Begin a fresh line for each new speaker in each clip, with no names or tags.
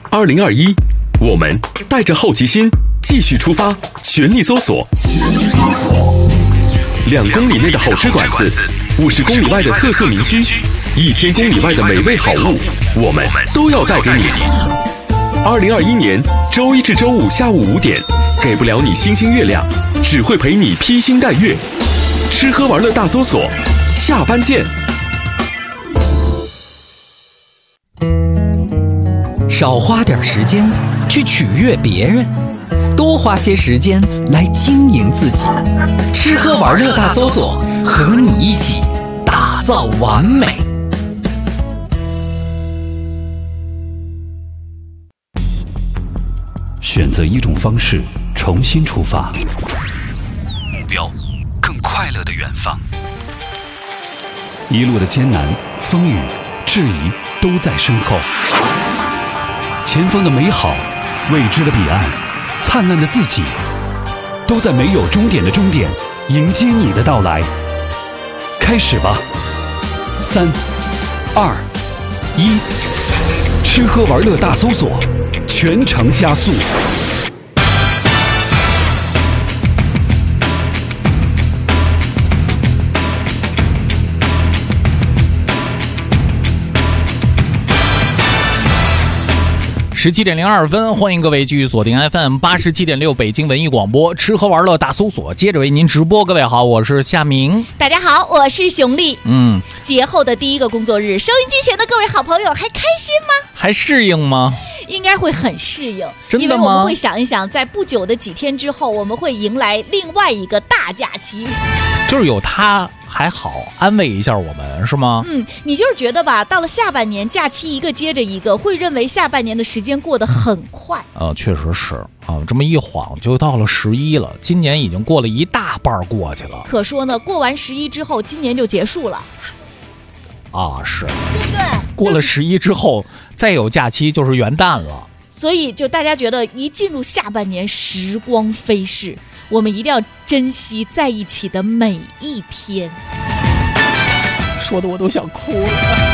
2021，我们带着好奇心继续出发，全力搜索。2公里内的好吃馆子，50公里外的特色名区，1000公里外的美味好物，我们都要带给你。2021年周一至周五下午5点，给不了你星星月亮，只会陪你披星戴月。吃喝玩乐大搜索，下班见。
少花点时间去取悦别人，多花些时间来经营自己。吃喝玩乐大搜索，和你一起打造完美。
选择一种方式重新出发，目标更快乐的远方。一路的艰难、风雨、质疑都在身后，前方的美好、未知的彼岸、灿烂的自己，都在没有终点的终点迎接你的到来。开始吧，3、2、1，吃喝玩乐大搜索，全程加速。
17:02，欢迎各位继续锁定 FM87.6 北京文艺广播，吃喝玩乐大搜索，接着为您直播。各位好，我是夏明。
大家好，我是熊丽。节后的第一个工作日，收音机前的各位好朋友还开心吗？
还适应吗？
应该会很适应。
真的吗？
因为我们会想一想，在不久的几天之后，我们会迎来另外一个大假期。
就是有它还好，安慰一下我们是吗？
你就是觉得吧，到了下半年，假期一个接着一个，会认为下半年的时间过得很快。
确实是啊，这么一晃就到了11了，今年已经过了一大半过去了。
可说呢，过完11之后，今年就结束了。
是，
对不对？
过了11之后，再有假期就是元旦了。
所以就大家觉得一进入下半年，时光飞逝，我们一定要珍惜在一起的每一天。
说的我都想哭了。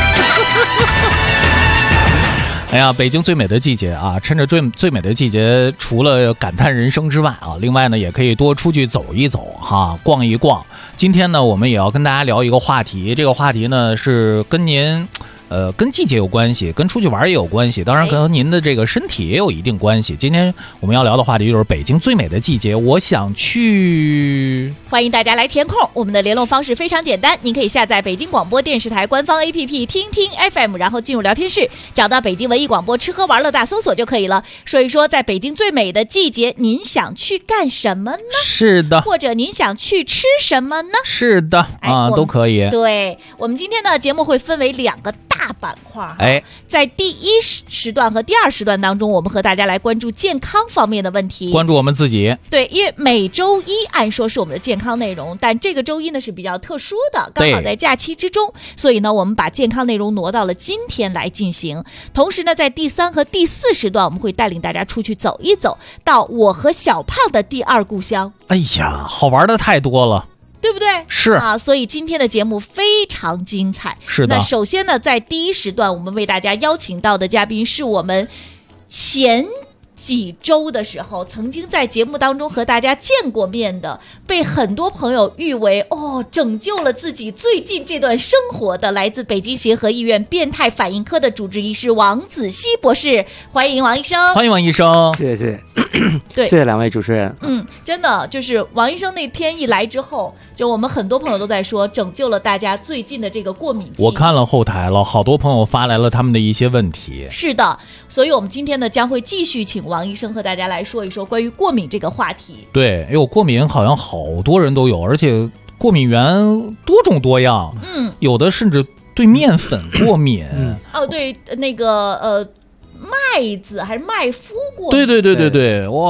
哎呀，北京最美的季节啊，趁着最美的季节，除了感叹人生之外啊，另外呢也可以多出去走一走哈，逛一逛。今天呢，我们也要跟大家聊一个话题，这个话题呢是跟您跟季节有关系，跟出去玩也有关系，当然跟您的这个身体也有一定关系。今天我们要聊的话题就是北京最美的季节，我想去。
欢迎大家来填空，我们的联络方式非常简单，您可以下载北京广播电视台官方 APP 听听 FM， 然后进入聊天室，找到北京文艺广播吃喝玩乐大搜索就可以了。说一说在北京最美的季节，您想去干什么呢？
是的。
或者您想去吃什么呢？
是的都可以。
对，我们今天的节目会分为2个大板块。在第一时段和第2时段当中，我们和大家来关注健康方面的问题，
关注我们自己。
对，因为每周一按说是我们的健康内容，但这个周一呢是比较特殊的，刚好在假期之中，所以呢我们把健康内容挪到了今天来进行。同时呢，在第3和第4时段，我们会带领大家出去走一走，到我和小胖的第2故乡。
哎呀，好玩的太多了，
对不对？
是
啊，所以今天的节目非常精彩。
是的。
那首先呢，在第1时段，我们为大家邀请到的嘉宾是我们前几周的时候曾经在节目当中和大家见过面的，被很多朋友誉为拯救了自己最近这段生活的，来自北京协和医院变态反应科的主治医师王子熙博士。欢迎王医生。
欢迎王医生。
谢谢。
对，
谢谢2位主持人。
真的就是王医生那天一来之后，就我们很多朋友都在说拯救了大家最近的这个过敏期。
我看了后台了，好多朋友发来了他们的一些问题。
是的，所以我们今天呢将会继续请王医生和大家来说一说关于过敏这个话题。
对，过敏好像好多人都有，而且过敏源多种多样。有的甚至对面粉过敏。
对，那个麦子还是麦麸过敏。
对，哇，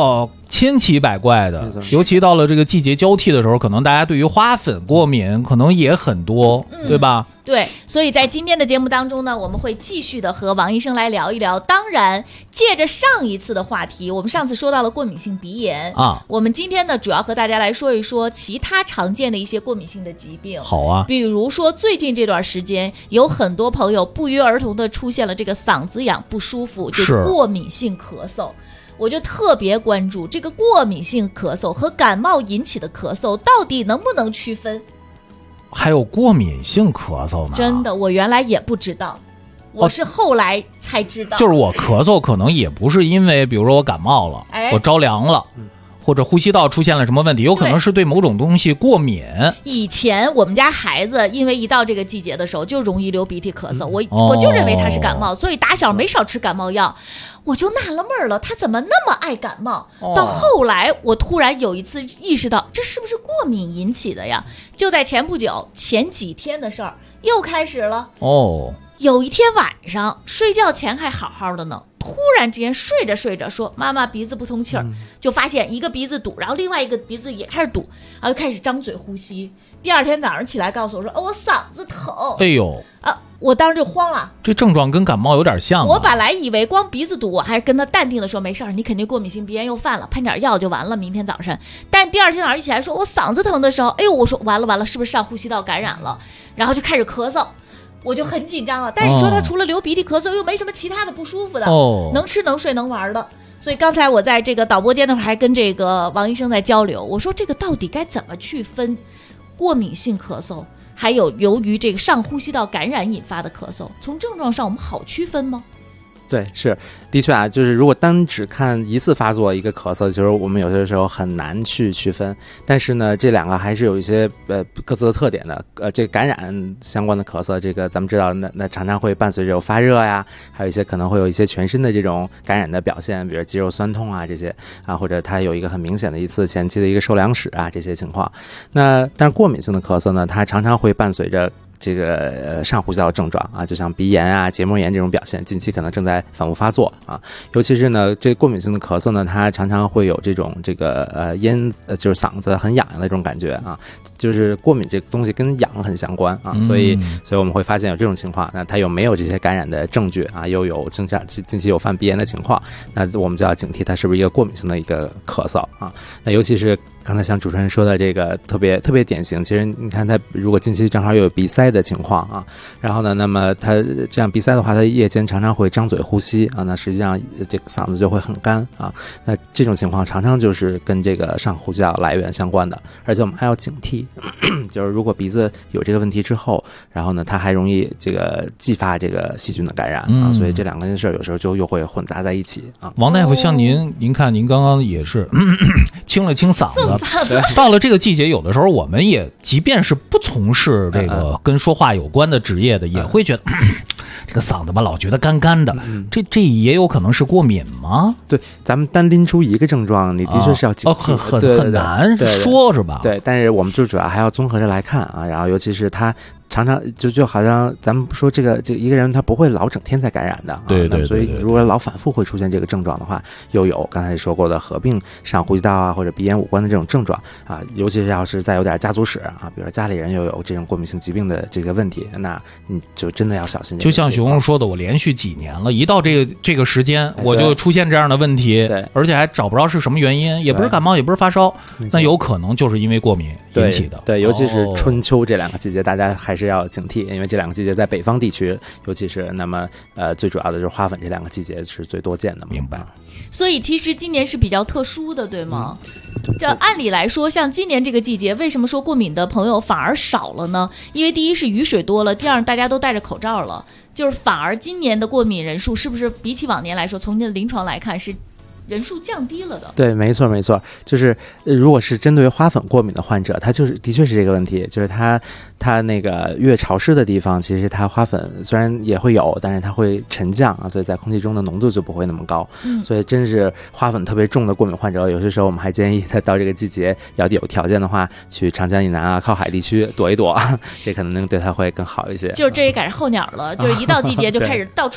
千奇百怪的，尤其到了这个季节交替的时候，可能大家对于花粉过敏可能也很多，对吧？
对，所以在今天的节目当中呢，我们会继续的和王医生来聊一聊。当然，借着上一次的话题，我们上次说到了过敏性鼻炎啊，我们今天呢主要和大家来说一说其他常见的一些过敏性的疾病。
好啊，
比如说最近这段时间，有很多朋友不约而同的出现了这个嗓子痒不舒服，就是过敏性咳嗽。我就特别关注这个过敏性咳嗽和感冒引起的咳嗽到底能不能区分。
还有过敏性咳嗽呢？
真的，我原来也不知道，我是后来才知道。
就是我咳嗽可能也不是因为，比如说我感冒了，我着凉了。或者呼吸道出现了什么问题，有可能是对某种东西过敏。
以前我们家孩子因为一到这个季节的时候就容易流鼻涕咳嗽，我就认为他是感冒，所以打小没少吃感冒药。我就纳了闷了，他怎么那么爱感冒？到后来我突然有一次意识到，这是不是过敏引起的呀？就在前不久，前几天的事儿又开始了。有一天晚上睡觉前还好好的呢，突然之间睡着睡着说妈妈鼻子不通气儿，就发现一个鼻子堵，然后另外一个鼻子也开始堵，然后就开始张嘴呼吸。第二天早上起来告诉我说我嗓子疼。
哎呦
啊！我当时就慌了，
这症状跟感冒有点像。
我本来以为光鼻子堵，我还跟他淡定的说没事儿，你肯定过敏性鼻炎又犯了，喷点药就完了，明天早上。但第二天早上一起来说我嗓子疼的时候，哎呦，我说完了，是不是上呼吸道感染了？然后就开始咳嗽。我就很紧张了，但是你说他除了流鼻涕咳嗽又没什么其他的不舒服的，能吃能睡能玩的。所以刚才我在这个导播间的时候还跟这个王医生在交流，我说这个到底该怎么去分过敏性咳嗽还有由于这个上呼吸道感染引发的咳嗽，从症状上我们好区分吗？
对，是的确啊，就是如果单只看一次发作一个咳嗽，就是我们有些时候很难去区分。但是呢，这两个还是有一些各自的特点的。这个感染相关的咳嗽，这个咱们知道，那常常会伴随着有发热呀，还有一些可能会有一些全身的这种感染的表现，比如肌肉酸痛啊这些啊，或者它有一个很明显的一次前期的一个受凉史啊这些情况。但是过敏性的咳嗽呢，它常常会伴随着这个上呼吸道症状啊，就像鼻炎啊、结膜炎这种表现，近期可能正在反复发作啊。尤其是呢，这过敏性的咳嗽呢，它常常会有这种就是嗓子很痒的那种感觉啊，就是过敏这个东西跟痒很相关啊，所以我们会发现有这种情况，那它有没有这些感染的证据啊，又有近期有犯鼻炎的情况，那我们就要警惕它是不是一个过敏性的一个咳嗽啊。那尤其是刚才像主持人说的这个特别典型，其实你看他如果近期正好又有鼻塞的情况啊，然后呢，那么他这样鼻塞的话，他夜间常常会张嘴呼吸啊，那实际上这个嗓子就会很干啊，那这种情况常常就是跟这个上呼吸道来源相关的，而且我们还要警惕，就是如果鼻子有这个问题之后，然后呢，它还容易这个继发这个细菌的感染啊，所以这两个事儿有时候就又会混杂在一起啊。
王大夫，像您看，您刚刚也是清了清嗓子。到了这个季节，有的时候我们也即便是不从事这个跟说话有关的职业的，也会觉得这个嗓子吧老觉得干干的，这也有可能是过敏吗？
对，咱们单拎出一个症状，你的确是要警惕，
很难说是吧？
对，但是我们就主要还要综合着来看啊，然后尤其是他常常就好像咱们说这个一个人他不会老整天在感染的啊，
对，
所以如果老反复会出现这个症状的话，又有刚才说过的合并上呼吸道啊或者鼻炎五官的这种症状啊，尤其是要是再有点家族史啊，比如说家里人又有这种过敏性疾病的这个问题，那你就真的要小心。
就像熊说的，我连续几年了，一到这个时间我就出现这样的问题，
对，
而且还找不着是什么原因，也不是感冒也不是发烧，那有可能就是因为过敏引起的。
对，尤其是春秋这两个季节，大家还是要警惕，因为这两个季节在北方地区，尤其是那么最主要的就是花粉这两个季节是最多见的嘛。
明白。
所以其实今年是比较特殊的，对吗？这按理来说，像今年这个季节，为什么说过敏的朋友反而少了呢？因为第一是雨水多了，第二大家都戴着口罩了，就是反而今年的过敏人数是不是比起往年来说，从临床来看是人数降低了的？
对，没错，就是如果是针对花粉过敏的患者，他就是的确是这个问题，就是他那个越潮湿的地方，其实他花粉虽然也会有，但是它会沉降啊，所以在空气中的浓度就不会那么高。所以真是花粉特别重的过敏患者，有些时候我们还建议他到这个季节要有条件的话，去长江以南啊、靠海地区躲一躲，这可能对他会更好一些。
就是这也赶上候鸟了，就是一到季节就开始到处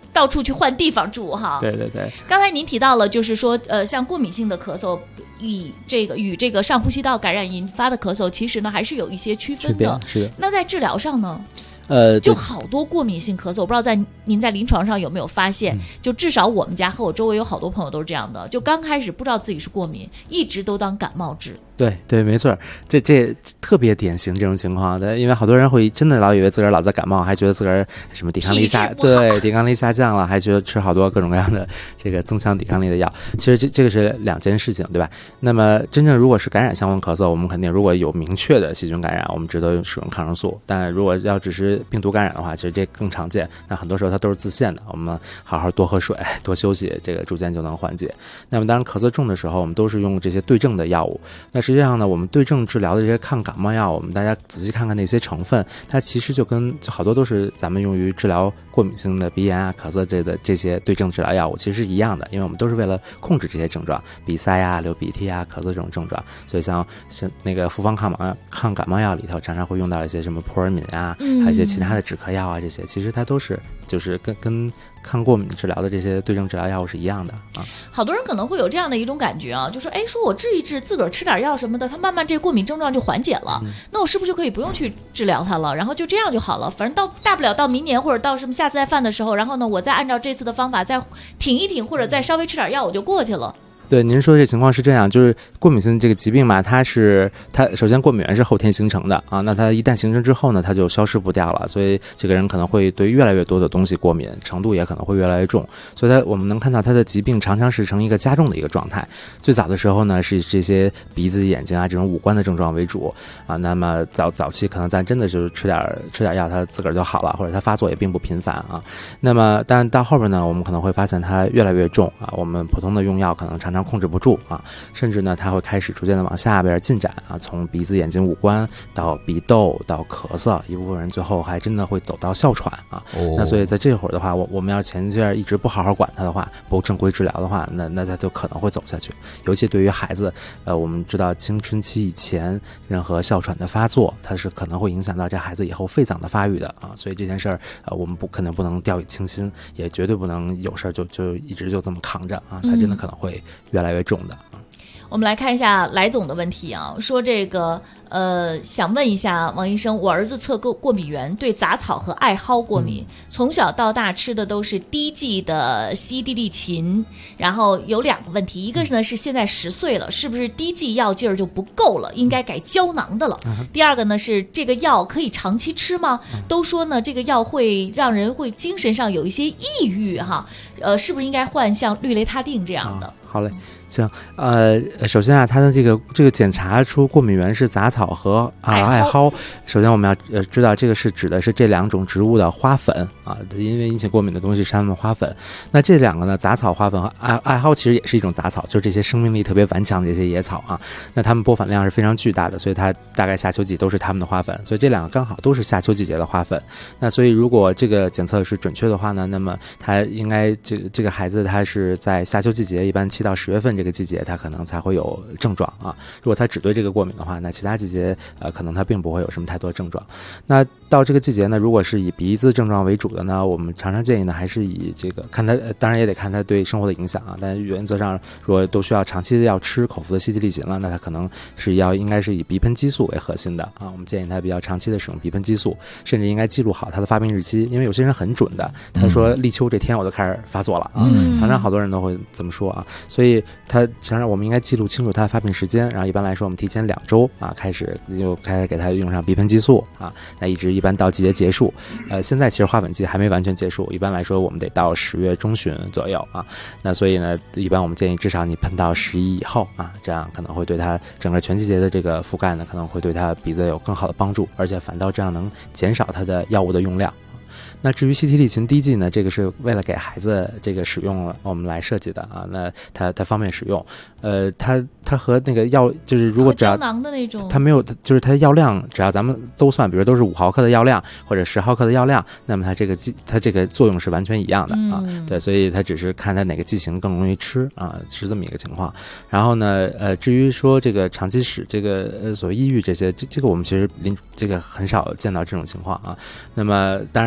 到处去换地方住哈。
对对对。
刚才您提到了，就是说像过敏性的咳嗽。与这个上呼吸道感染引发的咳嗽，其实呢还是有一些区分的。
是的。
那在治疗上呢？就好多过敏性咳嗽，我不知道您在临床上有没有发现？就至少我们家和我周围有好多朋友都是这样的，就刚开始不知道自己是过敏，一直都当感冒治。
对对，没错，这特别典型这种情况的，因为好多人会真的老以为自个儿老在感冒，还觉得自个儿什么抵抗力下降了，还觉得吃好多各种各样的这个增强抵抗力的药。其实这个是两件事情，对吧？那么真正如果是感染相关咳嗽，我们肯定如果有明确的细菌感染，我们值得使用抗生素。但如果要只是病毒感染的话，其实这更常见。那很多时候它都是自限的，我们好好多喝水、多休息，这个逐渐就能缓解。那么当然咳嗽重的时候，我们都是用这些对症的药物。那实际上呢，我们对症治疗的这些抗感冒药，我们大家仔细看看那些成分，它其实就好多都是咱们用于治疗过敏性的鼻炎啊、咳嗽这些对症治疗药物，其实是一样的，因为我们都是为了控制这些症状，鼻塞呀、流鼻涕呀、咳嗽这种症状。所以像那个复方抗感冒药里头，常常会用到一些什么扑尔敏啊，还有一些其他的止咳药啊，这些其实它都是就是跟抗过敏治疗的这些对症治疗药物是一样的啊。
好多人可能会有这样的一种感觉啊，就说说我治一治，自个儿吃点药什么的，它慢慢这过敏症状就缓解了，那我是不是就可以不用去治疗它了，然后就这样就好了，反正大不了到明年或者到什么下次再犯的时候，然后呢我再按照这次的方法再挺一挺，或者再稍微吃点药我就过去了。
对，您说这情况是这样，就是过敏性这个疾病嘛，它首先过敏源是后天形成的啊，那它一旦形成之后呢，它就消失不掉了，所以这个人可能会对越来越多的东西过敏，程度也可能会越来越重，所以我们能看到他的疾病常常是呈一个加重的一个状态。最早的时候呢，是以这些鼻子、眼睛啊这种五官的症状为主啊，那么早期可能咱真的就是吃点药，他自个儿就好了，或者他发作也并不频繁啊。那么但到后边呢，我们可能会发现它越来越重啊，我们普通的用药可能常常控制不住啊，甚至呢，它会开始逐渐的往下边进展啊，从鼻子、眼睛、五官到鼻窦到咳嗽，一部分人最后还真的会走到哮喘啊。那所以在这会儿的话，我们要前一阵一直不好好管它的话，不正规治疗的话，那它就可能会走下去。尤其对于孩子，我们知道青春期以前任何哮喘的发作，它是可能会影响到这孩子以后肺脏的发育的啊。所以这件事儿我们肯定不能掉以轻心，也绝对不能有事儿就一直就这么扛着啊，它真的可能会越来越重的。
我们来看一下来总的问题啊，说这个想问一下王医生，我儿子测过敏源，对杂草和艾蒿过敏，从小到大吃的都是低剂的西地利嗪，然后有两个问题，一个呢是现在10岁了，是不是低剂药劲儿就不够了，应该改胶囊的了？第二个呢是这个药可以长期吃吗？都说呢这个药会让人会精神上有一些抑郁哈，是不是应该换像氯雷他定这样的？
好嘞，行，首先啊，它的这个检查出过敏源是杂草和艾蒿。首先我们要知道，这个是指的是这两种植物的花粉啊，因为引起过敏的东西是它们的花粉。那这两个呢，杂草花粉和艾蒿其实也是一种杂草，就是这些生命力特别顽强的这些野草啊。那它们播放量是非常巨大的，所以它大概夏秋季都是它们的花粉，所以这两个刚好都是夏秋季节的花粉。那所以如果这个检测是准确的话呢，那么它应该这个孩子他是在夏秋季节，一般7到10月份这个季节，他可能才会有症状啊。如果他只对这个过敏的话，那其他季节可能他并不会有什么太多症状。那到这个季节呢，如果是以鼻子症状为主的呢，我们常常建议呢，还是以这个看他，当然也得看他对生活的影响啊。但原则上，如果都需要长期的要吃口服的西地利嗪了，那他可能是应该是以鼻喷激素为核心的啊。我们建议他比较长期的使用鼻喷激素，甚至应该记录好他的发病日期，因为有些人很准的，他说立秋这天我就开始发作了啊。常常好多人都会这么说啊，所以他常常我们应该记录清楚他的发病时间，然后一般来说我们提前2周啊开始给他用上鼻喷激素啊，那一般到季节结束。现在其实花粉季还没完全结束，一般来说我们得到10月中旬左右啊。那所以呢，一般我们建议至少你喷到11以后啊，这样可能会对他整个全季节的这个覆盖呢，可能会对他鼻子有更好的帮助，而且反倒这样能减少他的药物的用量。那至于西地利嗪滴剂呢，这个是为了给孩子这个使用我们来设计的啊。那它方便使用，它和那个药就是如果只要
胶囊的那种，
它没有，就是它药量只要咱们都算，比如都是5毫克的药量或者10毫克的药量，那么它这个作用是完全一样的啊。对，所以它只是看它哪个剂型更容易吃啊，是这么一个情况。然后呢，至于说这个长期使这个所谓抑郁这些，这个我们其实这个很少见到这种情况啊。那么当然它有些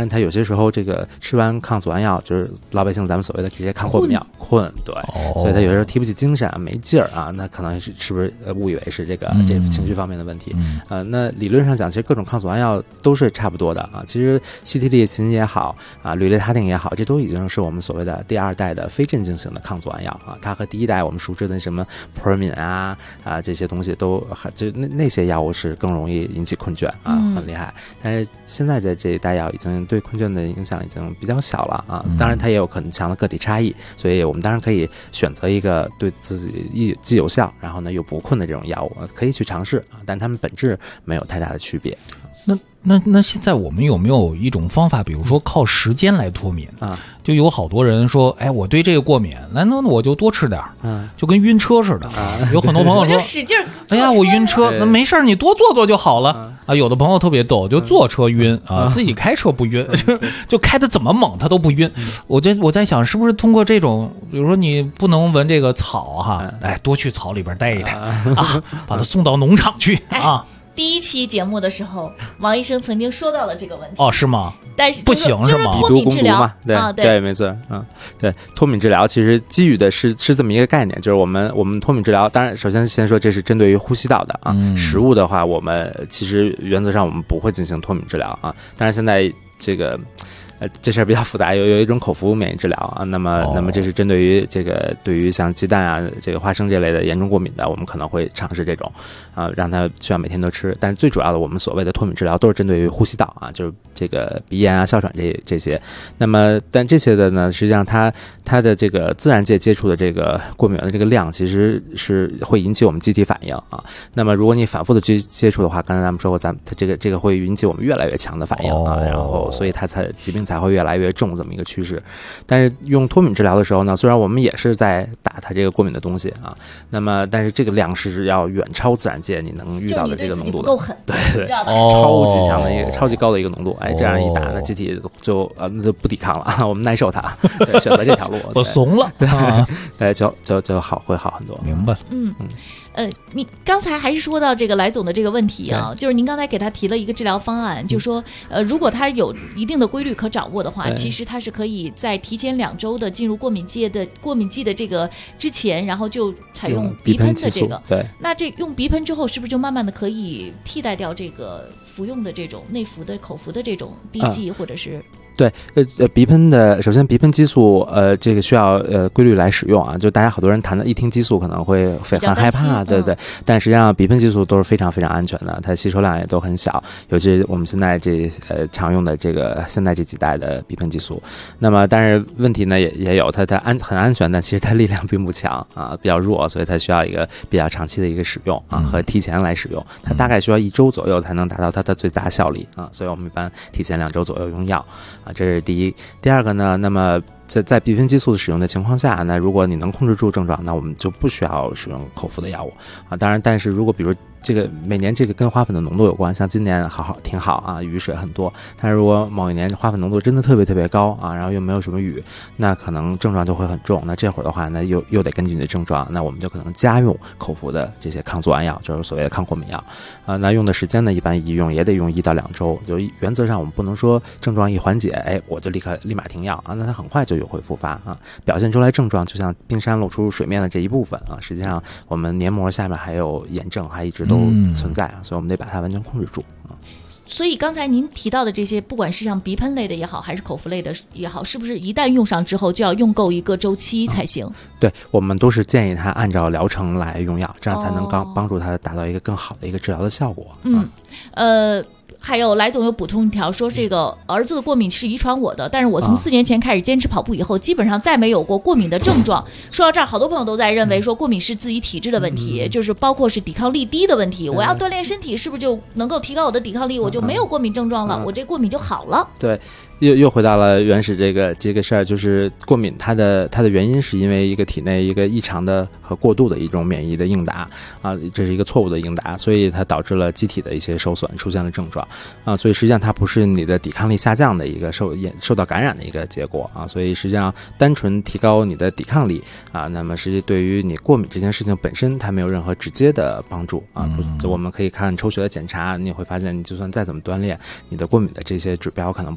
些时候这个吃完抗组胺药，就是老百姓咱们所谓的这些抗过敏药困，对，所以他有时候提不起精神啊，没劲儿啊，那可能是不是误以为是这个情绪方面的问题？那理论上讲，其实各种抗组胺药都是差不多的啊。其实西替利嗪也好啊，氯雷他定也好，这都已经是我们所谓的第2代的非镇静型的抗组胺药啊。它和第1代我们熟知的什么普尔敏啊这些东西都就那些药物是更容易引起困倦啊，很厉害。但是现在的这一代药已经对困倦的影响已经比较小了啊。当然它也有很强的个体差异，所以我们当然可以选择一个对自己既有效，然后呢又不困的这种药物，可以去尝试啊。但它们本质没有太大的区别。
那现在我们有没有一种方法，比如说靠时间来脱敏啊？就有好多人说，哎，我对这个过敏，那我就多吃点就跟晕车似的。有很多朋友说，
我就使劲
哎呀，我晕车，那没事，你多坐坐就好了啊。有的朋友特别逗，就坐车晕啊，自己开车不晕，就开的怎么猛他都不晕。我在想，是不是通过这种，比如说你不能闻这个草哈，哎，多去草里边待一待啊，把它送到农场去啊。
第1期节目的时候，王医生曾经说到了这个问题。
哦，是吗？
但是
不行是吗？
脱敏治疗
嘛，对，没错，对，脱敏治疗其实基于的是这么一个概念，就是我们脱敏治疗，当然首先先说这是针对于呼吸道的啊，食物的话，我们其实原则上我们不会进行脱敏治疗啊，但是现在这个。这事儿比较复杂，有一种口服免疫治疗啊，那么这是针对于这个对于像鸡蛋啊、这个花生这类的严重过敏的，我们可能会尝试这种啊，让他需要每天都吃。但是最主要的，我们所谓的脱敏治疗都是针对于呼吸道啊，就是这个鼻炎啊、哮喘这些。那么但这些的呢，实际上它的这个自然界接触的这个过敏原的这个量，其实是会引起我们机体反应啊。那么如果你反复的去接触的话，刚才咱们说过，它这个会引起我们越来越强的反应啊，然后所以它疾病才会越来越重这么一个趋势。但是用脱敏治疗的时候呢，虽然我们也是在打它这个过敏的东西啊，那么但是这个量是要远超自然界你能遇到的这个浓度的，对，超级强的一个超级高的一个浓度，哎，这样一打，那机体就不抵抗了，我们耐受它，对，选择这条路，
我怂了，
对，就会好很多，
明白，
你刚才还是说到这个来总的这个问题啊，就是您刚才给他提了一个治疗方案，就说如果他有一定的规律可掌握的话，其实他是可以在提前2周的进入过敏季的这个之前，然后就采用鼻喷的这个。
对，
那这用鼻喷之后，是不是就慢慢的可以替代掉这个服用的这种内服的、口服的这种滴剂或者是？
对，鼻喷的，首先鼻喷激素，这个需要规律来使用啊。就大家好多人谈的，一听激素可能会很害怕，对，但实际上鼻喷激素都是非常非常安全的，它吸收量也都很小，尤其我们现在常用的这个现在这几代的鼻喷激素。那么，但是问题呢也有，它很安全，但其实它力量并不强啊，比较弱，所以它需要一个比较长期的一个使用啊，和提前来使用，它大概需要1周左右才能达到它的最大效力啊，所以我们一般提前2周左右用药。啊，这是第一。第二个呢，那么在鼻喷激素的使用的情况下，那如果你能控制住症状，那我们就不需要使用口服的药物啊。当然，但是如果比如这个每年这个跟花粉的浓度有关，像今年挺好啊，雨水很多。但是如果某一年花粉浓度真的特别特别高啊，然后又没有什么雨，那可能症状就会很重。那这会儿的话，那又得根据你的症状，那我们就可能加用口服的这些抗组胺药，就是所谓的抗过敏药啊。那用的时间呢，一般一用也得用1到2周。就原则上我们不能说症状一缓解，哎，我就立马停药啊，那它很快就会复发啊。表现出来症状就像冰山露出水面的这一部分啊，实际上我们黏膜下面还有炎症，还一直都存在啊，所以我们得把它完全控制住啊。
所以刚才您提到的这些，不管是像鼻喷类的也好，还是口服类的也好，是不是一旦用上之后就要用够一个周期才行？
对，我们都是建议他按照疗程来用药，这样才能帮助他达到一个更好的一个治疗的效果。
还有来总又补充一条，说这个儿子的过敏是遗传我的，但是我从4年前开始坚持跑步以后，基本上再没有过过敏的症状。说到这儿，好多朋友都在认为说过敏是自己体质的问题，就是包括是抵抗力低的问题。我要锻炼身体，是不是就能够提高我的抵抗力，我就没有过敏症状了，我这过敏就好了？对。
又回到了原始这个事儿，就是过敏它的原因是因为一个体内一个异常的和过度的一种免疫的应答啊，这是一个错误的应答，所以它导致了机体的一些受损，出现了症状啊，所以实际上它不是你的抵抗力下降的一个受到感染的一个结果啊，所以实际上单纯提高你的抵抗力啊，那么实际对于你过敏这件事情本身它没有任何直接的帮助啊。我们可以看抽血的检查，你会发现你就算再怎么锻炼，你的过敏的这些指标可能不会有什么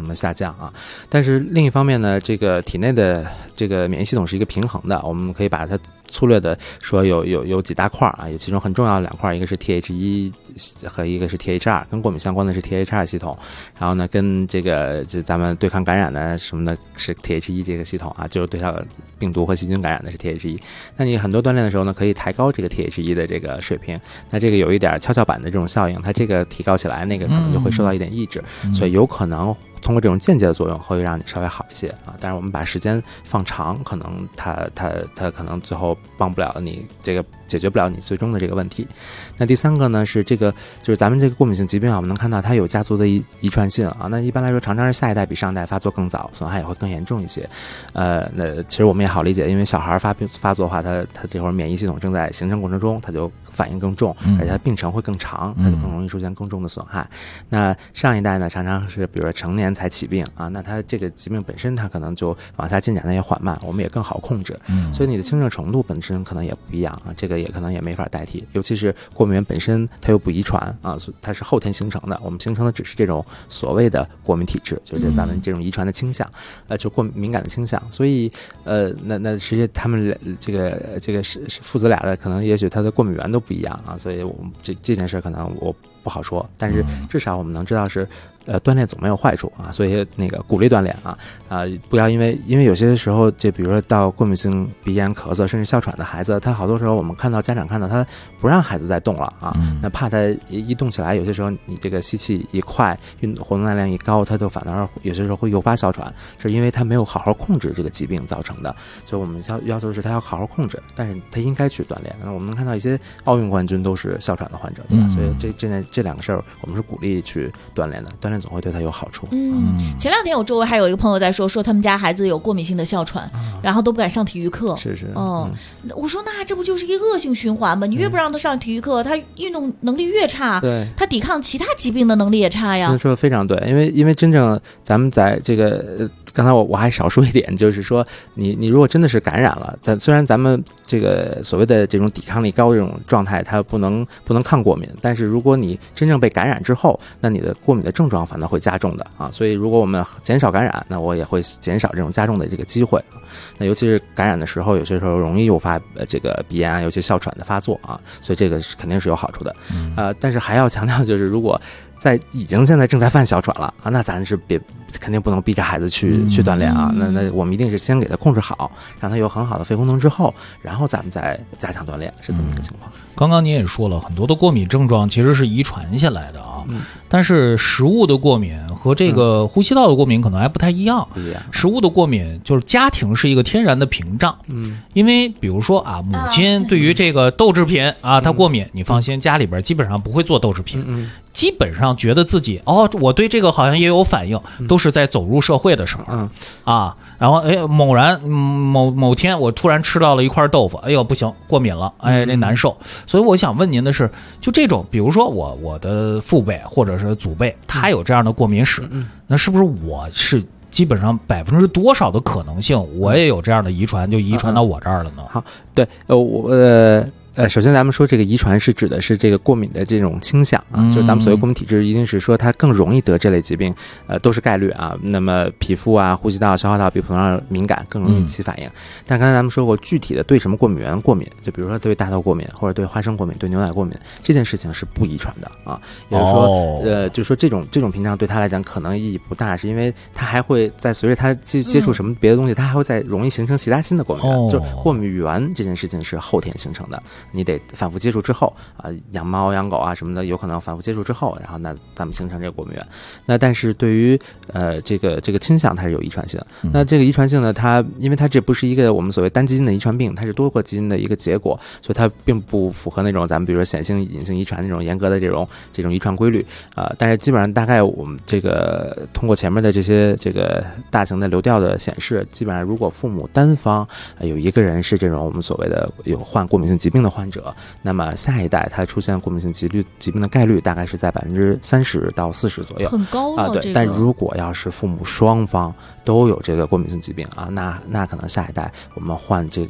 么的下降啊。但是另一方面呢，这个体内的这个免疫系统是一个平衡的，我们可以把它粗略的说有几大块啊，有其中很重要的2块，一个是 Th1 和一个是 Th2， 跟过敏相关的是 Th2 系统，然后呢跟这咱们对抗感染的什么的是 Th1 这个系统啊，就是对抗病毒和细菌感染的是 Th1。那你很多锻炼的时候呢，可以抬高这个 Th1 的这个水平，那这个有一点跷跷板的这种效应，它这个提高起来，那个可能就会受到一点抑制，所以有可能通过这种间接的作用会让你稍微好一些啊。但是我们把时间放长，可能它可能最后帮不了你，这个解决不了你最终的这个问题。那第3个呢是这个，就是咱们这个过敏性疾病啊，我们能看到它有家族的遗传性啊。那一般来说，常常是下一代比上一代发作更早，损害也会更严重一些。那其实我们也好理解，因为小孩发作的话，他这会儿免疫系统正在形成过程中，他就反应更重，而且他病程会更长，他就更容易出现更重的损害。那上一代呢，常常是比如说成年才起病啊，那他这个疾病本身它可能就往下进展的也缓慢，我们也更好控制。所以你的轻症程度本身可能也不一样啊，这个也可能也没法代替。尤其是过敏源本身它又不遗传啊，它是后天形成的，我们形成的只是这种所谓的过敏体质，就是咱们这种遗传的倾向，就过敏感的倾向。所以那实际他们这个是父子俩的，可能也许他的过敏源都不一样啊，所以我们这件事可能我不好说，但是至少我们能知道是锻炼总没有坏处啊，所以那个鼓励锻炼啊，不要因为有些时候，就比如说到过敏性鼻炎、咳嗽甚至哮喘的孩子，他好多时候我们家长看到他不让孩子再动了啊，那怕他一动起来，有些时候你这个吸气一快，活动耐量一高，他就反而有些时候会诱发哮喘，是因为他没有好好控制这个疾病造成的。所以我们要求是他要好好控制，但是他应该去锻炼。那我们能看到一些奥运冠军都是哮喘的患者，对吧？所以这2个事儿，我们是鼓励去锻炼的，锻炼总会对他有好处。
前2天我周围还有一个朋友在说他们家孩子有过敏性的哮喘，然后都不敢上体育课。
是。
我说那这不就是一个恶性循环吗？你越不让他上体育课，他运动能力越差，对，他抵抗其他疾病的能力也差呀。
说的非常对，因为真正咱们在这个刚才我还少说一点，就是说你如果真的是感染了，虽然咱们这个所谓的这种抵抗力高这种状态，它不能抗过敏，但是如果你真正被感染之后，那你的过敏的症状反倒会加重的啊。所以如果我们减少感染，那我也会减少这种加重的这个机会。那尤其是感染的时候，有些时候容易诱发这个鼻炎啊，尤其哮喘的发作啊，所以这个肯定是有好处的。但是还要强调，就是如果现在正在犯哮喘了啊，那咱是肯定不能逼着孩子去锻炼啊。那我们一定是先给他控制好，让他有很好的肺功能之后，然后咱们再加强锻炼，是这么一个情况。
刚刚您也说了，很多的过敏症状其实是遗传下来的啊，但是食物的过敏和这个呼吸道的过敏可能还不太一样。食物的过敏就是家庭是一个天然的屏障，因为比如说啊，母亲对于这个豆制品啊，她过敏，你放心，家里边基本上不会做豆制品，基本上觉得自己我对这个好像也有反应，都是在走入社会的时候啊。然后猛然某天我突然吃到了一块豆腐，哎呦不行，过敏了，那难受。所以我想问您的是，就这种比如说我的父辈或者是祖辈，他有这样的过敏史，那是不是我是基本上多少的可能性我也有这样的遗传，就遗传到我这儿了呢？
好，对，首先咱们说这个遗传是指的是这个过敏的这种倾向啊，就是咱们所谓过敏体质，一定是说它更容易得这类疾病，都是概率啊。那么皮肤啊、呼吸道、消化道比普通人敏感，更容易起反应。但刚才咱们说过，具体的对什么过敏源过敏，就比如说对大豆过敏，或者对花生过敏、对牛奶过敏，这件事情是不遗传的啊。也就是说，就是说这种屏障对他来讲可能意义不大，是因为他还会在随着他接触什么别的东西，他还会再容易形成其他新的过敏源。就过敏源这件事情是后天形成的。你得反复接触之后啊，养猫养狗啊什么的，有可能反复接触之后，然后那咱们形成这个过敏源。那但是对于这个倾向它是有遗传性。那这个遗传性呢，因为它这不是一个我们所谓单基因的遗传病，它是多个基因的一个结果，所以它并不符合那种咱们比如说显性隐性遗传那种严格的这种遗传规律但是基本上大概我们这个通过前面的这些这个大型的流调的显示，基本上如果父母单方有一个人是这种我们所谓的有患过敏性疾病的患者，那么下一代它出现过敏性疾病的概率大概是在30%到40%左右，
很高
啊。对，但如果要是父母双方都有这个过敏性疾病啊，那可能下一代我们患这个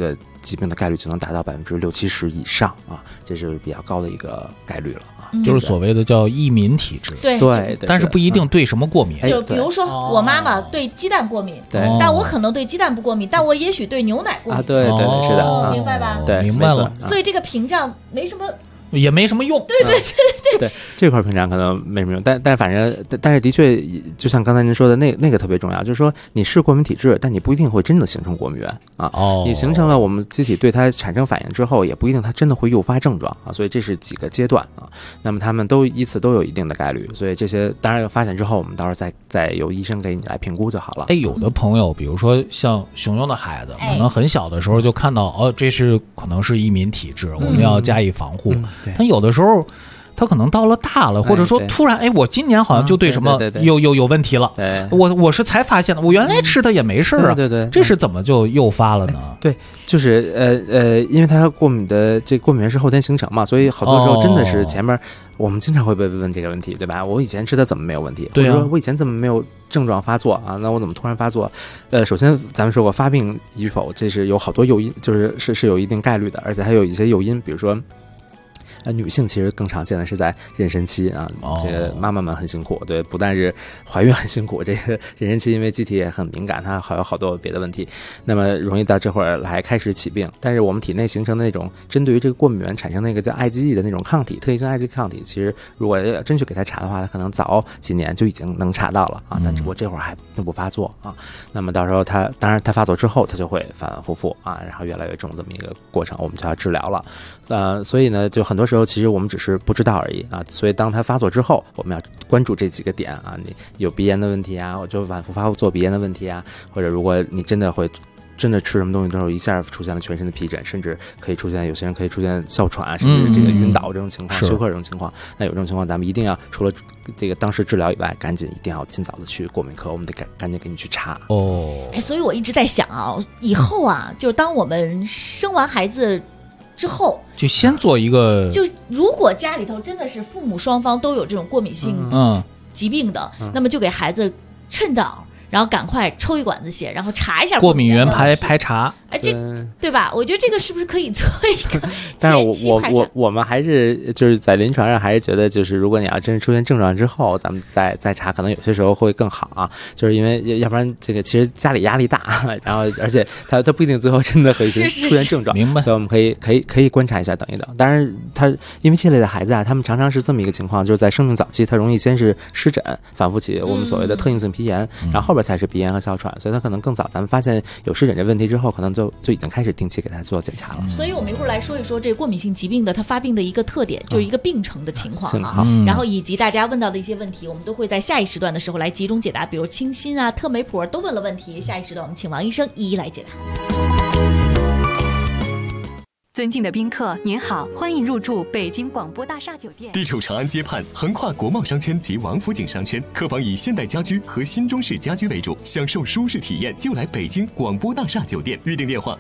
疾病的概率就能达到60%-70%以上啊，这是比较高的一个概率了啊。
就是所谓的叫易敏体质。
对，
但是不一定对什么过敏。
就比如说我妈妈对鸡蛋过敏，但我可能对鸡蛋不过敏，但我也许对牛奶过敏。
对，是的，
明白吧？
对，
明白了。
所以这个屏障没什么。
也没什么用，
对，这块屏障可能没什么用，但反正，但是的确，就像刚才您说的那个特别重要，就是说你是过敏体质，但你不一定会真的形成过敏源啊。你形成了，我们机体对它产生反应之后，也不一定它真的会诱发症状啊。所以这是几个阶段啊。那么他们都依次都有一定的概率，所以这些当然有发现之后，我们到时候再由医生给你来评估就好了。
有的朋友，比如说像熊熊的孩子，可能很小的时候就看到这是可能是易敏体质，我们要加以防护。但有的时候他可能到了大了，或者说突然我今年好像就对什么有问题了，我是才发现的，我原来吃的也没事啊，
对，
这是怎么就诱发了呢？
对，就是因为它过敏的这过敏源是后天形成嘛，所以好多时候真的是前面我们经常会被问这个问题，对吧？我以前吃的怎么没有问题？
对啊，
或者说我以前怎么没有症状发作啊？那我怎么突然发作？首先咱们说过发病与否，这是有好多诱因，是有一定概率的，而且还有一些诱因，比如说。女性其实更常见的是在妊娠期啊，这个妈妈们很辛苦，对，不但是怀孕很辛苦，这个妊娠期因为机体也很敏感，它还有好多别的问题，那么容易到这会儿来开始起病。但是我们体内形成的那种针对于这个过敏源产生那个叫 IgE 的那种抗体，特异性 IgE 抗体，其实如果真去给它查的话，它可能早几年就已经能查到了啊，但只不过这会儿还并不发作啊。那么到时候当然它发作之后，它就会反反复复啊，然后越来越重这么一个过程，我们就要治疗了。所以呢，就很多时候其实我们只是不知道而已啊。所以当它发作之后，我们要关注这几个点啊，你有鼻炎的问题啊，就反复发作鼻炎的问题啊，或者如果你真的吃什么东西之后一下出现了全身的皮疹，甚至可以出现有些人可以出现哮喘，甚至这个晕倒这种情况，休克这种情况。那有这种情况，咱们一定要除了这个当时治疗以外，赶紧一定要尽早的去过敏科，我们得赶紧给你去查。
所以我一直在想啊，以后啊，就当我们生完孩子之后，
就先做一个，
就如果家里头真的是父母双方都有这种过敏性疾病的，那么就给孩子趁早，然后赶快抽一管子血，然后查一下
过敏源排查。
这对吧？我觉得这个是不是可以做一个？
但是我们还是就是在临床上还是觉得，就是如果你要真是出现症状之后，咱们再查，可能有些时候会更好啊。就是因为要不然这个其实家里压力大，然后而且他不一定最后真的会出现症状，
明白？
所以我们可以观察一下，等一等。当然，因为这类的孩子啊，他们常常是这么一个情况，就是在生命早期，他容易先是湿疹，反复起我们所谓的特应性皮炎，然后后边才是鼻炎和哮喘，所以他可能更早。咱们发现有湿疹这问题之后，可能就已经开始定期给他做检查了。
所以我们一会儿来说一说这个过敏性疾病的它发病的一个特点，就是一个病程的情况啊。然后以及大家问到的一些问题，我们都会在下一时段的时候来集中解答，比如清新啊、特美普都问了问题，下一时段我们请王医生一一来解答。
尊敬的宾客，您好，欢迎入住北京广播大厦酒店。
地处长安街畔，横跨国贸商圈及王府井商圈，客房以现代家居和新中式家居为主，享受舒适体验就来北京广播大厦酒店。预订电话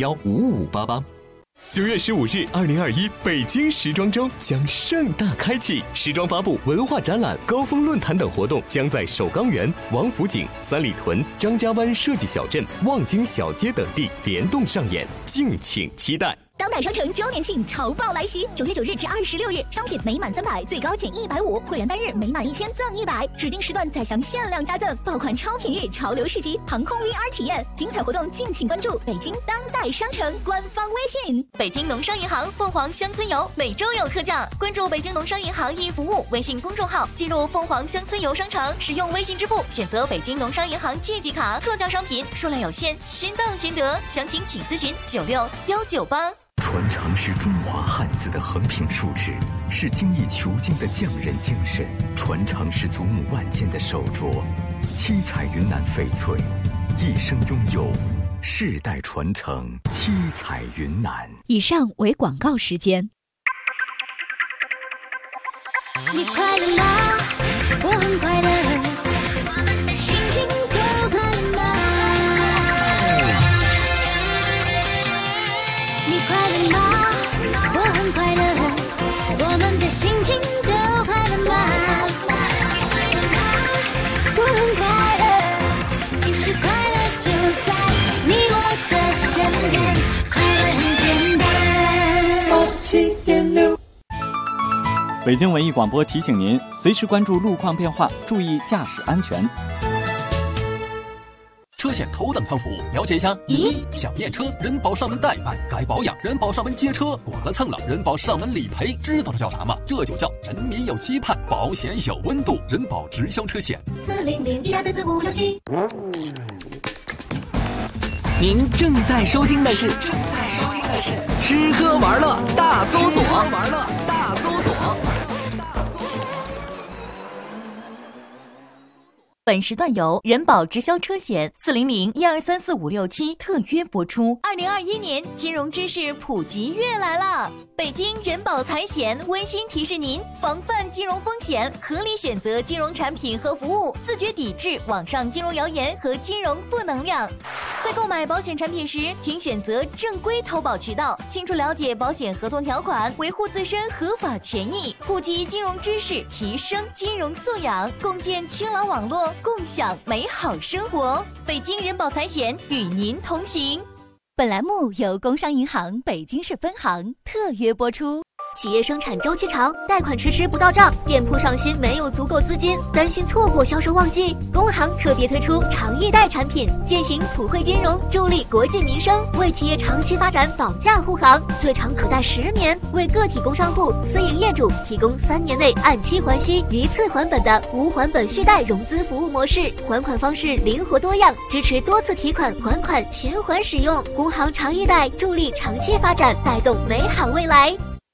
8501-55588。9月15日，2021北京时装周将盛大开启，时装发布、文化展览、高峰论坛等活动将在首钢园、王府井、三里屯、张家湾设计小镇、望京小街等地联动上演，敬请期待。
当代商城周年庆潮爆来袭，9月9日至26日，商品每满300最高减150，会员单日每满1000赠100，指定时段再享限量加赠，爆款超品日潮流市集、航空 VR 体验，精彩活动敬请关注北京当代商城官方微信。
北京农商银行凤凰乡村游每周有特价，关注北京农商银行易服务微信公众号，进入凤凰乡村游商城，使用微信支付选择北京农商银行借记卡，特价商品数量有限，先到先得，详情请咨询96198。
传承是中华汉字的横平竖直，是精益求精的匠人精神；传承是祖母万件的手镯，七彩云南翡翠，一生拥有，世代传承，七彩云南。
以上为广告时间。
你快乐吗？我很快乐，心情都快乐吗？你快乐吗？我很快乐，我们的心情都快乐吗？我很快乐，其实快乐就在你我的身边，快乐
107.6。
北京文艺广播提醒您，随时关注路况变化，注意驾驶安全。
车险头等舱服务，了解一下。咦，想验车，人保上门代办；该保养，人保上门接车；剐了蹭了，人保上门理赔。知道这叫啥吗？这就叫人民有期盼，保险有温度。人保直销车险。
400-1244-567。
您正在收听的是吃喝玩乐大搜索。
本时段由人保直销车险400-1234-567特约播出。2021年金融知识普及月来了，北京人保财险温馨提示您：防范金融风险，合理选择金融产品和服务，自觉抵制网上金融谣言和金融负能量。在购买保险产品时，请选择正规投保渠道，清楚了解保险合同条款，维护自身合法权益，普及金融知识，提升金融素养，共建清朗网络，共享美好生活。北京人保财险与您同行。
本栏目由工商银行北京市分行特约播出。
企业生产周期长，贷款迟迟不到账，店铺上新没有足够资金，担心错过销售旺季。工行特别推出长易贷产品，践行普惠金融，助力国计民生，为企业长期发展保驾护航，最长可贷10年，为个体工商户、私营业主提供3年内按期还息、一次还本的无还本续贷融资服务模式，还款方式灵活多样，支持多次提款还款循环使用。工行长易贷助力长期发展，带动美好未来。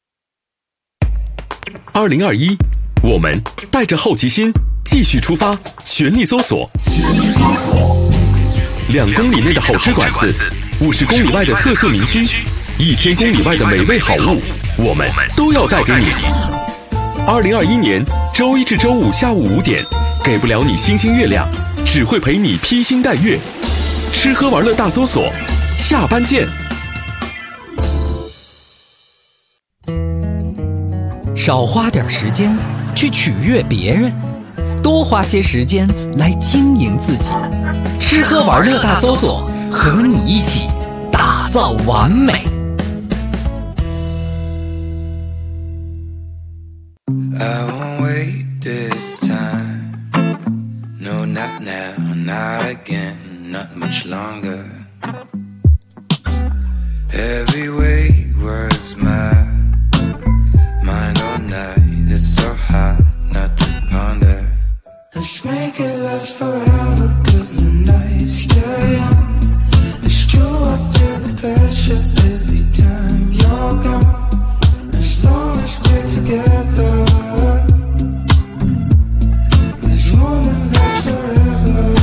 2021，我们带着好奇心继续出发，全力搜索。2公里内的好吃馆子，50公里外的特色民居，1000公里外的美味好物，我们都要带给你。2021年周一至周五下午5点，给不了你星星月亮，只会陪你披星戴月。吃喝玩乐大搜索，下班见。
少花点时间去取悦别人，多花些时间来经营自己。吃喝玩乐大搜索，和你一起打造完美。
I won't wait this time. No, not now, not again, not much longer. Every word's mine all night. It's so hard not to ponder. Let's make it last forever, 'cause the night's still young. It's true, I feel the pressure every time you're gone. As long as we're together, this moment lasts forever.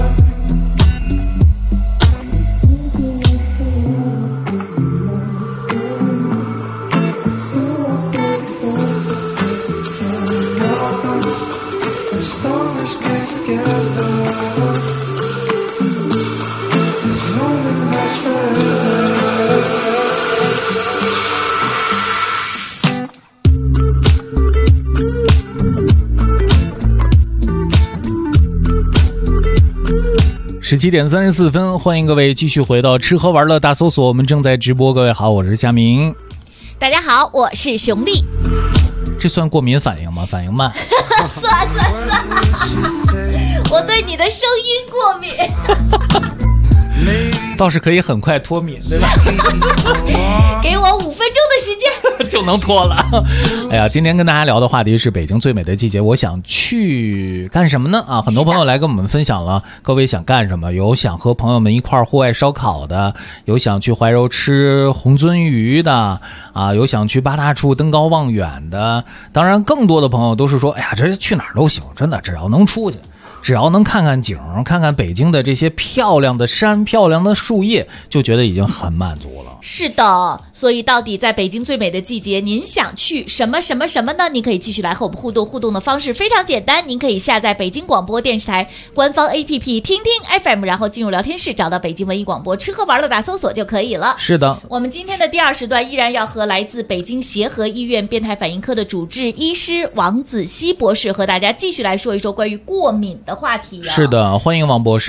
As long as we're together, this moment lasts forever.
17点34分，欢迎各位继续回到吃喝玩乐大搜索，我们正在直播。各位好，我是夏明。
大家好，我是熊丽。
这算过敏反应吗？反应慢。
算，我对你的声音过敏。
倒是可以很快脱敏，对吧？
给我5分钟的时间
就能脱了。哎呀，今天跟大家聊的话题是北京最美的季节，我想去干什么呢？啊，很多朋友来跟我们分享了各位想干什么，有想和朋友们一块户外烧烤的，有想去怀柔吃红鳟鱼的，啊，有想去八大处登高望远的。当然，更多的朋友都是说，哎呀，这去哪儿都行，真的，只要能出去。只要能看看景，看看北京的这些漂亮的山、漂亮的树叶，就觉得已经很满足了。
是的，所以到底在北京最美的季节，您想去什么呢？您可以继续来和我们互动，互动的方式非常简单，您可以下载北京广播电视台官方 APP 听听 FM， 然后进入聊天室，找到北京文艺广播吃喝玩乐大搜索就可以了。
是的，
我们今天的第2时段依然要和来自北京协和医院变态反应科的主治医师王子熙博士和大家继续来说一说关于过敏的话题啊。
是的，欢迎王博士。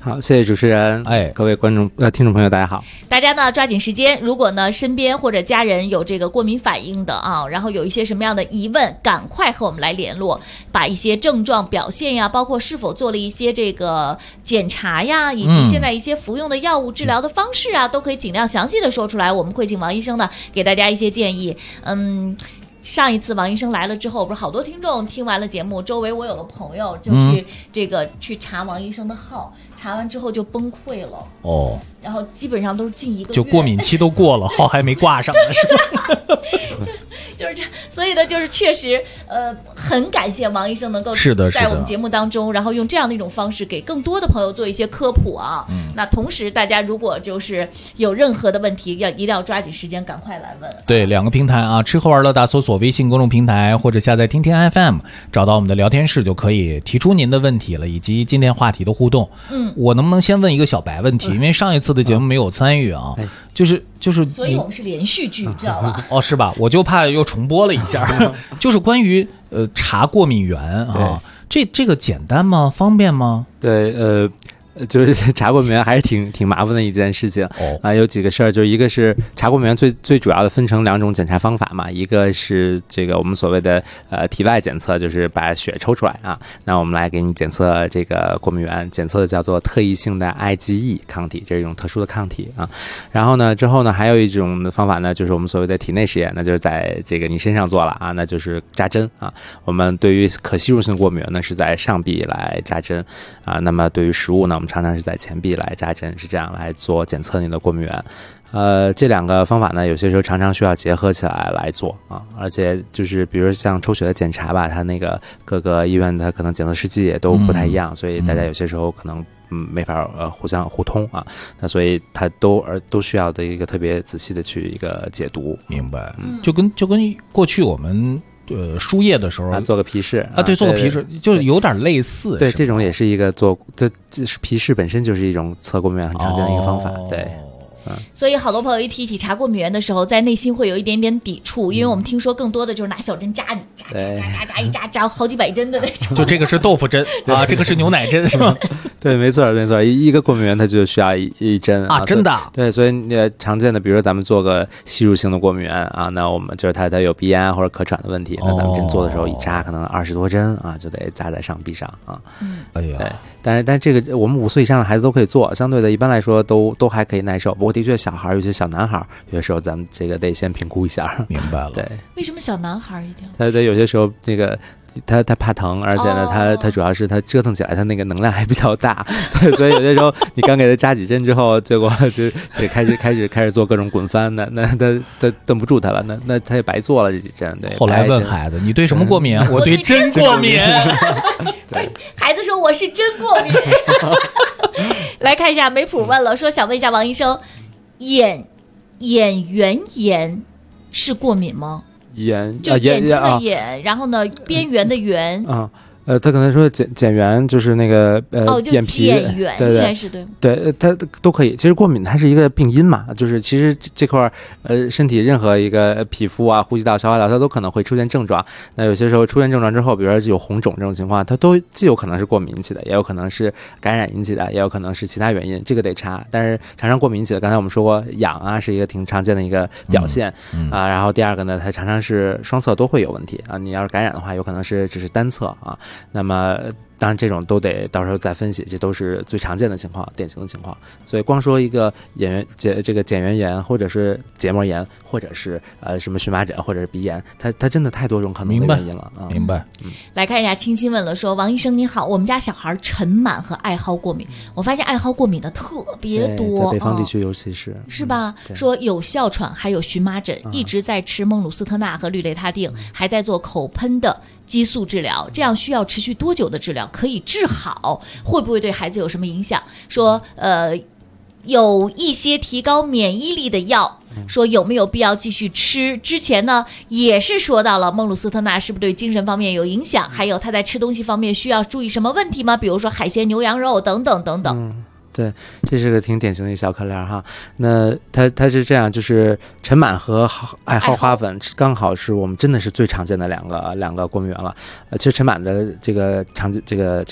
好，谢谢主持人。各位观众听众朋友，大家好。
大家呢抓紧时间，如果呢身边或者家人有这个过敏反应的啊，然后有一些什么样的疑问，赶快和我们来联络，把一些症状表现呀，包括是否做了一些这个检查呀，以及现在一些服用的药物治疗的方式啊，都可以尽量详细的说出来，我们会请王医生呢给大家一些建议。上一次王医生来了之后，不是好多听众听完了节目，周围我有个朋友就去查王医生的号，查完之后就崩溃了哦，然后基本上都是近1个月，
就过敏期都过了，号还没挂上呢，是吧？
就是这样，所以呢，就是确实，很感谢王医生能够在我们节目当中，然后用这样的一种方式给更多的朋友做一些科普啊。那同时，大家如果就是有任何的问题，一定要抓紧时间，赶快来问。
对，2个平台啊，吃喝玩乐大搜索微信公众平台或者下载听听 FM， 找到我们的聊天室就可以提出您的问题了，以及今天话题的互动。我能不能先问一个小白问题？因为上一次的节目没有参与啊，就是，
所以我们是连续剧，知道吧？
哦，是吧？我就怕又重播了一下，就是关于查过敏源啊，这个简单吗？方便吗？
对，就是查过敏源还是挺麻烦的一件事情有几个事儿，就是一个是查过敏源最主要的分成2种检查方法嘛，一个是这个我们所谓的体外检测，就是把血抽出来啊，那我们来给你检测这个过敏源，检测的叫做特异性的 IgE 抗体，这是一种特殊的抗体啊。然后呢之后呢还有一种的方法呢，就是我们所谓的体内实验，那就是在这个你身上做了啊，那就是扎针啊。我们对于可吸入性过敏源呢是在上臂来扎针啊，那么对于食物呢我们常常是在前臂来扎针，是这样来做检测你的过敏源。这2个方法呢，有些时候常常需要结合起来做啊，而且就是比如像抽血的检查吧，它那个各个医院它可能检测试剂也都不太一样，所以大家有些时候可能没法互相互通啊，那所以它都需要的一个特别仔细的去一个解读。
明白，就跟过去我们输液的时候
做个皮试
啊，对，做个皮试就是有点类似。
对，这种也是一个这皮试本身就是一种测过敏源很常见的一个方法。对。
所以好多朋友一提起查过敏源的时候，在内心会有一点点抵触，因为我们听说更多的就是拿小针扎扎好几百针的那种。
就这个是豆腐针啊，这个是牛奶针是吗？
对，没错，一个过敏源它就需要一针
啊，真的。
对，所以常见的，比如说咱们做个吸入性的过敏源啊，那我们就是它有鼻炎或者咳喘的问题，那咱们针做的时候一扎可能20多针啊，就得扎在上臂上啊。
哎呀，
对，但这个我们5岁以上的孩子都可以做，相对的一般来说都还可以耐受。不过的确小孩，尤其是小男孩，有些时候咱们这个得先评估一下。
明白了。
对，
为什么小男孩一定？
他有些时候这个。他怕疼，而且呢，他主要是他折腾起来，他那个能量还比较大，所以有些时候你刚给他扎几针之后，结果就开始做各种滚翻的，那他蹬不住他了，那他也白做了这几针。对，
后来问孩子你对什么过敏？我对针过敏。
对，孩子说我是针过敏。来看一下梅普问了，说想问一下王医生，眼缘炎是过敏吗？
就
眼睛的眼，然后呢边缘的缘
啊。他可能说睑缘就是那个眼皮，
对，
对，它都可以。其实过敏它是一个病因嘛，就是其实这块身体任何一个皮肤啊、呼吸道、消化道，它都可能会出现症状。那有些时候出现症状之后，比如说有红肿这种情况，它都既有可能是过敏引起的，也有可能是感染引起的，也有可能是其他原因，这个得查。但是常常过敏引起的，刚才我们说过痒啊是一个挺常见的一个表现啊。然后第二个呢，它常常是双侧都会有问题啊。你要是感染的话，有可能是只是单侧啊。那么当然这种都得到时候再分析，这都是最常见的情况，典型的情况。所以光说一个这个睑缘炎，或者是结膜炎，或者是什么荨麻疹，或者是鼻炎，它真的太多种可能的原因了啊。
明白。
来看一下，清新问了说，王医生您好，我们家小孩尘螨和艾蒿过敏，我发现艾蒿过敏的特别多，
在北方地区尤其是
吧？说有哮喘，还有荨麻疹，一直在吃孟鲁司特钠和氯雷他定，还在做口喷的激素治疗，这样需要持续多久的治疗可以治好？会不会对孩子有什么影响？说有一些提高免疫力的药，说有没有必要继续吃？之前呢也是说到了孟鲁司特钠是不是对精神方面有影响，还有他在吃东西方面需要注意什么问题吗？比如说海鲜、牛羊肉等等等等。
对，这是个挺典型的一小可怜哈。那它是这样，就是尘螨和艾蒿花粉刚好是我们真的是最常见的两个过敏源了。其实尘螨的这个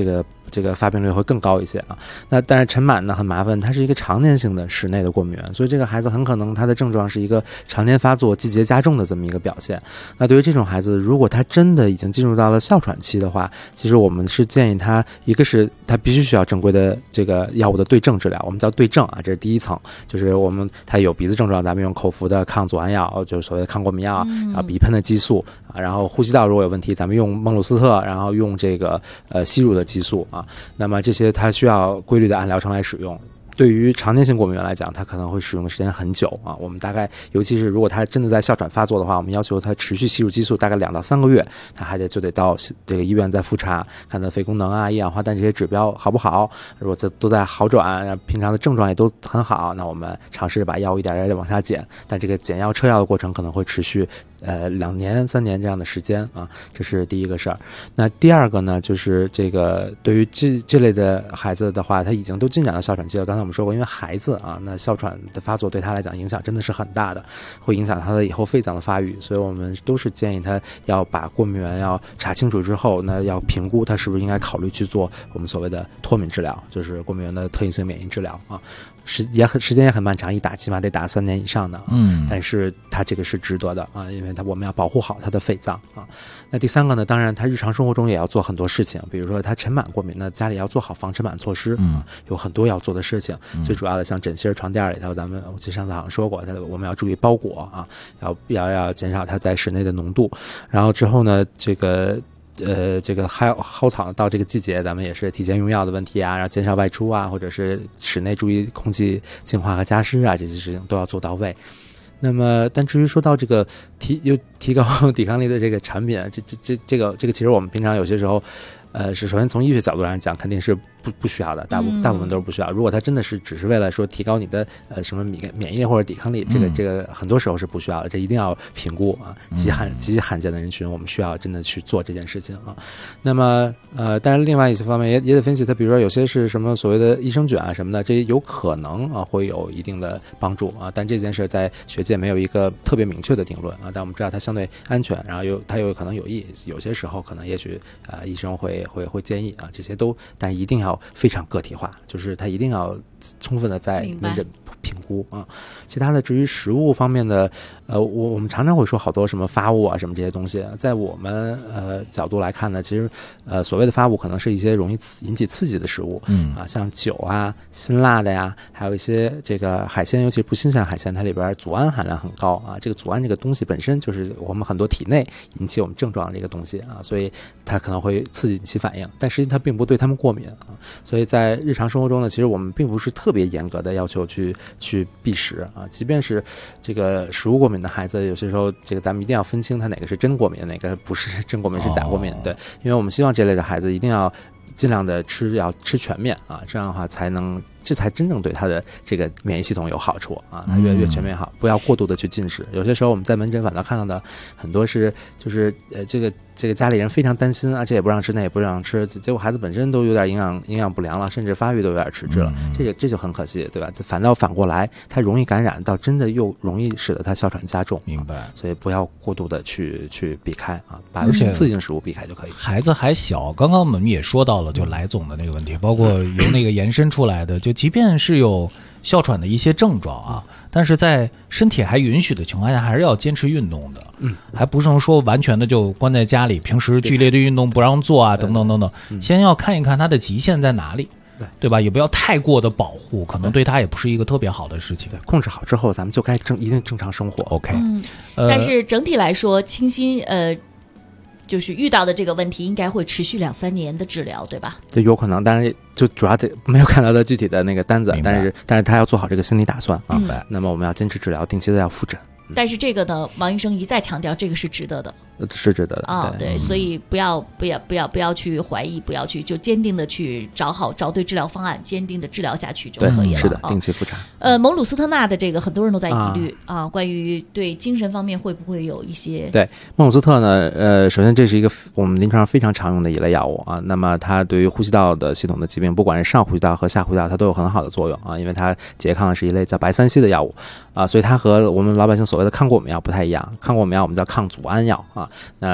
这个发病率会更高一些啊。那但是尘螨呢很麻烦，它是一个常年性的室内的过敏源，所以这个孩子很可能他的症状是一个常年发作、季节加重的这么一个表现。那对于这种孩子，如果他真的已经进入到了哮喘期的话，其实我们是建议他，一个是他必须需要正规的这个药物的对症治疗，我们叫对症啊，这是第一层，就是他有鼻子症状，咱们用口服的抗组胺药，就是所谓的抗过敏药，然后鼻喷的激素啊，然后呼吸道如果有问题，咱们用孟鲁斯特，然后用这个吸入的激素啊，那么这些它需要规律的按疗程来使用。对于常年性过敏源来讲，它可能会使用的时间很久啊。我们大概，尤其是如果他真的在哮喘发作的话，我们要求他持续吸入激素大概2到3个月，他还就得到这个医院再复查，看他肺功能啊、一氧化氮这些指标好不好。如果都在好转，平常的症状也都很好，那我们尝试把药物一点点的往下减，但这个减药撤药的过程可能会持续2年3年这样的时间啊，这是第一个事儿。那第二个呢，就是这个对于这类的孩子的话，他已经都进展到哮喘期了。刚才我们说过，因为孩子啊，那哮喘的发作对他来讲影响真的是很大的，会影响他的以后肺脏的发育，所以我们都是建议他要把过敏源要查清楚之后，那要评估他是不是应该考虑去做我们所谓的脱敏治疗，就是过敏源的特异性免疫治疗啊。时间也很漫长，一打起码得打3年以上的，但是他这个是值得的啊，因为我们要保护好他的肺脏啊。那第三个呢，当然他日常生活中也要做很多事情，比如说他尘螨过敏，那家里要做好防尘螨措施啊，有很多要做的事情。最主要的像枕芯床垫里头，我记得上次好像说过，我们要注意包裹啊，要减少它在室内的浓度，然后之后呢，这个蒿草到这个季节，咱们也是提前用药的问题啊，然后减少外出啊，或者是室内注意空气净化和加湿啊，这些事情都要做到位。那么，但至于说到这个提高抵抗力的这个产品，这个其实我们平常有些时候，是首先从医学角度上讲，肯定是不需要的，大部分都是不需要。如果它真的是只是为了说提高你的什么免疫力或者抵抗力，这个很多时候是不需要的，这一定要评估啊，极罕见的人群，我们需要真的去做这件事情啊。那么但是另外一些方面也得分析它，比如说有些是什么所谓的益生菌啊什么的，这有可能啊会有一定的帮助啊，但这件事在学界没有一个特别明确的定论啊，但我们知道它相对安全，然后它有可能有益，有些时候可能也许医生会建议啊，这些都，但一定要非常个体化，就是它一定要充分的在门诊评估啊。其他的至于食物方面的，我们常常会说好多什么发物啊什么这些东西，在我们角度来看呢，其实所谓的发物可能是一些容易引起刺激的食物，像酒啊、辛辣的呀，还有一些这个海鲜，尤其不新鲜海鲜，它里边组胺含量很高啊。这个组胺这个东西本身就是我们很多体内引起我们症状的这个东西啊，所以它可能会刺激起反应，但实际它并不对它们过敏啊。所以在日常生活中呢，其实我们并不是特别严格的要求去避食啊，即便是这个食物过敏的孩子，有些时候这个咱们一定要分清他哪个是真过敏，哪个不是真过敏是假过敏，对，因为我们希望这类的孩子一定要尽量的要吃全面啊，这样的话这才真正对他的这个免疫系统有好处啊，他越全面好，不要过度的去进食。有些时候我们在门诊反倒看到的很多就是这个家里人非常担心啊，这也不让吃，那也不让吃，结果孩子本身都有点营养不良了，甚至发育都有点迟滞了，这就很可惜，对吧？反过来，他容易感染，到真的又容易使得他哮喘加重。明白。所以不要过度的去避开啊，把刺激性食物避开就可以。
孩子还小，刚刚我们也说到了，就来总的那个问题，包括由那个延伸出来的，就即便是有哮喘的一些症状啊，但是在身体还允许的情况下，还是要坚持运动的。还不是说完全的就关在家里，平时剧烈的运动不让做啊，等等等等。先要看一看他的极限在哪里，对吧？也不要太过的保护，可能对他也不是一个特别好的事情。
对，控制好之后，咱们就该一定正常生活。OK。
但是整体来说，清新就是遇到的这个问题，应该会持续2-3年的治疗，对吧？
对，有可能，但是就主要得没有看到的具体的那个单子，但是他要做好这个心理打算啊。那么我们要坚持治疗，定期的要复诊。
但是这个呢，王医生一再强调，这个是值得的，
是值得的
啊。对，所以不要去怀疑，不要去就坚定的去找对治疗方案，坚定的治疗下去就可以了。
是的，定期复查。
蒙鲁斯特钠的这个很多人都在疑虑啊，关于对精神方面会不会有一些？
对，蒙鲁斯特呢，首先这是一个我们临床上非常常用的一类药物啊。那么它对于呼吸道的系统的疾病，不管是上呼吸道和下呼吸道，它都有很好的作用啊，因为它拮抗是一类叫白三烯的药物啊，所以它和我们老百姓所谓的抗过敏药不太一样。抗过敏药我们叫抗组胺药啊，那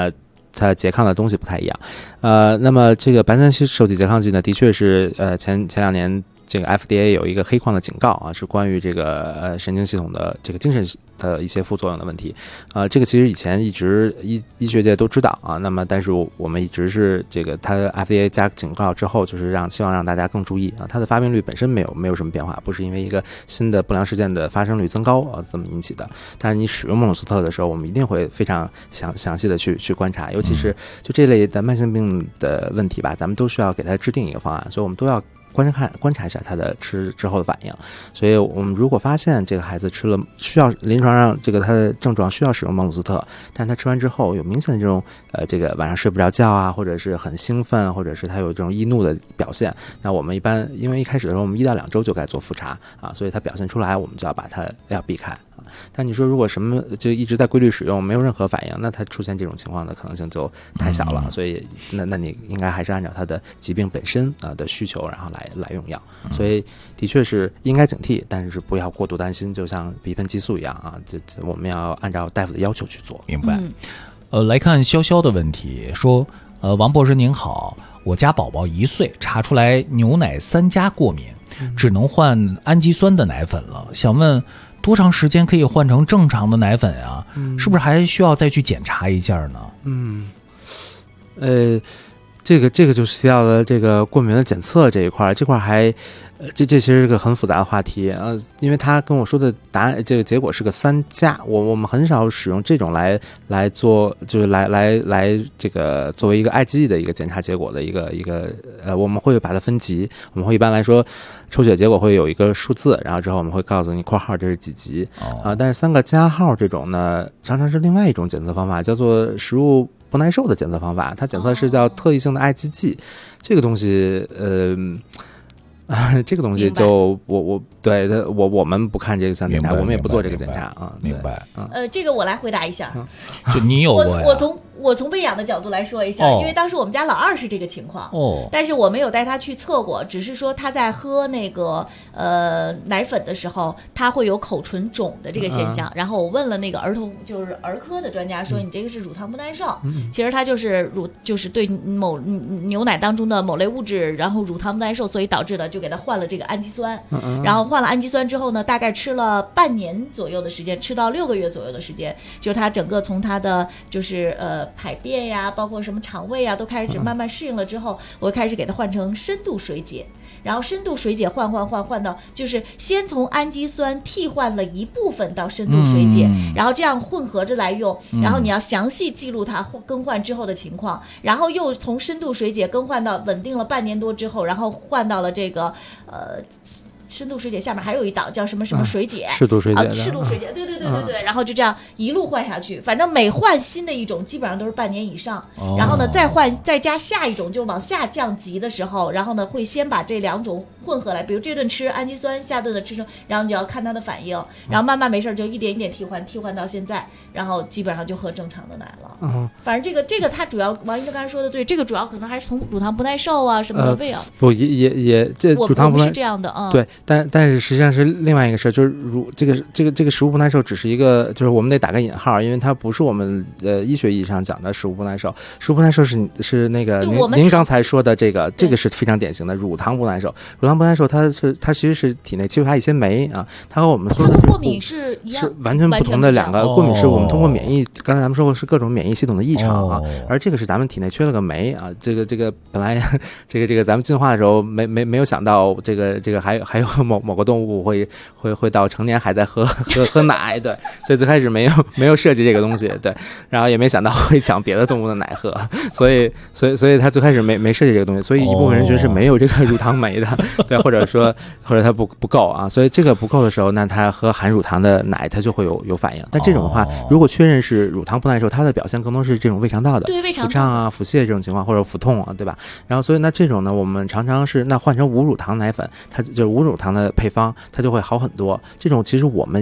它拮抗的东西不太一样。那么这个白三受体拮抗剂呢，的确是前2年这个 FDA 有一个黑框的警告啊，是关于这个神经系统的这个精神的一些副作用的问题。这个其实以前一直医学界都知道啊，那么但是我们一直是这个它 FDA 加警告之后，就是希望让大家更注意啊，它的发病率本身没有什么变化，不是因为一个新的不良事件的发生率增高这么引起的。但是你使用孟鲁斯特的时候，我们一定会非常详细的去观察，尤其是就这类的慢性病的问题吧，咱们都需要给它制定一个方案，所以我们都要观察一下他的吃之后的反应。所以我们如果发现这个孩子吃了需要临床上这个他的症状需要使用孟鲁斯特，但他吃完之后有明显的这种这个晚上睡不着觉啊，或者是很兴奋，或者是他有这种易怒的表现，那我们一般因为一开始的时候我们1到2周就该做复查啊，所以他表现出来我们就要把它避开啊。但你说如果什么就一直在规律使用没有任何反应，那他出现这种情况的可能性就太小了，所以那你应该还是按照他的疾病本身的需求然后来用药。所以的确是应该警惕，但是不要过度担心，就像鼻喷激素一样啊，我们要按照大夫的要求去做。
明白。来看潇潇的问题，说王博士您好，我家宝宝1岁，查出来牛奶3价过敏，只能换氨基酸的奶粉了，想问多长时间可以换成正常的奶粉啊？是不是还需要再去检查一下呢？
这个就是提到了这个过敏的检测这一块，这块还这其实是个很复杂的话题啊，因为他跟我说的答案这个结果是个3价，我们很少使用这种来做，就是来这个作为一个 IgE 的一个检查结果的一个我们会把它分级，我们会一般来说抽血结果会有一个数字，然后之后我们会告诉你括号这是几级但是3个加号这种呢，常常是另外一种检测方法，叫做食物不耐受的检测方法，它检测是叫特异性的 IgG，这个东西这个东西就我们不看这个3检查，我们也不做这个检查啊。
明白。
这个我来回答一下。
就你有过呀？
我从喂养的角度来说一下，因为当时我们家老2是这个情况，但是我没有带他去测过，只是说他在喝那个奶粉的时候，他会有口唇肿的这个现象。然后我问了那个儿科的专家，说你这个是乳糖不耐受，其实他就是对某牛奶当中的某类物质，然后乳糖不耐受，所以导致的，就给他换了这个氨基酸。然后换了氨基酸之后呢，大概吃了半年左右的时间，吃到6个月左右的时间，就他整个从他的就是排便呀，包括什么肠胃呀，都开始慢慢适应了之后，我开始给他换成深度水解。然后深度水解换到，就是先从氨基酸替换了一部分到深度水解，然后这样混合着来用，然后你要详细记录它更换之后的情况，然后又从深度水解更换到稳定了半年多之后，然后换到了这个深度水解下面还有一档叫什么水解，
适度水解，
适度水解，对，然后就这样一路换下去，反正每换新的一种基本上都是半年以上，然后呢再加下一种就往下降级的时候，然后呢会先把这2种混合来，比如这顿吃氨基酸，下顿的吃然后你就要看它的反应，然后慢慢没事就一点一点替换到现在，然后基本上就喝正常的奶了。反正这个它主要王医生刚才说的对，这个主要可能还是从乳糖不耐受啊什么的喂啊。
不也这乳糖不耐受
是这样的
对，但是实际上是另外一个事，就是这个食物不耐受只是一个，就是我们得打个引号，因为它不是我们医学意义上讲的食物不耐受。食物不耐受是那个您刚才说的这个是非常典型的乳糖不耐受。乳糖不耐受它其实是体内激发一些酶啊，它和我们说的
过敏是一样，
是完全不同的两个。过敏是我们通过免疫，刚才咱们说过是各种免疫系统的异常啊，而这个是咱们体内缺了个酶啊。这个本来这个咱们进化的时候没有想到这个还有某个动物会到成年还在喝奶，对，所以最开始没有设计这个东西，对，然后也没想到会抢别的动物的奶喝，所以他最开始没设计这个东西，所以一部分人群是没有这个乳糖酶的，对，或者它不够啊，所以这个不够的时候，那他喝含乳糖的奶，他就会有反应。但这种的话，如果确认是乳糖不耐受，它的表现更多是这种胃肠道的腹胀啊、腹泻这种情况，或者腹痛啊，对吧？然后所以那这种呢，我们常常是那换成无乳糖奶粉，它就是无乳糖的配方，它就会好很多。这种其实我们也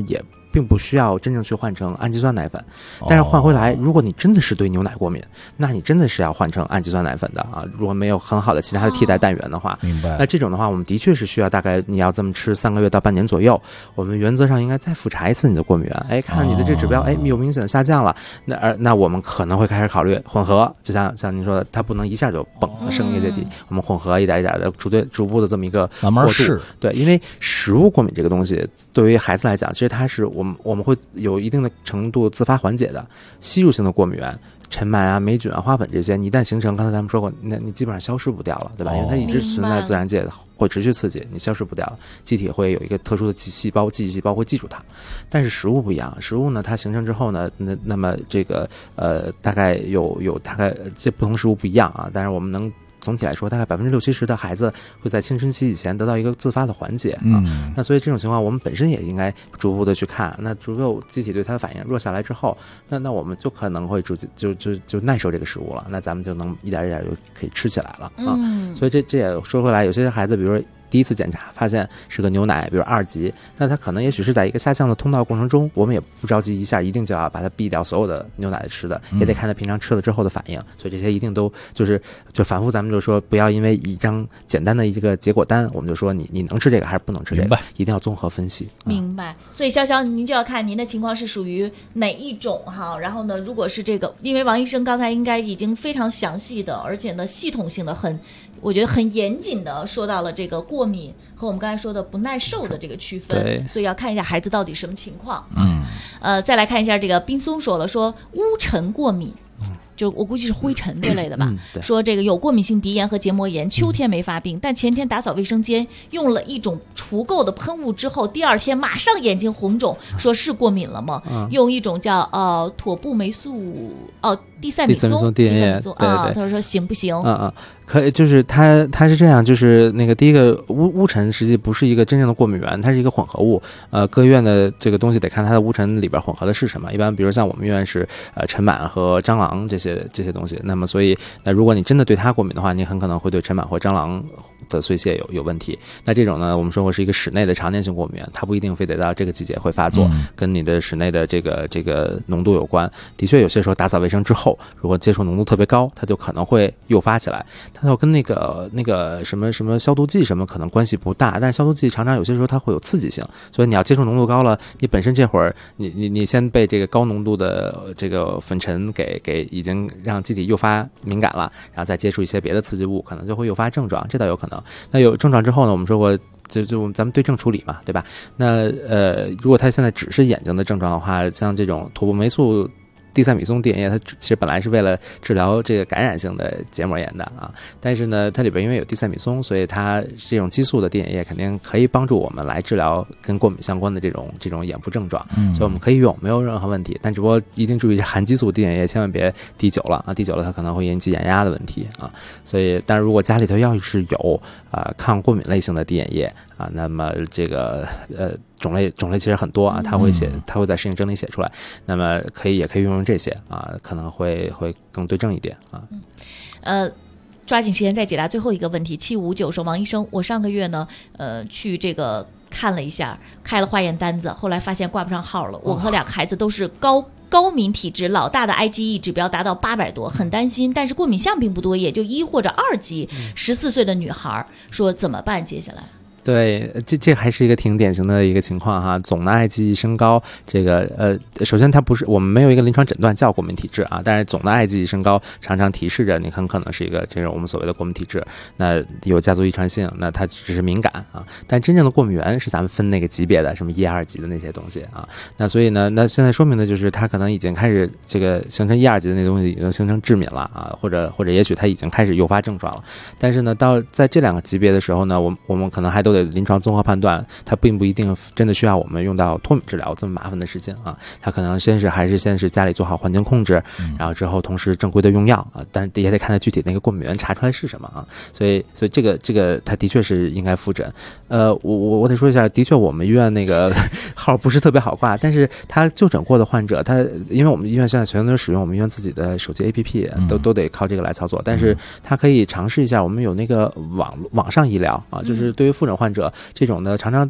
并不需要真正去换成氨基酸奶粉。但是换回来，如果你真的是对牛奶过敏，那你真的是要换成氨基酸奶粉的啊。如果没有很好的其他的替代氮源的话，
明白。
那这种的话，我们的确是需要大概你要这么吃3个月到半年左右，我们原则上应该再复查一次你的过敏源，哎，看你的这指标，哎，有明显的下降了，那我们可能会开始考虑混合，就像您说的，它不能一下就蹦升一个阶梯，我们混合一点一点的逐步的这么一个
慢慢试。
对，因为食物过敏这个东西，对于孩子来讲，其实它是我们会有一定的程度自发缓解的。吸入性的过敏源，尘螨啊、霉菌啊、花粉这些，你一旦形成，刚才咱们说过，那你基本上消失不掉了，对吧？因为它一直存在自然界，会持续刺激，你消失不掉了。机体会有一个特殊的记忆细胞会记住它。但是食物不一样，食物呢，它形成之后呢，那么这个大概有大概这不同食物不一样啊，但是我们能。总体来说，大概60%-70%的孩子会在青春期以前得到一个自发的缓解啊。那所以这种情况，我们本身也应该逐步的去看。那逐步机体对它的反应弱下来之后，那我们就可能会就耐受这个食物了。那咱们就能一点一点就可以吃起来了啊。所以这也说回来，有些孩子，比如说第一次检查发现是个牛奶，比如2级，那它可能也许是在一个下降的通道过程中，我们也不着急一下一定就要把它避掉所有的牛奶吃的，也得看他平常吃了之后的反应。所以这些一定都就反复咱们就说，不要因为一张简单的一个结果单，我们就说你能吃这个还是不能吃这个，一定要综合分析。
明白。所以潇潇您就要看您的情况是属于哪一种哈，然后呢，如果是这个，因为王医生刚才应该已经非常详细的，而且呢系统性的我觉得很严谨的说到了这个过敏和我们刚才说的不耐受的这个区分，所以要看一下孩子到底什么情况。再来看一下这个冰松说了，说污尘过敏。就我估计是灰尘这类的吧，说这个有过敏性鼻炎和结膜炎，秋天没发病，但前天打扫卫生间用了一种除垢的喷雾之后，第2天马上眼睛红肿，说是过敏了吗？用一种叫妥布霉素地塞米松
对，
他说行不行？
可以，就是它是这样，就是那个第一个污尘实际不是一个真正的过敏源，它是一个混合物。各医院的这个东西得看它的污尘里边混合的是什么。一般比如像我们医院是尘螨和蟑螂这些东西。那么所以如果你真的对它过敏的话，你很可能会对尘螨或蟑螂的碎屑有问题。那这种呢，我们说过是一个室内的常年性过敏源，它不一定非得到这个季节会发作，跟你的室内的这个浓度有关。的确有些时候打扫卫生之后，如果接触浓度特别高，它就可能会诱发起来。它要跟那个什么消毒剂什么可能关系不大，但是消毒剂常常有些时候它会有刺激性，所以你要接触浓度高了，你本身这会儿你先被这个高浓度的这个粉尘给已经让机体诱发敏感了，然后再接触一些别的刺激物，可能就会诱发症状，这倒有可能。那有症状之后呢，我们说过就咱们对症处理嘛，对吧？那如果它现在只是眼睛的症状的话，像这种妥布霉素地塞米松滴眼液，它其实本来是为了治疗这个感染性的结膜炎的啊，但是呢，它里边因为有地塞米松，所以它这种激素的滴眼液肯定可以帮助我们来治疗跟过敏相关的这种眼部症状，所以我们可以用，没有任何问题。但只不过一定注意，含激素滴眼液千万别滴久了啊，滴久了它可能会引起眼压的问题啊。所以，但是如果家里头要是有抗过敏类型的滴眼液啊，那么这个种类其实很多啊，它会在适应症里写出来，那么也可以用这些啊，可能会更对症一点啊。
抓紧时间再解答最后一个问题。759说，王医生，我上个月呢去这个看了一下，开了化验单子，后来发现挂不上号了。我和2个孩子都是高敏体质，老大的 IgE 指标达到800多，很担心，但是过敏项并不多，也就1或者2级。14岁的女孩说怎么办？接下来
对，这还是一个挺典型的一个情况哈。总的 IgE 升高，这个首先它不是我们没有一个临床诊断叫过敏体质啊，但是总的 IgE 升高常常提示着你很可能是一个这种我们所谓的过敏体质。那有家族遗传性，那它只是敏感啊，但真正的过敏源是咱们分那个级别的，什么1、2级的那些东西啊。那所以呢，那现在说明的就是它可能已经开始这个形成1、2级的那东西已经形成致敏了啊，或者也许它已经开始诱发症状了。但是呢，在这2个级别的时候呢，我们可能还都得临床综合判断，它并不一定真的需要我们用到脱敏治疗这么麻烦的事情啊。它可能还是先是家里做好环境控制，然后之后同时正规的用药啊，但也得看它具体那个过敏源查出来是什么啊。所以这个它的确是应该复诊。我得说一下，的确我们医院那个号不是特别好挂，但是他就诊过的患者，因为我们医院现在全都使用我们医院自己的手机 APP，都得靠这个来操作，但是他可以尝试一下，我们有那个网上医疗啊，就是对于复诊患者这种的常常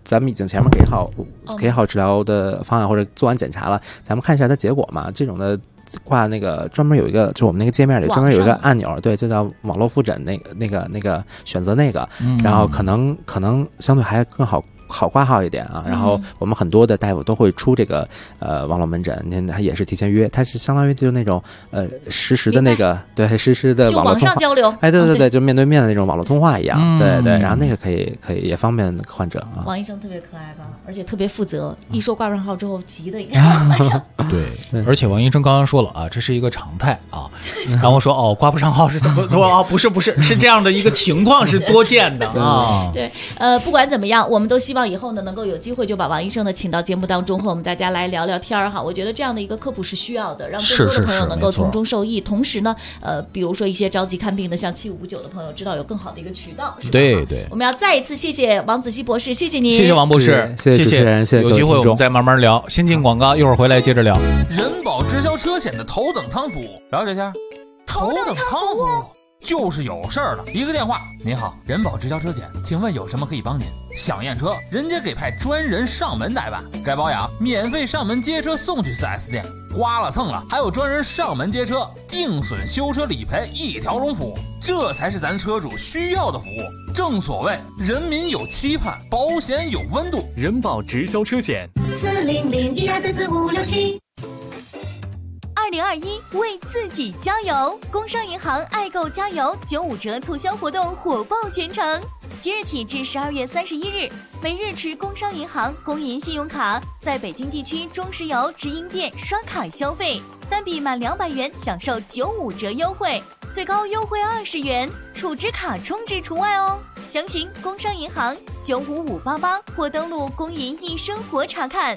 咱们已经前面给好治疗的方案或者做完检查了，咱们看一下它结果嘛。这种的挂那个专门有一个，就我们那个界面里专门有一个按钮，对，就叫网络复诊，那个选择那个，然后可能相对还更好挂号一点啊，然后我们很多的大夫都会出这个网络门诊，他也是提前约，他是相当于就是那种实时的那个对实时的网络通话
就网上交流，
哎对，就面对面的那种网络通话一样，对，然后那个可以也方便患者啊。
王医生特别可爱吧，而且特别负责，一说挂上号之后急的，
对，而且王医生刚刚说了啊，这是一个常态啊，然后说挂不上号是不是是这样的一个情况是多见的啊。
对，不管怎么样，我们都希望以后呢能够有机会就把王医生呢请到节目当中，和我们大家来聊聊天哈。我觉得这样的一个科普是需要的，让更多的朋友能够从中受益。同时呢，比如说一些着急看病的，像7559的朋友，知道有更好的一个渠道。
对，
我们要再一次谢谢王子熙博士，谢谢您，
谢谢王博士，
谢谢主持人，谢谢
有机会我们再慢慢聊。先进广告，一会儿回来接着聊。
人保直销车险的头等舱服务，了解一下。头等舱服务就是有事儿了，一个电话，您好，人保直销车险，请问有什么可以帮您？想验车，人家给派专人上门代办；该保养，免费上门接车送去 4S 店；刮了蹭了，还有专人上门接车，定损修车理赔一条龙服务，这才是咱车主需要的服务。正所谓人民有期盼，保险有温度。
人保直销车险
40012344567。
2021为自己加油！工商银行爱购加油95折促销活动火爆全城，即日起至12月31日，每日持工商银行公银信用卡在北京地区中石油直营店刷卡消费，单笔满200元享受95折优惠，最高优惠20元，储值卡充值除外哦。详询工商银行95588或登录公银易生活查看。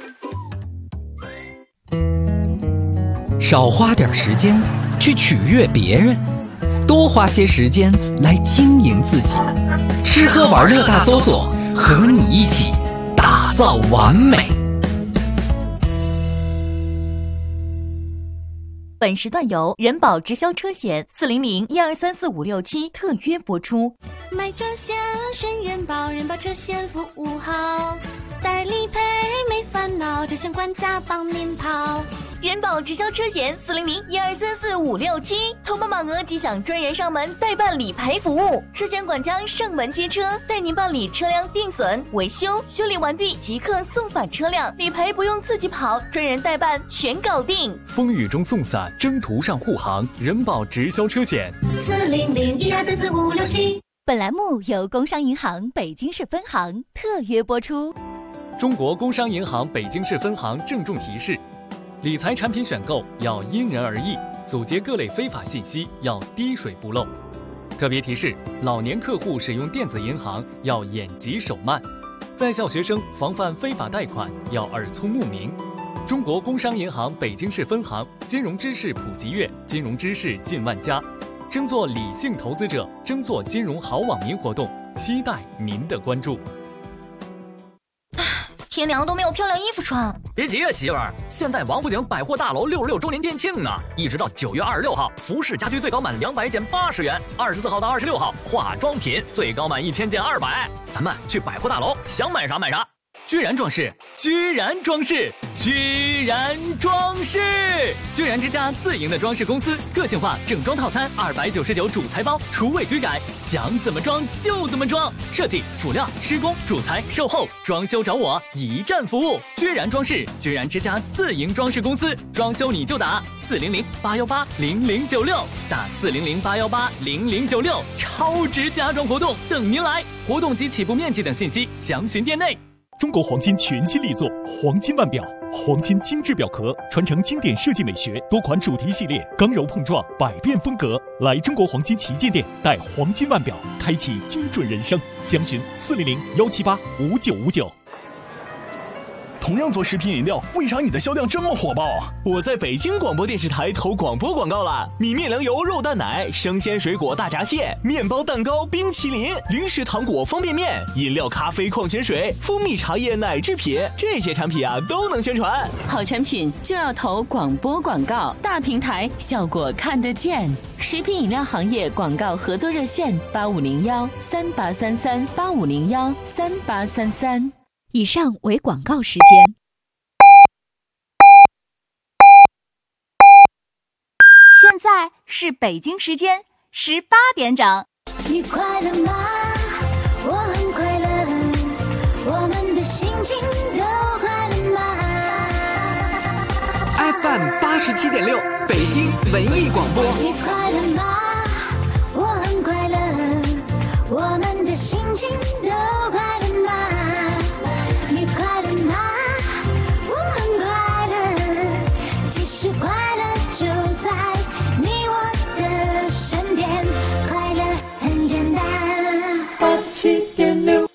少花点时间去取悦别人，多花些时间来经营自己。吃喝玩乐大搜索，和你一起打造完美。
本时段由人保直销车险40012345567特约播出。
买车险选人保，人保车险服务好，代理赔没烦恼，这险管家帮您跑。
人保直销车险40012345567，投保满额即享专人上门代办理赔服务，车险管家上门接车，带您办理车辆定损、维修，修理完毕即刻送返车辆，理赔不用自己跑，专人代办全搞定。
风雨中送伞，征途上护航，人保直销车险
40012345567。
本栏目由工商银行北京市分行特约播出。
中国工商银行北京市分行郑重提示：理财产品选购要因人而异，阻截各类非法信息要滴水不漏。特别提示：老年客户使用电子银行要眼疾手慢，在校学生防范非法贷款要耳聪目明。中国工商银行北京市分行金融知识普及月，金融知识进万家，争做理性投资者，争做金融好网民活动，期待您的关注。
天凉都没有漂亮衣服穿。
别急啊，媳妇儿，现在王府井百货大楼66周年店庆呢，一直到9月26号，服饰家居最高满200减80元，24号到26号，化妆品最高满1000减200。咱们去百货大楼，想买啥买啥。居然装饰，居然装饰，居然装饰！居然之家自营的装饰公司，个性化整装套餐299主材包，厨卫居改，想怎么装就怎么装。设计、辅料、施工、主材、售后、装修找我，一站服务。居然装饰，居然之家自营装饰公司，装修你就打400-818-0096，打400-818-0096，超值家装活动等您来。活动及起步面积等信息详询店内。
中国黄金全新力作黄金腕表，黄金精致表壳，传承经典设计美学，多款主题系列，刚柔碰撞，百变风格。来中国黄金旗舰店，带黄金腕表，开启精准人生。详询400-178-5959。
同样做食品饮料，为啥你的销量这么火爆啊？我在北京广播电视台投广播广告了，米面粮油肉蛋奶、生鲜水果大闸蟹、面包蛋糕、冰淇淋、零食糖果方便面、饮料咖啡矿泉水、蜂蜜茶叶奶制品，这些产品啊都能宣传。
好产品就要投广播广告，大平台效果看得见。食品饮料行业广告合作热线：8501-3833，8501-3833。
以上为广告时间。
现在是北京时间18点整。
你快乐吗？我很快乐，我们的心情都快乐吗
？FM 87.6，北京文艺广播。
你快乐吗？我很快乐，我们的心情都快乐吗？你快乐吗？我很快乐，其实快乐就在你我的身边，快乐很简单。87.6。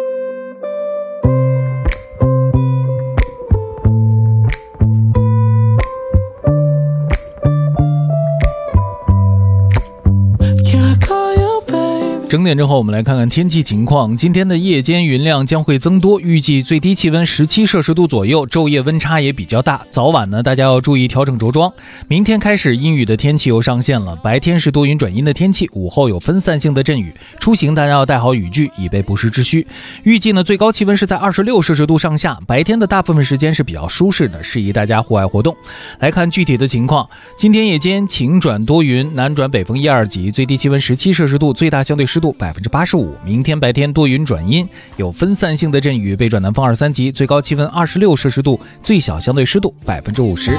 整点之后，我们来看看天气情况。今天的夜间云量将会增多，预计最低气温17摄氏度左右，昼夜温差也比较大。早晚呢，大家要注意调整着装。明天开始阴雨的天气又上线了，白天是多云转阴的天气，午后有分散性的阵雨。出行大家要带好雨具，以备不时之需。预计呢，最高气温是在26摄氏度上下，白天的大部分时间是比较舒适的，适宜大家户外活动。来看具体的情况，今天夜间晴转多云，南转北风1、2级，最低气温17摄氏度，最大相对湿度85%。明天白天多云转阴，有分散性的阵雨，北转南风2、3级，最高气温26摄氏度，最小相对湿度50%。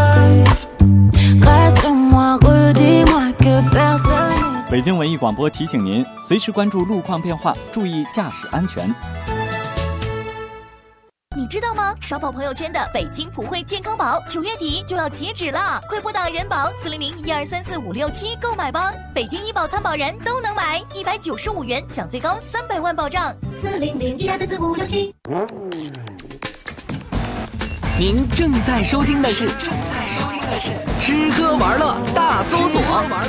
北京文艺广播提醒您，随时关注路况变化，注意驾驶安全。
你知道吗？刷爆朋友圈的北京普惠健康宝9月底就要截止了，快拨打人保400-1234-567购买吧！北京医保参保人都能买，195元享最高300万保障。
400-1234-567。
您正在收听的是吃喝玩乐大搜索。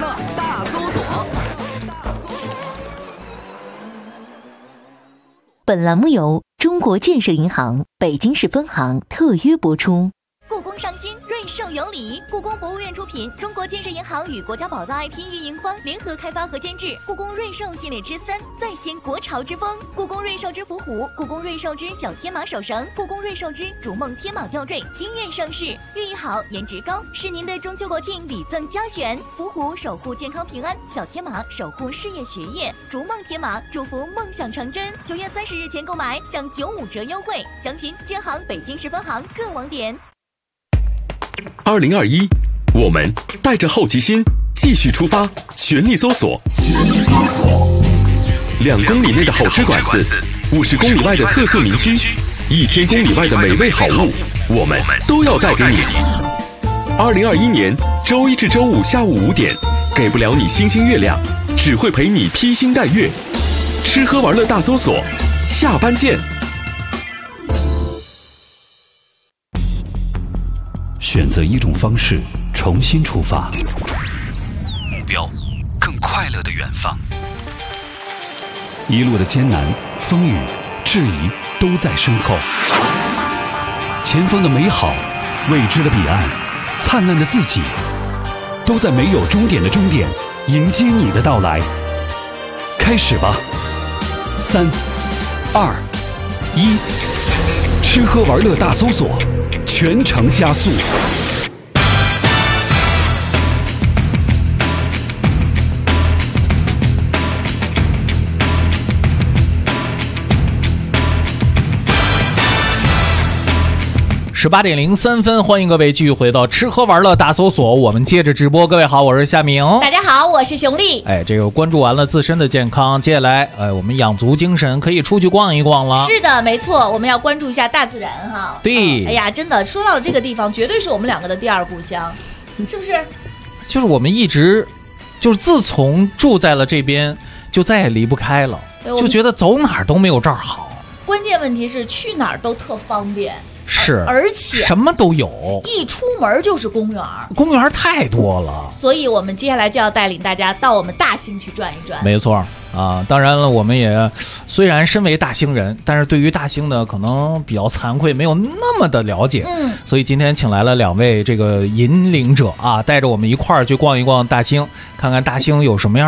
本栏目由中国建设银行北京市分行特约播出。
故宫上新，瑞兽有礼。故宫博物院出品，中国建设银行与国家宝藏 IP 运营方联合开发和监制。故宫瑞兽系列之3，再现国潮之风。故宫瑞兽之伏虎，故宫瑞兽之小天马手绳，故宫瑞兽之逐梦天马吊坠惊艳上市，寓意好，颜值高，是您的中秋国庆礼赠佳选。伏虎守护健康平安，小天马守护事业学业，逐梦天马祝福梦想成真。9月30日前购买享95折优惠，详询建行北京市分行各网点。
2021，我们带着好奇心继续出发，全力搜索。2公里内的好吃馆子，50公里外的特色民居，1000公里外的美味好物，我们都要带给你。2021年周一至周五下午5点，给不了你星星月亮，只会陪你披星戴月。吃喝玩乐大搜索，下班见。
选择一种方式，重新出发，
目标更快乐的远方。
一路的艰难、风雨、质疑都在身后，前方的美好、未知的彼岸、灿烂的自己，都在没有终点的终点迎接你的到来。开始吧，3、2、1，吃喝玩乐大搜索，全程加速。
18点03分，欢迎各位继续回到吃喝玩乐大搜索，我们接着直播。各位好，我是夏明。
大家好，我是熊丽。
这个关注完了自身的健康，接下来我们养足精神，可以出去逛一逛了。
是的，没错，我们要关注一下大自然哈。
对，
哎呀，真的说到了这个地方，绝对是我们两个的第二故乡，是不是？
就是我们一直，就是自从住在了这边，就再也离不开了，就觉得走哪儿都没有这儿好。
关键问题是去哪儿都特方便。
是，
而且
什么都有，
一出门就是公园，
公园太多了。
所以我们接下来就要带领大家到我们大兴去转一转。
没错啊，当然了，我们也虽然身为大兴人，但是对于大兴呢，可能比较惭愧，没有那么的了解。所以今天请来了2位这个引领者啊，带着我们一块儿去逛一逛大兴，看看大兴有什么样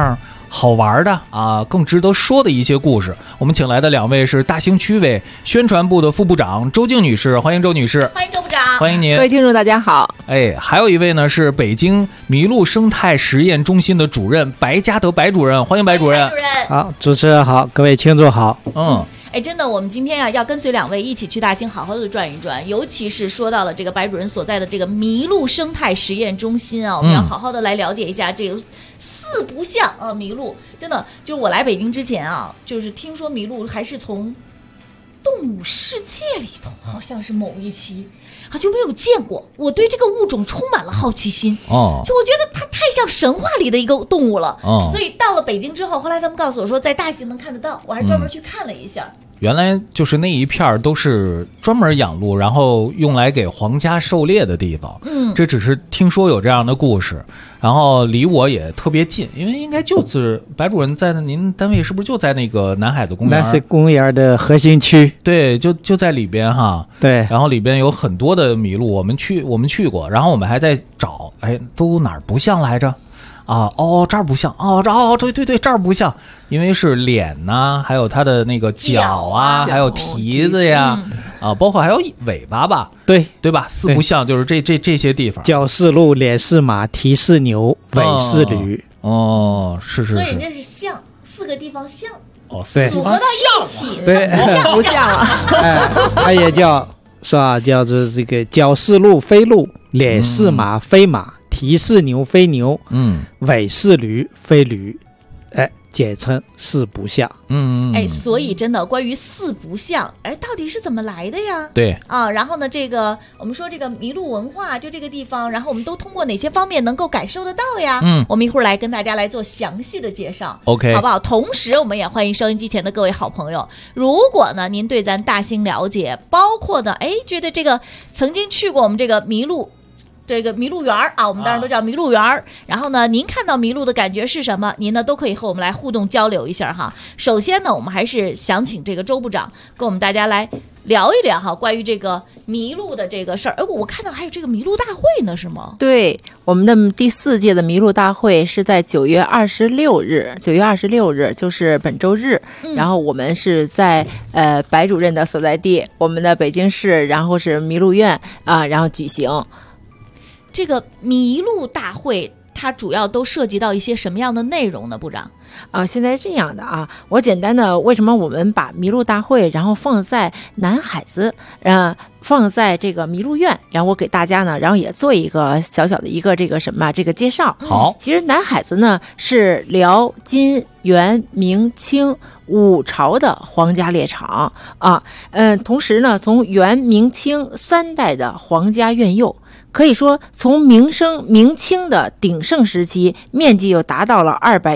好玩的啊，更值得说的一些故事。我们请来的2位是大兴区委宣传部的副部长周静女士，欢迎周女士。
欢迎周部长。
欢迎您。
各位听众大家好。
还有一位呢是北京麋鹿生态实验中心的主任白嘉德白主任，欢迎白主任。
好，主持人好，各位听众好。
真的，我们今天要跟随2位一起去大兴好好的转一转，尤其是说到了这个白主任所在的这个麋鹿生态实验中心啊，我们要好好的来了解一下这个4不像啊，麋鹿真的就是我来北京之前啊，就是听说麋鹿还是从动物世界里头，好像是某一期啊就没有见过，我对这个物种充满了好奇心就我觉得它太像神话里的一个动物了所以到了北京之后，后来他们告诉我说在大兴能看得到，我还专门去看了一下。
原来就是那一片都是专门养鹿，然后用来给皇家狩猎的地方。这只是听说有这样的故事，然后离我也特别近，因为应该就是白主任在您单位是不是就在那个南海子公园？
南海公园的核心区。
对，就在里边哈。对，然后里边有很多的麋鹿，我们去过，然后我们还在找，都哪儿不像来着？这儿不像对，这儿不像，因为是脸呐，还有它的那个脚啊，还有蹄子呀，包括还有尾巴吧，对吧？4不像就是这些地方，
脚是鹿，脸是马，蹄是牛，尾是驴。
是。
所以这是像4个地方像
对，
组合到一起，
对，
像不像了？
它也叫是吧？叫做这个脚是鹿非鹿，脸是马非马。蹄是牛非牛，尾是驴非驴，简称4不像。
所以真的关于4不像，到底是怎么来的呀？
对
啊，然后呢，这个我们说这个麋鹿文化就这个地方，然后我们都通过哪些方面能够感受得到呀？我们一会儿来跟大家来做详细的介绍
，OK，
好不好？同时，我们也欢迎收音机前的各位好朋友，如果呢您对咱大兴了解，包括呢觉得这个曾经去过我们这个麋鹿园啊，我们当然都叫麋鹿园。然后呢，您看到麋鹿的感觉是什么？您呢都可以和我们来互动交流一下哈。首先呢，我们还是想请这个周部长跟我们大家来聊一聊哈，关于这个麋鹿的这个事儿。我看到还有这个麋鹿大会呢，是吗？
对，我们的第4届的麋鹿大会是在9月26日，就是本周日。然后我们是在白主任的所在地，我们的北京市，然后是麋鹿院啊，然后举行。
这个麋鹿大会它主要都涉及到一些什么样的内容呢，部长？
现在是这样的啊，我简单的为什么我们把麋鹿大会然后放在南海子，放在这个麋鹿院，然后我给大家呢，然后也做一个小小的一个这个介绍。
好，
其实南海子呢是辽、金、元、明、清5朝的皇家猎场啊，同时呢，从元、明、清3代的皇家院囿。可以说，从明清的鼎盛时期，面积又达到了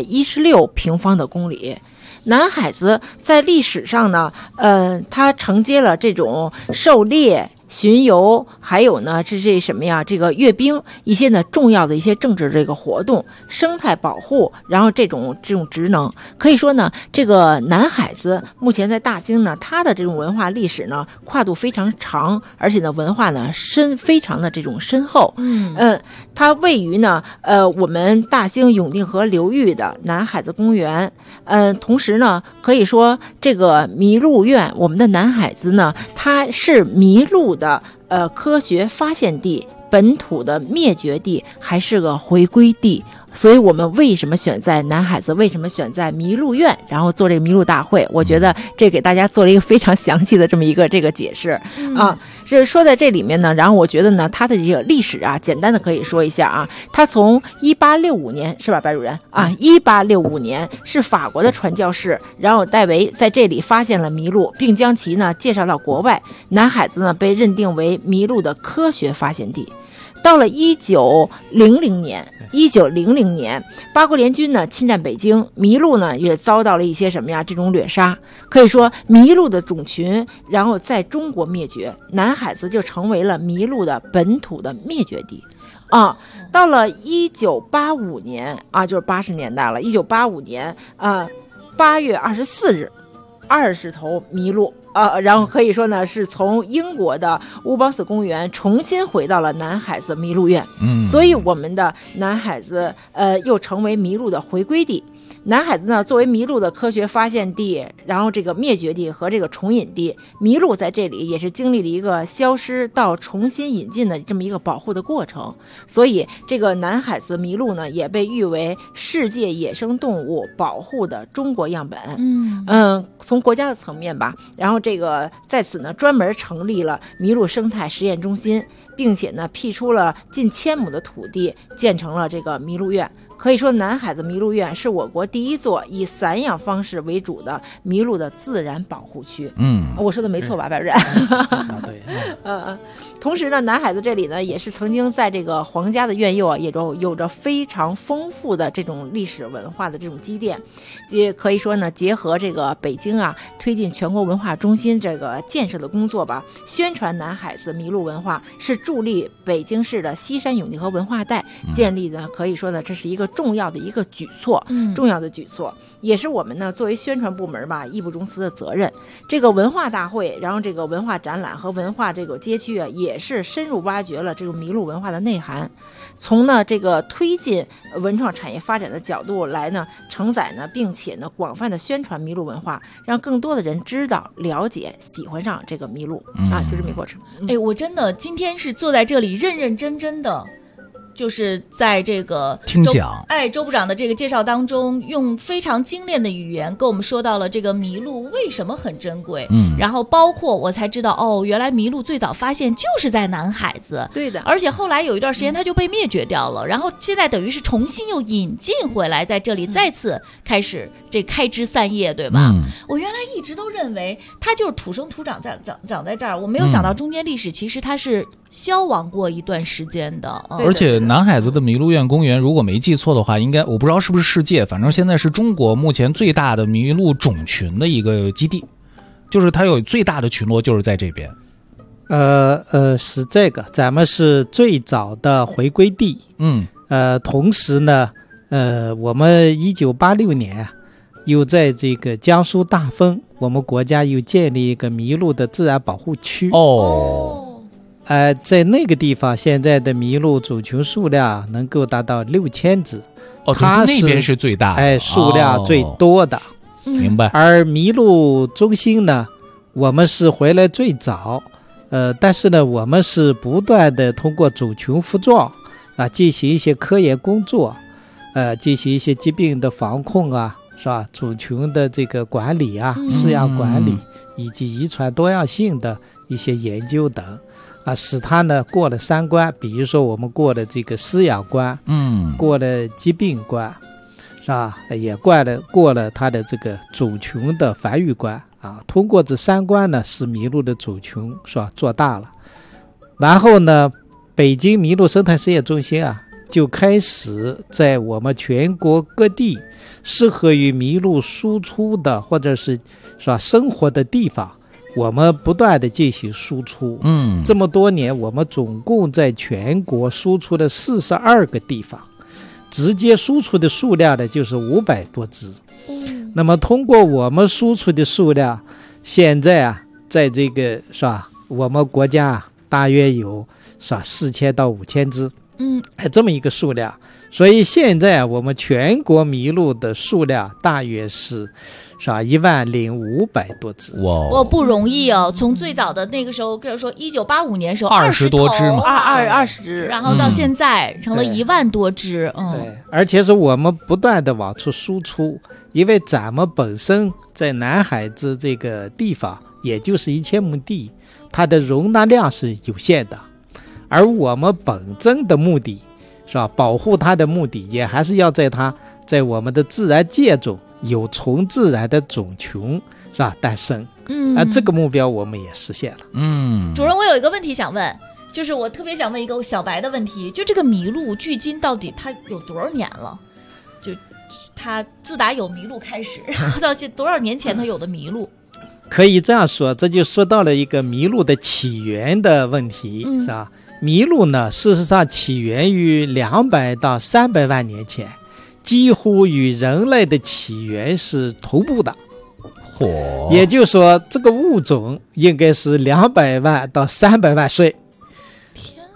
216平方的公里。南海子在历史上呢，它承接了这种狩猎、巡游，还有呢，这什么呀？这个阅兵一些呢重要的一些政治这个活动、生态保护，然后这种职能，可以说呢，这个南海子目前在大兴呢，它的这种文化历史呢跨度非常长，而且呢文化呢非常的这种深厚。它位于呢我们大兴永定河流域的南海子公园。同时呢，可以说这个麋鹿院，我们的南海子呢，它是麋鹿的科学发现地、本土的灭绝地，还是个回归地。所以我们为什么选在南海子，为什么选在麋鹿院，然后做这个麋鹿大会？我觉得这给大家做了一个非常详细的这么一个这个解释啊。是说在这里面呢，然后我觉得呢，它的这个历史啊，简单的可以说一下啊。它从1865年是吧，白主任啊，1865年是法国的传教士，然后戴维在这里发现了麋鹿，并将其呢介绍到国外。南海子呢被认定为麋鹿的科学发现地。到了1900年，八国联军呢侵占北京，麋鹿呢也遭到了一些什么呀？这种掠杀。可以说，麋鹿的种群，然后在中国灭绝，南海子就成为了麋鹿的本土的灭绝地。到了1985年啊，就是80年代了。1985年8月24日，20头麋鹿。然后可以说呢，是从英国的乌堡斯公园重新回到了南海子麋鹿院。所以我们的南海子又成为麋鹿的回归地。 南海子呢，作为麋鹿的科学发现地，然后这个灭绝地和这个重引地，麋鹿在这里也是经历了一个消失到重新引进的这么一个保护的过程。所以这个南海子麋鹿呢，也被誉为世界野生动物保护的中国样本。从国家的层面吧，然后这个在此呢专门成立了麋鹿生态实验中心，并且呢辟出了近1000亩的土地，建成了这个麋鹿院。可以说，南海子麋鹿院是我国第一座以散养方式为主的麋鹿的自然保护区。我说的没错吧，白主任？
对。
同时呢，南海子这里呢，也是曾经在这个皇家的院囿啊，也有着非常丰富的这种历史文化的这种积淀。也可以说呢，结合这个北京啊，推进全国文化中心这个建设的工作吧，宣传南海子麋鹿文化，是助力北京市的西山永定河文化带建立的。可以说呢，这是一个重要的一个举措，也是我们呢作为宣传部门吧义不容辞的责任。这个文化大会，然后这个文化展览和文化这个街区啊，也是深入挖掘了这个麋鹿文化的内涵，从呢这个推进文创产业发展的角度来呢承载呢，并且呢广泛的宣传麋鹿文化，让更多的人知道、了解、喜欢上这个麋鹿就这么一个过程。
我真的今天是坐在这里认认真真的。就是在这个
听讲，
周部长的这个介绍当中，用非常精炼的语言跟我们说到了这个麋鹿为什么很珍贵。然后包括我才知道，原来麋鹿最早发现就是在南海子。
对的。
而且后来有一段时间它就被灭绝掉了，然后现在等于是重新又引进回来，在这里再次开始这开枝散叶，对吧？我原来一直都认为它就是土生土长长在这儿，我没有想到中间历史其实它是消亡过一段时间的。
而且南海子的麋鹿院公园，如果没记错的话，应该我不知道是不是世界，反正现在是中国目前最大的麋鹿种群的一个基地，就是它有最大的群落就是在这边。
是这个，咱们是最早的回归地。同时呢，我们1986年又在这个江苏大丰，我们国家又建立一个麋鹿的自然保护区。在那个地方，现在的麋鹿种群数量能够达到6000只。
它那边是最大的，
数量最多的。
明白。
而麋鹿中心呢，我们是回来最早，但是呢，我们是不断的通过种群扶壮进行一些科研工作，进行一些疾病的防控是吧？种群的这个管理饲养管理以及遗传多样性的一些研究等。使它呢过了3关，比如说我们过了这个饲养关，过了疾病关，是吧？也过了它的这个种群的繁育关通过这3关呢，使麋鹿的种群是吧做大了。然后呢，北京麋鹿生态实验中心就开始在我们全国各地适合于麋鹿输出的或者是吧生活的地方，我们不断的进行输出。这么多年，我们总共在全国输出了42个地方，直接输出的数量呢就是500多只。那么通过我们输出的数量，现在在这个是吧，我们国家大约有是吧4000到5000只。这么一个数量。所以现在我们全国麋鹿的数量大约是吧10500多只。
哇，不容易哦！从最早的那个时候，比如说1985年时候
20多只嘛
，20只，然后到现在成了1万多只。
对，而且是我们不断的往出输出，因为咱们本身在南海子这个地方，也就是1000亩地，它的容纳量是有限的，而我们本真的目的是吧，保护它的目的也还是要在我们的自然界中有纯自然的种群是吧诞生。这个目标我们也实现了。
主任，我有一个问题想问，就是我特别想问一个小白的问题，就这个麋鹿距今到底它有多少年了？就它自打有麋鹿开始，然后到多少年前它有的麋鹿？
可以这样说，这就说到了一个麋鹿的起源的问题，是吧？麋鹿呢，事实上起源于200到300万年前，几乎与人类的起源是同步的。也就是说，这个物种应该是200万到300万岁。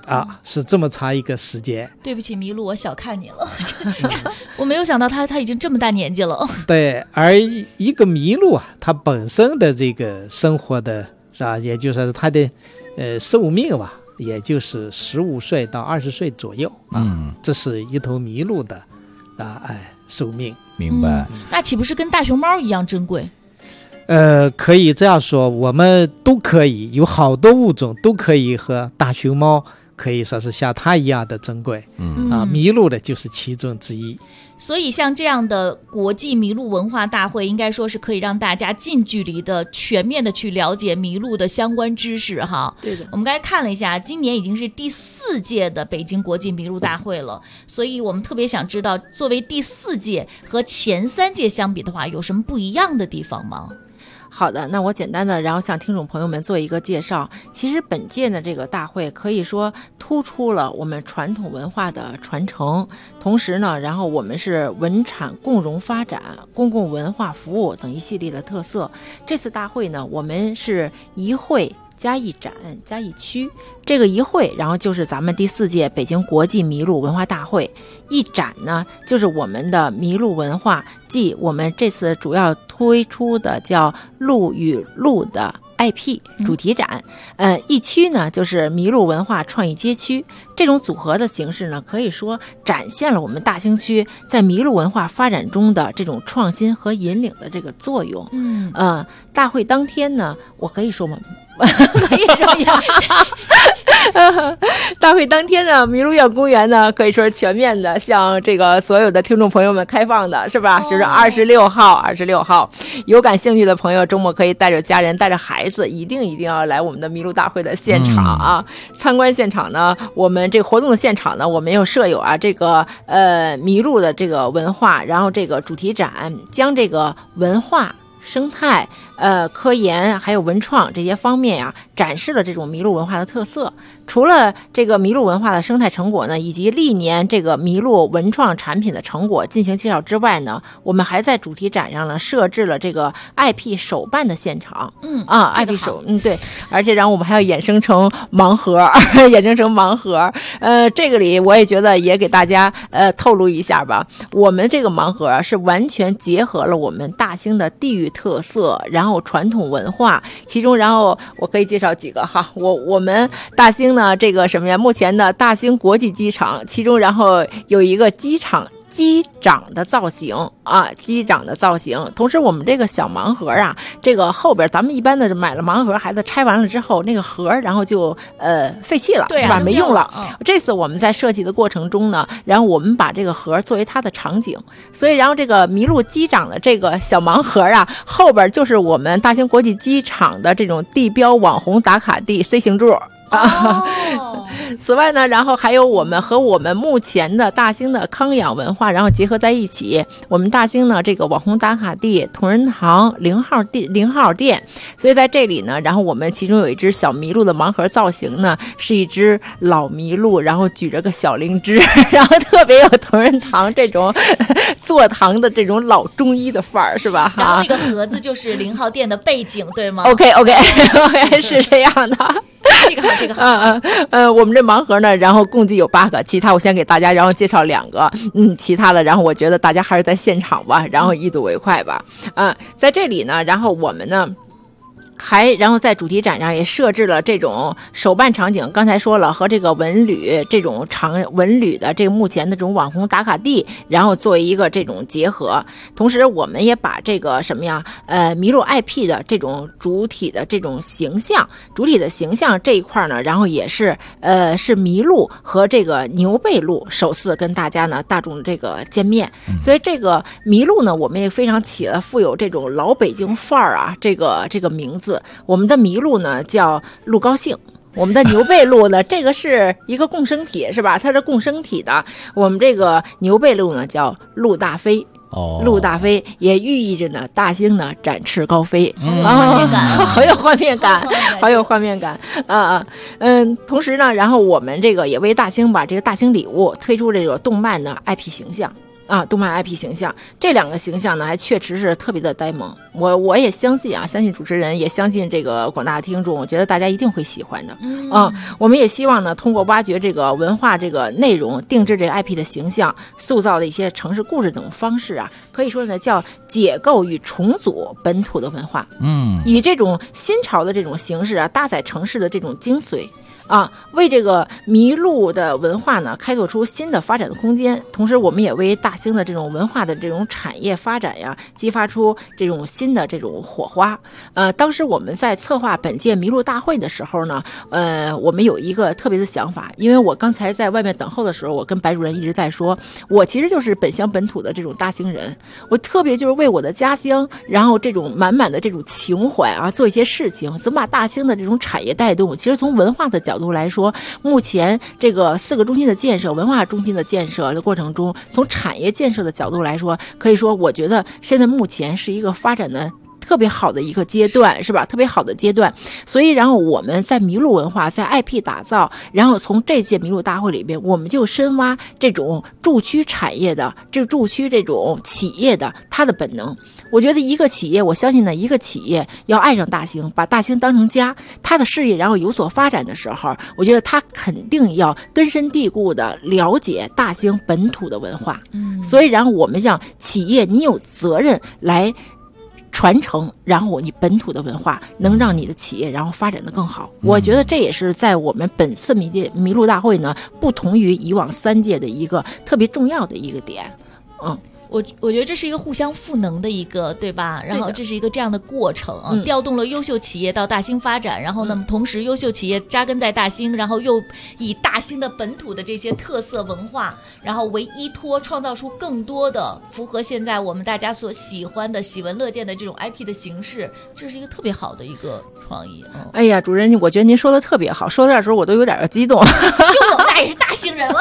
是这么长一个时间。
对不起，麋鹿，我小看你了，我没有想到他已经这么大年纪了。
对，而一个麋鹿啊，它本身的这个生活的是吧，也就是它的寿命吧，也就是15岁到20岁左右这是一头麋鹿的寿命。
明白。
那岂不是跟大熊猫一样珍贵？
可以这样说，我们都可以有好多物种都可以和大熊猫可以说是像它一样的珍贵。麋鹿的就是其中之一。
所以像这样的国际麋鹿文化大会，应该说是可以让大家近距离的全面的去了解麋鹿的相关知识哈。
对的。
我们刚才看了一下，今年已经是第4届的北京国际麋鹿大会了，所以我们特别想知道，作为第4届和前3届相比的话，有什么不一样的地方吗？
好的，那我简单的然后向听众朋友们做一个介绍。其实本届的这个大会可以说突出了我们传统文化的传承，同时呢，然后我们是文产共融发展、公共文化服务等一系列的特色。这次大会呢，我们是一会加一展加一区，这个一会然后就是咱们第4届北京国际麋鹿文化大会，一展呢就是我们的麋鹿文化，即我们这次主要推出的叫鹿与鹿的 IP 主题展。一区呢就是麋鹿文化创意街区，这种组合的形式呢，可以说展现了我们大兴区在麋鹿文化发展中的这种创新和引领的这个作用。大会当天呢，我可以说吗？可以说呀。大会当天呢，麋鹿苑公园呢可以说是全面的向这个所有的听众朋友们开放的，是吧？就是26号，有感兴趣的朋友周末可以带着家人带着孩子一定要来我们的麋鹿大会的现场啊。参观现场呢，我们这个活动的现场呢，我们又设有这个麋鹿的这个文化，然后这个主题展将这个文化生态科研还有文创这些方面呀，展示了这种麋鹿文化的特色。除了这个麋鹿文化的生态成果呢，以及历年这个麋鹿文创产品的成果进行介绍之外呢，我们还在主题展上呢设置了这个 IP 手办的现场。IP 手对，而且然后我们还要衍生成盲盒，这个里我也觉得也给大家透露一下吧。我们这个盲盒是完全结合了我们大兴的地域特色，然后传统文化，其中然后我可以介绍几个哈。我们大兴呢这个什么呀，目前的大兴国际机场，其中然后有一个机长的造型同时我们这个小盲盒啊，这个后边咱们一般的买了盲盒，孩子拆完了之后那个盒然后就废弃了，是吧？没用了。这次我们在设计的过程中呢，然后我们把这个盒作为它的场景，所以然后这个麋鹿机长的这个小盲盒啊，后边就是我们大兴国际机场的这种地标网红打卡地 C 型柱。此外呢，然后还有我们和我们目前的大兴的康养文化然后结合在一起，我们大兴呢这个网红打卡地同仁堂0号店，所以在这里呢，然后我们其中有一只小麋鹿的盲盒造型呢，是一只老麋鹿，然后举着个小灵芝，然后特别有同仁堂这种坐堂的这种老中医的范儿，是吧？
然后那个盒子就是0号店的背景，对吗
？OK 是这样的。
这个好。
我们这盲盒呢，然后共计有8个，其他我先给大家然后介绍2个，其他的然后我觉得大家还是在现场吧，然后一睹为快吧。在这里呢，然后我们呢然后在主题展上也设置了这种手办场景，刚才说了和这个文旅这种文旅的这个目前的这种网红打卡地，然后作为一个这种结合。同时我们也把这个什么呀麋鹿 IP 的这种主体的形象这一块呢，然后也是是麋鹿和这个牛背鹿首次跟大众这个见面。所以这个麋鹿呢，我们也非常富有这种老北京范儿啊，这个名字。我们的麋鹿呢叫鹿高兴，我们的牛背鹿呢这个是一个共生体，是吧？它是共生体的。我们这个牛背鹿呢叫鹿大飞。鹿大飞也寓意着呢，大兴呢展翅高飞，好有画面感，好有画面感同时呢，然后我们这个也为大兴把这个大兴礼物推出这个动漫的 IP 形象。 动漫 IP 形象，这2个形象呢，还确实是特别的呆萌。我也相信相信主持人，也相信这个广大听众，我觉得大家一定会喜欢的。我们也希望呢，通过挖掘这个文化这个内容，定制这个 IP 的形象，塑造的一些城市故事等方式可以说呢叫解构与重组本土的文化。以这种新潮的这种形式搭载城市的这种精髓。为这个麋鹿的文化呢开拓出新的发展的空间，同时我们也为大兴的这种文化的这种产业发展激发出这种新的这种火花。当时我们在策划本届麋鹿大会的时候呢，我们有一个特别的想法，因为我刚才在外面等候的时候，我跟白主任一直在说，我其实就是本乡本土的这种大兴人，我特别就是为我的家乡，然后这种满满的这种情怀做一些事情，怎么把大兴的这种产业带动。其实从文化的角度来说，目前这个4个中心的建设，文化中心的建设的过程中，从产业建设的角度来说，可以说我觉得现在目前是一个发展的特别好的一个阶段，是吧？特别好的阶段。所以然后我们在麋鹿文化，在 IP 打造，然后从这届麋鹿大会里边，我们就深挖这种驻区产业的，这驻区这种企业的它的本能。我觉得一个企业，我相信呢，一个企业要爱上大兴，把大兴当成家，他的事业然后有所发展的时候，我觉得他肯定要根深蒂固的了解大兴本土的文化。所以然后我们像企业，你有责任来传承，然后你本土的文化能让你的企业然后发展得更好。我觉得这也是在我们本次麋鹿大会呢，不同于以往3届的一个特别重要的一个点。
我觉得这是一个互相赋能的一个，对吧？然后这是一个这样的过程调动了优秀企业到大兴发展，然后呢，同时优秀企业扎根在大兴，然后又以大兴的本土的这些特色文化，然后为依托，创造出更多的符合现在我们大家所喜欢的、喜闻乐见的这种 IP 的形式，这是一个特别好的一个创意。
哎呀，主任，我觉得您说的特别好，说到这时候我都有点激动。
就我们俩也是大兴人了。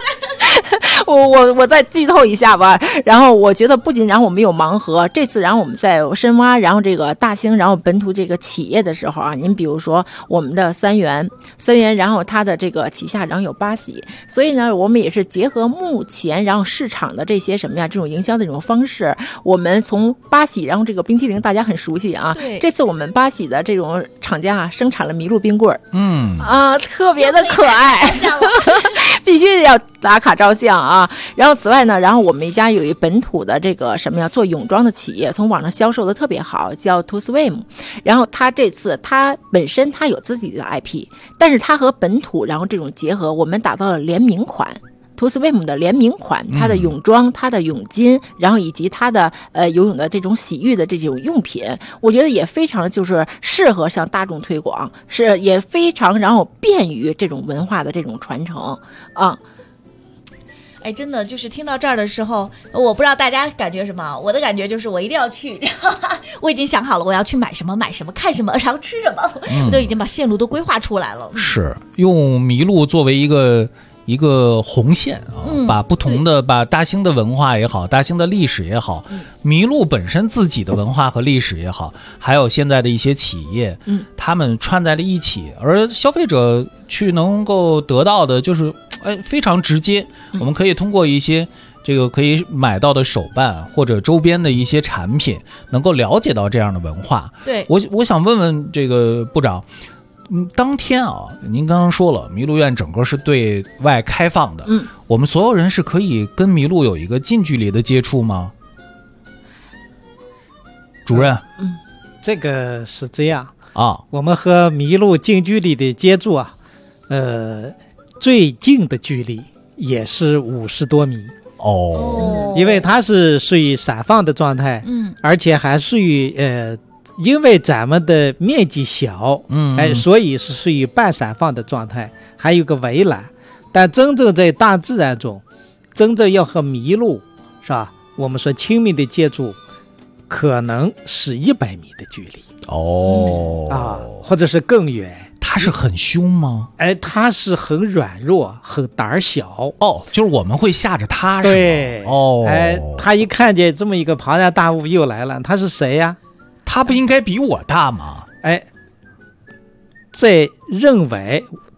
我再剧透一下吧。然后我觉得不仅然后我们有盲盒，这次然后我们在深挖然后这个大兴然后本土这个企业的时候您比如说我们的三元，然后它的这个旗下然后有八喜，所以呢我们也是结合目前然后市场的这些什么呀这种营销的这种方式，我们从八喜然后这个冰淇淋大家很熟悉这次我们八喜的这种厂家生产了麋鹿冰棍特别的可爱，必须要打卡照相然后此外呢，然后我们一家有一本土的这个什么呀做泳装的企业，从网上销售的特别好，叫 To Swim。然后他这次他本身他有自己的 IP， 但是他和本土然后这种结合，我们打造了联名款。To Swim 的联名款，它的泳装、它的泳巾，然后以及它的游泳的这种洗浴的这种用品，我觉得也非常就是适合向大众推广，是也非常然后便于这种文化的这种传承
真的就是听到这儿的时候，我不知道大家感觉什么，我的感觉就是我一定要去，我已经想好了我要去买什么看什么，然后吃什么，我都已经把线路都规划出来了。
是用麋鹿作为一个红线把不同的把大兴的文化也好，大兴的历史也好，麋鹿本身自己的文化和历史也好，还有现在的一些企业，他们串在了一起，而消费者去能够得到的就是非常直接，我们可以通过一些这个可以买到的手办或者周边的一些产品，能够了解到这样的文化。
对，
我想问问这个部长。当天您刚刚说了，麋鹿院整个是对外开放的，我们所有人是可以跟麋鹿有一个近距离的接触吗？主任，
这个是这样我们和麋鹿近距离的接触最近的距离也是50多米因为它是属于散放的状态，而且还属于因为咱们的面积小，所以是属于半散放的状态，还有个围栏。但真正在大自然中，真正要和麋鹿是吧？我们说亲密的接触，可能是100米的距离或者是更远。
它是很凶吗？
它是很软弱，很胆小
就是我们会吓着它，
对它一看见这么一个庞然大物又来了，它是谁呀？
他不应该比我大吗？
在认为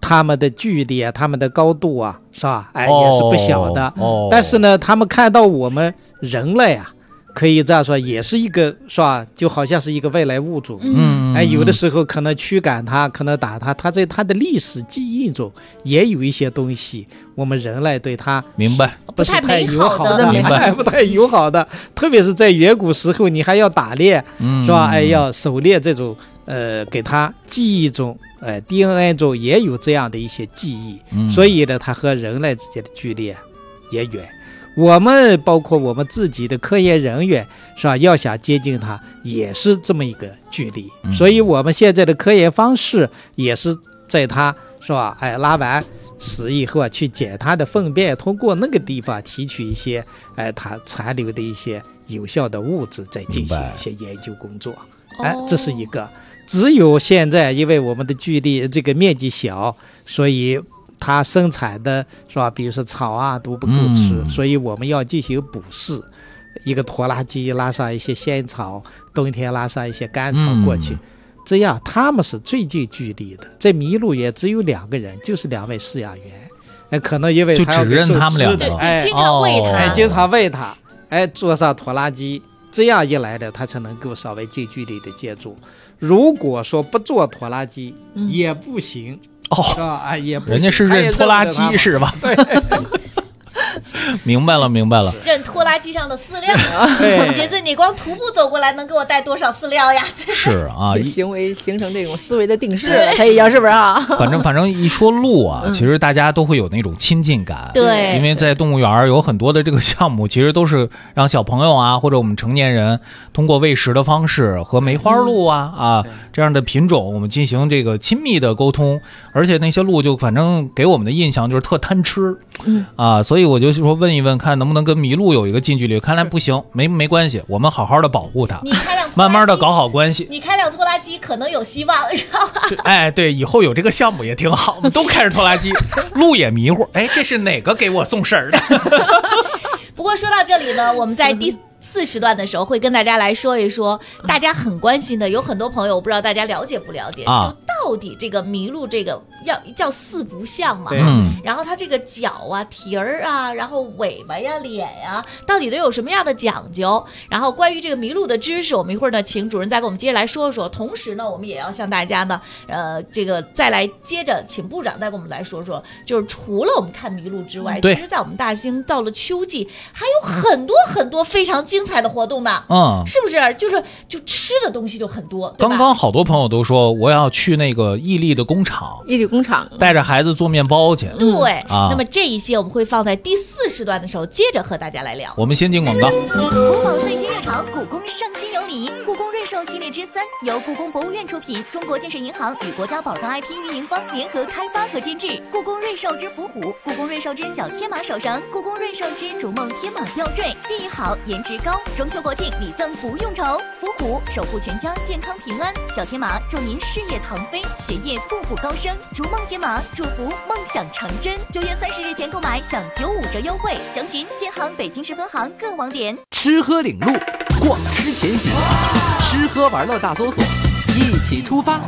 他们的距离啊，他们的高度啊，是吧？也是不小的。但是呢，他们看到我们人类啊，可以这样说，也是一个，是吧？就好像是一个外来物种。有的时候可能驱赶它，可能打它，它在它的历史记忆中也有一些东西，我们人类对它
明白
不是太友好的，
明白
不太友好的。特别是在远古时候，你还要打猎，是吧？要狩猎这种。给他记忆中，DNA 中也有这样的一些记忆，所以呢，他和人类之间的距离也远。我们包括我们自己的科研人员，是吧？要想接近他，也是这么一个距离。所以我们现在的科研方式也是在他，是吧？拉完屎以后啊，去捡他的粪便，通过那个地方提取一些他残留的一些有效的物质，再进行一些研究工作。这是一个。只有现在，因为我们的距离这个面积小，所以它生产的是吧？比如说草啊都不够吃，所以我们要进行补饲。一个拖拉机拉上一些仙草，冬天拉上一些干草过去，这样他们是最近距离的。在麋鹿也只有2个人，就是2位饲养员。可能因为他要
就只认他们2
个，经常喂他，
经常喂他，坐上拖拉机。这样一来呢，它才能够稍微近距离的接触。如果说不坐拖拉机，也不行也不行。
人家是认拖拉机是吧？
对。
明白了，明白了。
认拖拉机上的饲料，杰子，你光徒步走过来，能给我带多少饲料呀？
是啊，
行为形成这种思维的定式了，他也要是不是啊？
反正一说鹿啊，其实大家都会有那种亲近感。
对，
因为在动物园有很多的这个项目，其实都是让小朋友啊，或者我们成年人通过喂食的方式和梅花鹿这样的品种，我们进行这个亲密的沟通。而且那些鹿就反正给我们的印象就是特贪吃，所以我就说问一问，看能不能跟麋鹿有一个近距离。看来不行，没关系，我们好好的保护它，慢慢的搞好关系。
你开辆拖拉机可能有希望，知道吧？
对，以后有这个项目也挺好，我们都开着拖拉机，鹿也迷糊，这是哪个给我送食儿的？
不过说到这里呢，我们在第4时段的时候会跟大家来说一说大家很关心的，有很多朋友我不知道大家了解不了解，就到底这个麋鹿这个叫4不像嘛，然后它这个脚啊、蹄儿啊，然后尾巴呀、脸呀，到底都有什么样的讲究？然后关于这个麋鹿的知识，我们一会儿呢请主任再给我们接着来说说。同时呢，我们也要向大家呢，这个再来接着请部长再给我们来说说，就是除了我们看麋鹿之外，其实在我们大兴到了秋季，还有很多很多非常精彩的活动呢，是不是？就吃的东西就很多，对吧？
刚刚好多朋友都说我要去那个伊利的工厂，带着孩子做面包去。
对，那么这一些我们会放在第4时段的时候接着和大家来聊。
我们先进广告。
国宝最新热潮，故宫上新有礼，故宫瑞兽系列之3由故宫博物院出品，中国建设银行与国家宝藏 IP 运营方联合开发和监制。故宫瑞兽之伏虎，故宫瑞兽之小天马手绳，故宫瑞兽之逐梦天马吊坠，寓意好，颜值高，中秋国庆礼赠不用愁。伏虎守护全家健康平安，小天马祝您事业腾飞，学业步步高升，逐梦天马祝福梦想成真。9月30日前购买享95折优惠，详询建行北京市分行各网点。
吃喝领路，逛吃前行，吃喝玩乐大搜索，一起出发。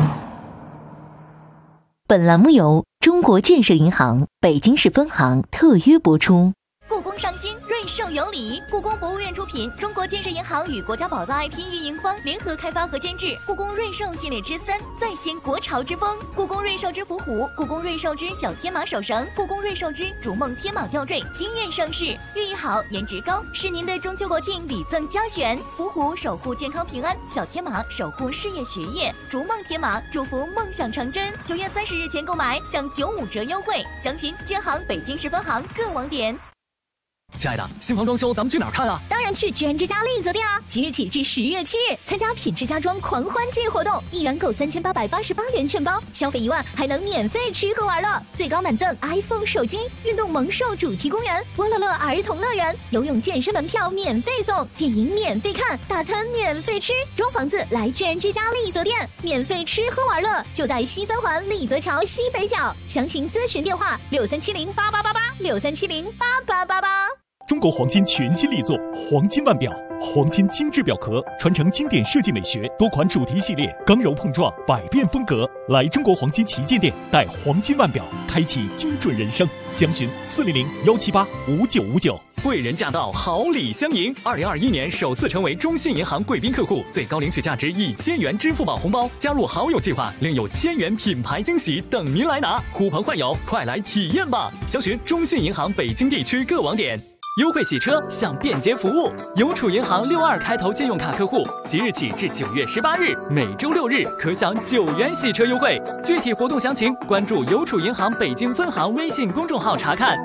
本栏目由中国建设银行北京市分行特约播出。
故宫上新，瑞兽有礼，故宫博物院出品，中国建设银行与国家宝藏 IP 运营方联合开发和监制。故宫瑞兽系列之3再现国潮之风，故宫瑞兽之伏虎，故宫瑞兽之小天马手绳，故宫瑞兽之逐梦天马吊坠，惊艳上市，寓意好，颜值高，是您的中秋国庆礼赠佳选。伏虎守护健康平安，小天马守护事业学业，逐梦天马祝福梦想成真。9月30日前购买享95折优惠，详询建行北京市分行各网点。
亲爱的，新房装修咱们去哪儿看啊？
当然去居然之家丽泽店啊！即日起至10月7日，参加品质家装狂欢季活动，1元购3888元券包，消费1万还能免费吃喝玩乐，最高满赠 iPhone 手机，运动萌兽主题公园、波乐乐儿童乐园，游泳健身门票免费送，电影免费看，大餐免费吃，装房子来居然之家丽泽店，免费吃喝玩乐，就在西3环丽泽桥西北角，详情咨询电话6370888863708888。
中国黄金全新力作黄金腕表，黄金精致表壳，传承经典设计美学，多款主题系列，刚柔碰撞，百变风格。来中国黄金旗舰店，带黄金腕表，开启精准人生。详询400-178-5959。
贵人驾到，好礼相迎。2021年首次成为中信银行贵宾客户，最高领取价值1000元支付宝红包，加入好友计划，另有1000元品牌惊喜等您来拿。呼朋唤友，快来体验吧！详询中信银行北京地区各网点。优惠洗车享便捷服务，邮储银行62开头借用卡客户，即日起至9月18日，每周6日可享9元洗车优惠。具体活动详情关注邮储银行北京分行微信公众号查看。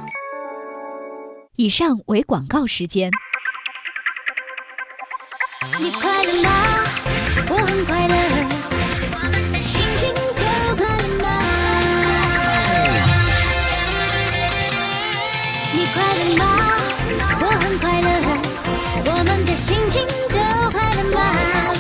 以上为广告时间。
你快乐吗？我很快乐，心情都快乐吗？你快乐吗？我很快乐，我们的心情都快乐吗？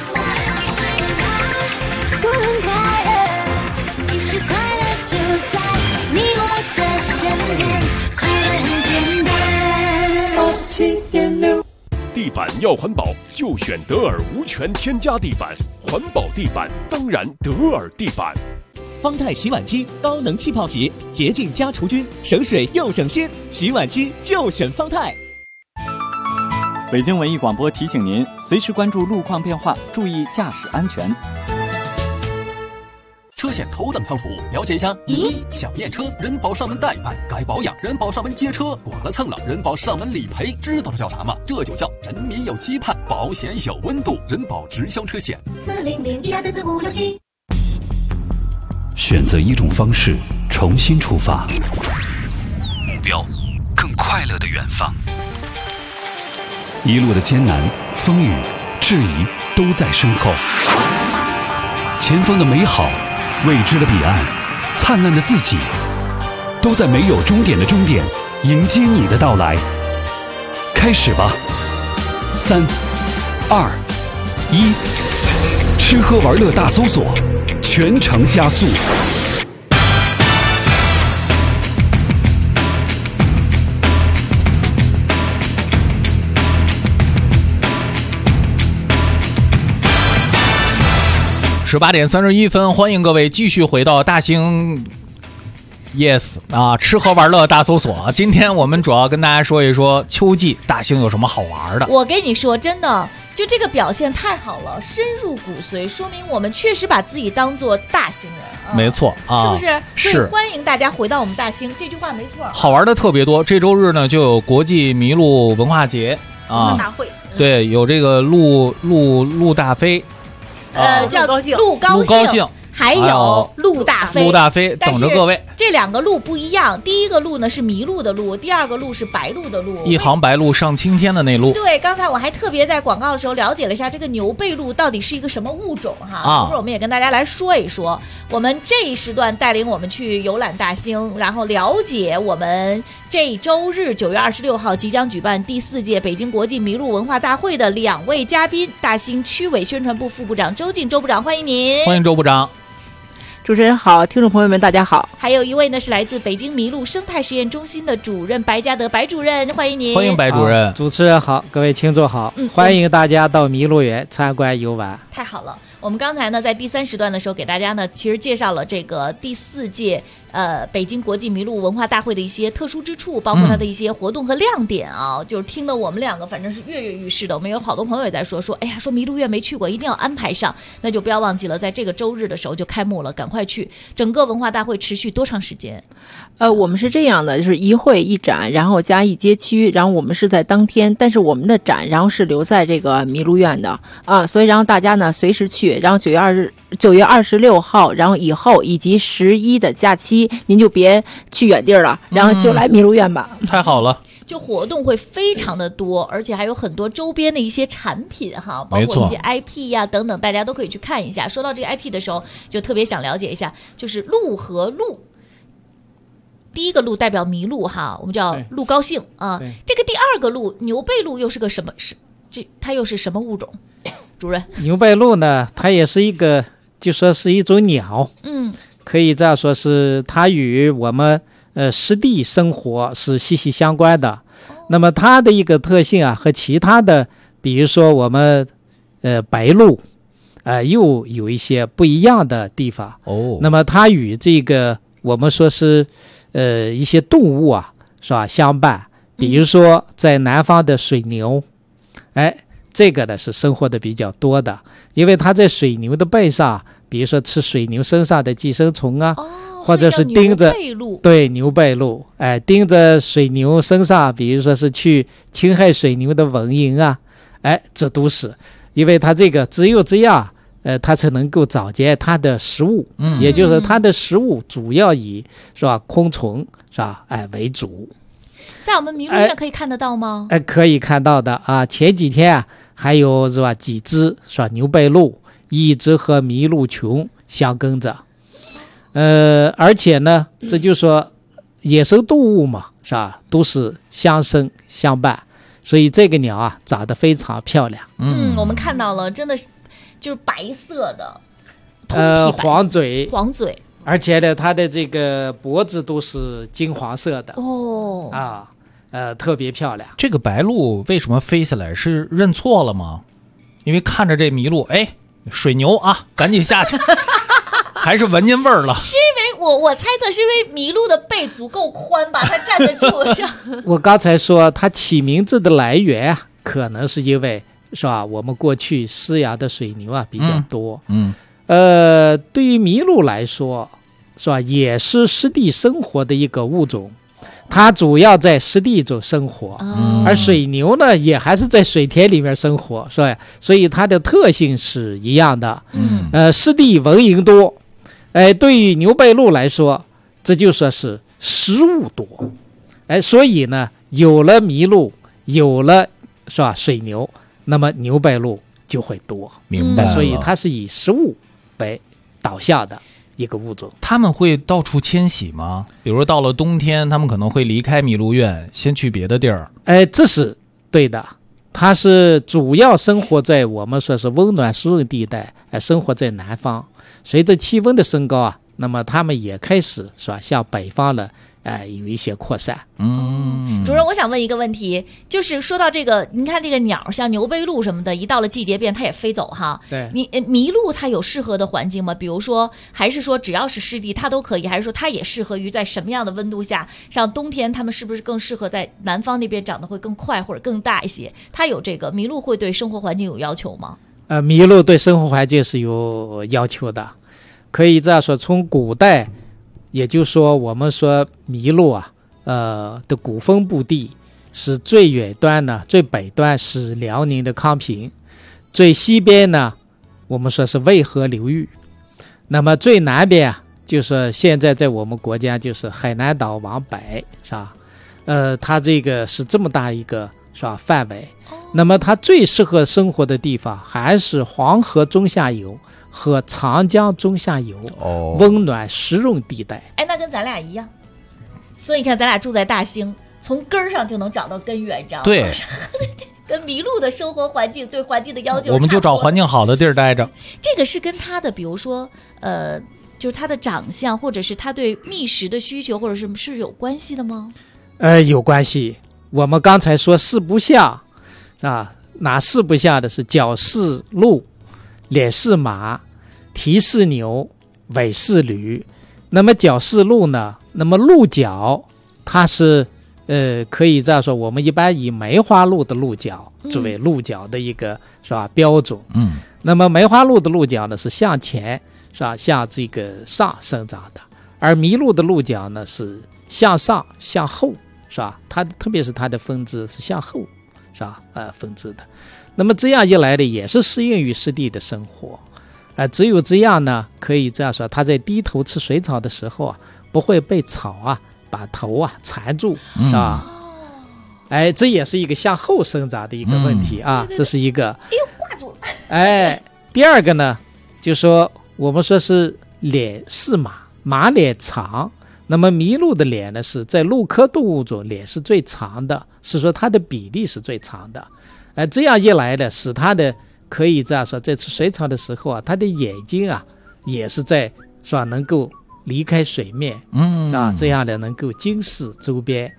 我很快乐，其实快乐就在你我的身边，快乐很简单。7.6
地板要环保，就选德尔无醛添加地板，环保地板当然德尔地板。
方太洗碗机高能气泡洗，洁净加除菌，省水又省心，洗碗机就选方太。
北京文艺广播提醒您，随时关注路况变化，注意驾驶安全。
车险头等舱服务，了解一下。咦，小验车，人保上门代办，该保养，人保上门接车，剐了蹭了，人保上门理赔，知道这叫啥吗？这就叫人民有期盼，保险有温度，人保直销车险。
400-1244567。
选择一种方式，重新出发，目标更快乐的远方。一路的艰难、风雨、质疑都在身后，前方的美好、未知的彼岸、灿烂的自己，都在没有终点的终点迎接你的到来。开始吧！3、2、1，吃喝玩乐大搜索，全程加速。
18:31，欢迎各位继续回到大兴 Yes 啊，吃喝玩乐大搜索。今天我们主要跟大家说一说秋季大兴有什么好玩的。
我跟你说，真的，就这个表现太好了，深入骨髓，说明我们确实把自己当做大兴人啊。
没错啊，
是不是？
是。
所以欢迎大家回到我们大兴，这句话没错。
好玩的特别多，这周日呢就有国际麋鹿文化节啊，
大会。
对，有这个鹿大飞。
叫鹿高兴，还有鹿大飞，
鹿大飞等着各位。
这两个鹿不一样，第一个鹿呢是麋鹿的鹿，第二个鹿是白鹿的鹿。
一行白鹭上青天的那鹿。
对，刚才我还特别在广告的时候了解了一下这个牛背鹿到底是一个什么物种哈，是不是？我们也跟大家来说一说。我们这一时段带领我们去游览大兴，然后了解我们这周日9月26号即将举办第4届北京国际麋鹿文化大会的2位嘉宾，大兴区委宣传部副部长周进周部长，欢迎您。
欢迎周部长。
主持人好，听众朋友们大家好。
还有一位呢是来自北京麋鹿生态实验中心的主任白嘉德白主任，欢迎您。
欢迎白主任。
主持人好，各位听众好，欢迎大家到麋鹿园参观游玩。
太好了，我们刚才呢在第3时段的时候给大家呢其实介绍了这个第4届北京国际麋鹿文化大会的一些特殊之处，包括它的一些活动和亮点啊，就是听得我们两个反正是跃跃欲试的。我们有好多朋友也在说，哎呀，说麋鹿园没去过，一定要安排上，那就不要忘记了，在这个周日的时候就开幕了，赶快去。整个文化大会持续多长时间？
我们是这样的，就是一会一展，然后加一街区，然后我们是在当天，但是我们的展然后是留在这个麋鹿苑的啊，所以然后大家呢随时去，然后9月26号，然后以后以及11的假期，您就别去远地儿了，然后就来麋鹿苑吧。
太好了。
就活动会非常的多，而且还有很多周边的一些产品哈，包括一些 IP 呀等等，大家都可以去看一下。说到这个 IP 的时候，就特别想了解一下，就是鹿和鹿。第一个鹿代表麋鹿哈，我们叫鹿高兴啊。这个第二个鹿牛背鹿又是个什么？它又是什么物种？主任，
牛背鹿呢，它也是一个，就说是一种鸟，可以这样说是它与我们湿地生活是息息相关的。 那么它的一个特性啊，和其他的，比如说我们白鹭，又有一些不一样的地方。那么它与这个我们说是一些动物啊，是吧，相伴。比如说在南方的水牛，这个呢是生活的比较多的，因为它在水牛的背上，比如说吃水牛身上的寄生虫啊，或者是盯着牛背鹭，盯着水牛身上，比如说是去侵害水牛的蚊蝇啊，这都是因为它这个只有这样，它才能够找见它的食物，也就是它的食物主要以是吧昆虫是吧为主。
在我们麋鹿院可以看得到吗？
可以看到的啊。前几天啊，还有是吧几只是吧牛背鹭一直和麋鹿群相跟着，而且呢，这就说野生动物嘛，是吧，都是相生相伴，所以这个鸟啊长得非常漂亮。
我们看到了，真的是就是白色的，
黄嘴，而且呢，它的这个脖子都是金黄色的特别漂亮。
这个白鹭为什么飞下来？是认错了吗？因为看着这麋鹿，水牛啊，赶紧下去，还是闻见味儿了？
是因为我猜测是因为麋鹿的背足够宽，把它站得住上。
我刚才说它起名字的来源啊，可能是因为是吧，我们过去饲养的水牛啊比较多。对于麋鹿来说，是吧，也是湿地生活的一个物种，它主要在湿地中生活，而水牛呢，也还是在水田里面生活，是吧？所以它的特性是一样的。湿地蚊蝇多，对于牛背鹭来说，这就说是食物多，所以呢，有了麋鹿，有了是吧水牛，那么牛背鹭就会多。
明白了。
所以它是以食物为导向的一个物种。
他们会到处迁徙吗？比如到了冬天，他们可能会离开麋鹿院，先去别的地儿。
这是对的。它是主要生活在我们说是温暖湿润地带，生活在南方。随着气温的升高啊，那么它们也开始是吧向北方呢有一些扩散。
主任，我想问一个问题，就是说到这个，您看这个鸟，像牛背鹭什么的，一到了季节变，它也飞走哈。
对，
麋鹿它有适合的环境吗？比如说，还是说只要是湿地它都可以，还是说它也适合于在什么样的温度下？像冬天，它们是不是更适合在南方那边长得会更快或者更大一些？它有这个麋鹿会对生活环境有要求吗？
麋鹿对生活环境是有要求的，可以这样说，从古代。也就是说，我们说麋鹿啊，的古分布地是最远端呢，最北端是辽宁的康平，最西边呢，我们说是渭河流域，那么最南边啊，就是现在在我们国家就是海南岛往北，是吧？它这个是这么大一个是吧范围，那么它最适合生活的地方还是黄河中下游。和长江中下游温暖湿润地带。
那跟咱俩一样，所以你看咱俩住在大兴，从根儿上就能找到根源，你知道吗？
对，
跟麋鹿的生活环境对环境的要求，
我们就找环境好的地儿待着。
这个是跟它的，比如说就是它的长相，或者是它对觅食的需求，或者是有关系的吗？
有关系。我们刚才说四不像啊，哪四不像的是角似鹿。脸似马，蹄似牛，尾似驴。那么角似鹿呢？那么鹿角它是可以这样说，我们一般以梅花鹿的鹿角作为鹿角的一个是吧标准。那么梅花鹿的鹿角呢是向前是吧向这个上生长的，而麋鹿的鹿角呢是向上向后是吧？它特别是它的分支是向后是吧分支的。那么这样一来呢，也是适应于湿地的生活，只有这样呢，可以这样说，它在低头吃水草的时候啊，不会被草啊把头啊缠住，是吧？这也是一个向后生长的一个问题啊，这是一个。
挂住了。
第二个呢，就说我们说是脸似马，马脸长，那么麋鹿的脸呢是在鹿科动物中脸是最长的，是说它的比例是最长的。这样一来呢，使它的可以这样说，在吃水草的时候啊，它的眼睛啊也是在是吧能够离开水面，这样的能够监视周边，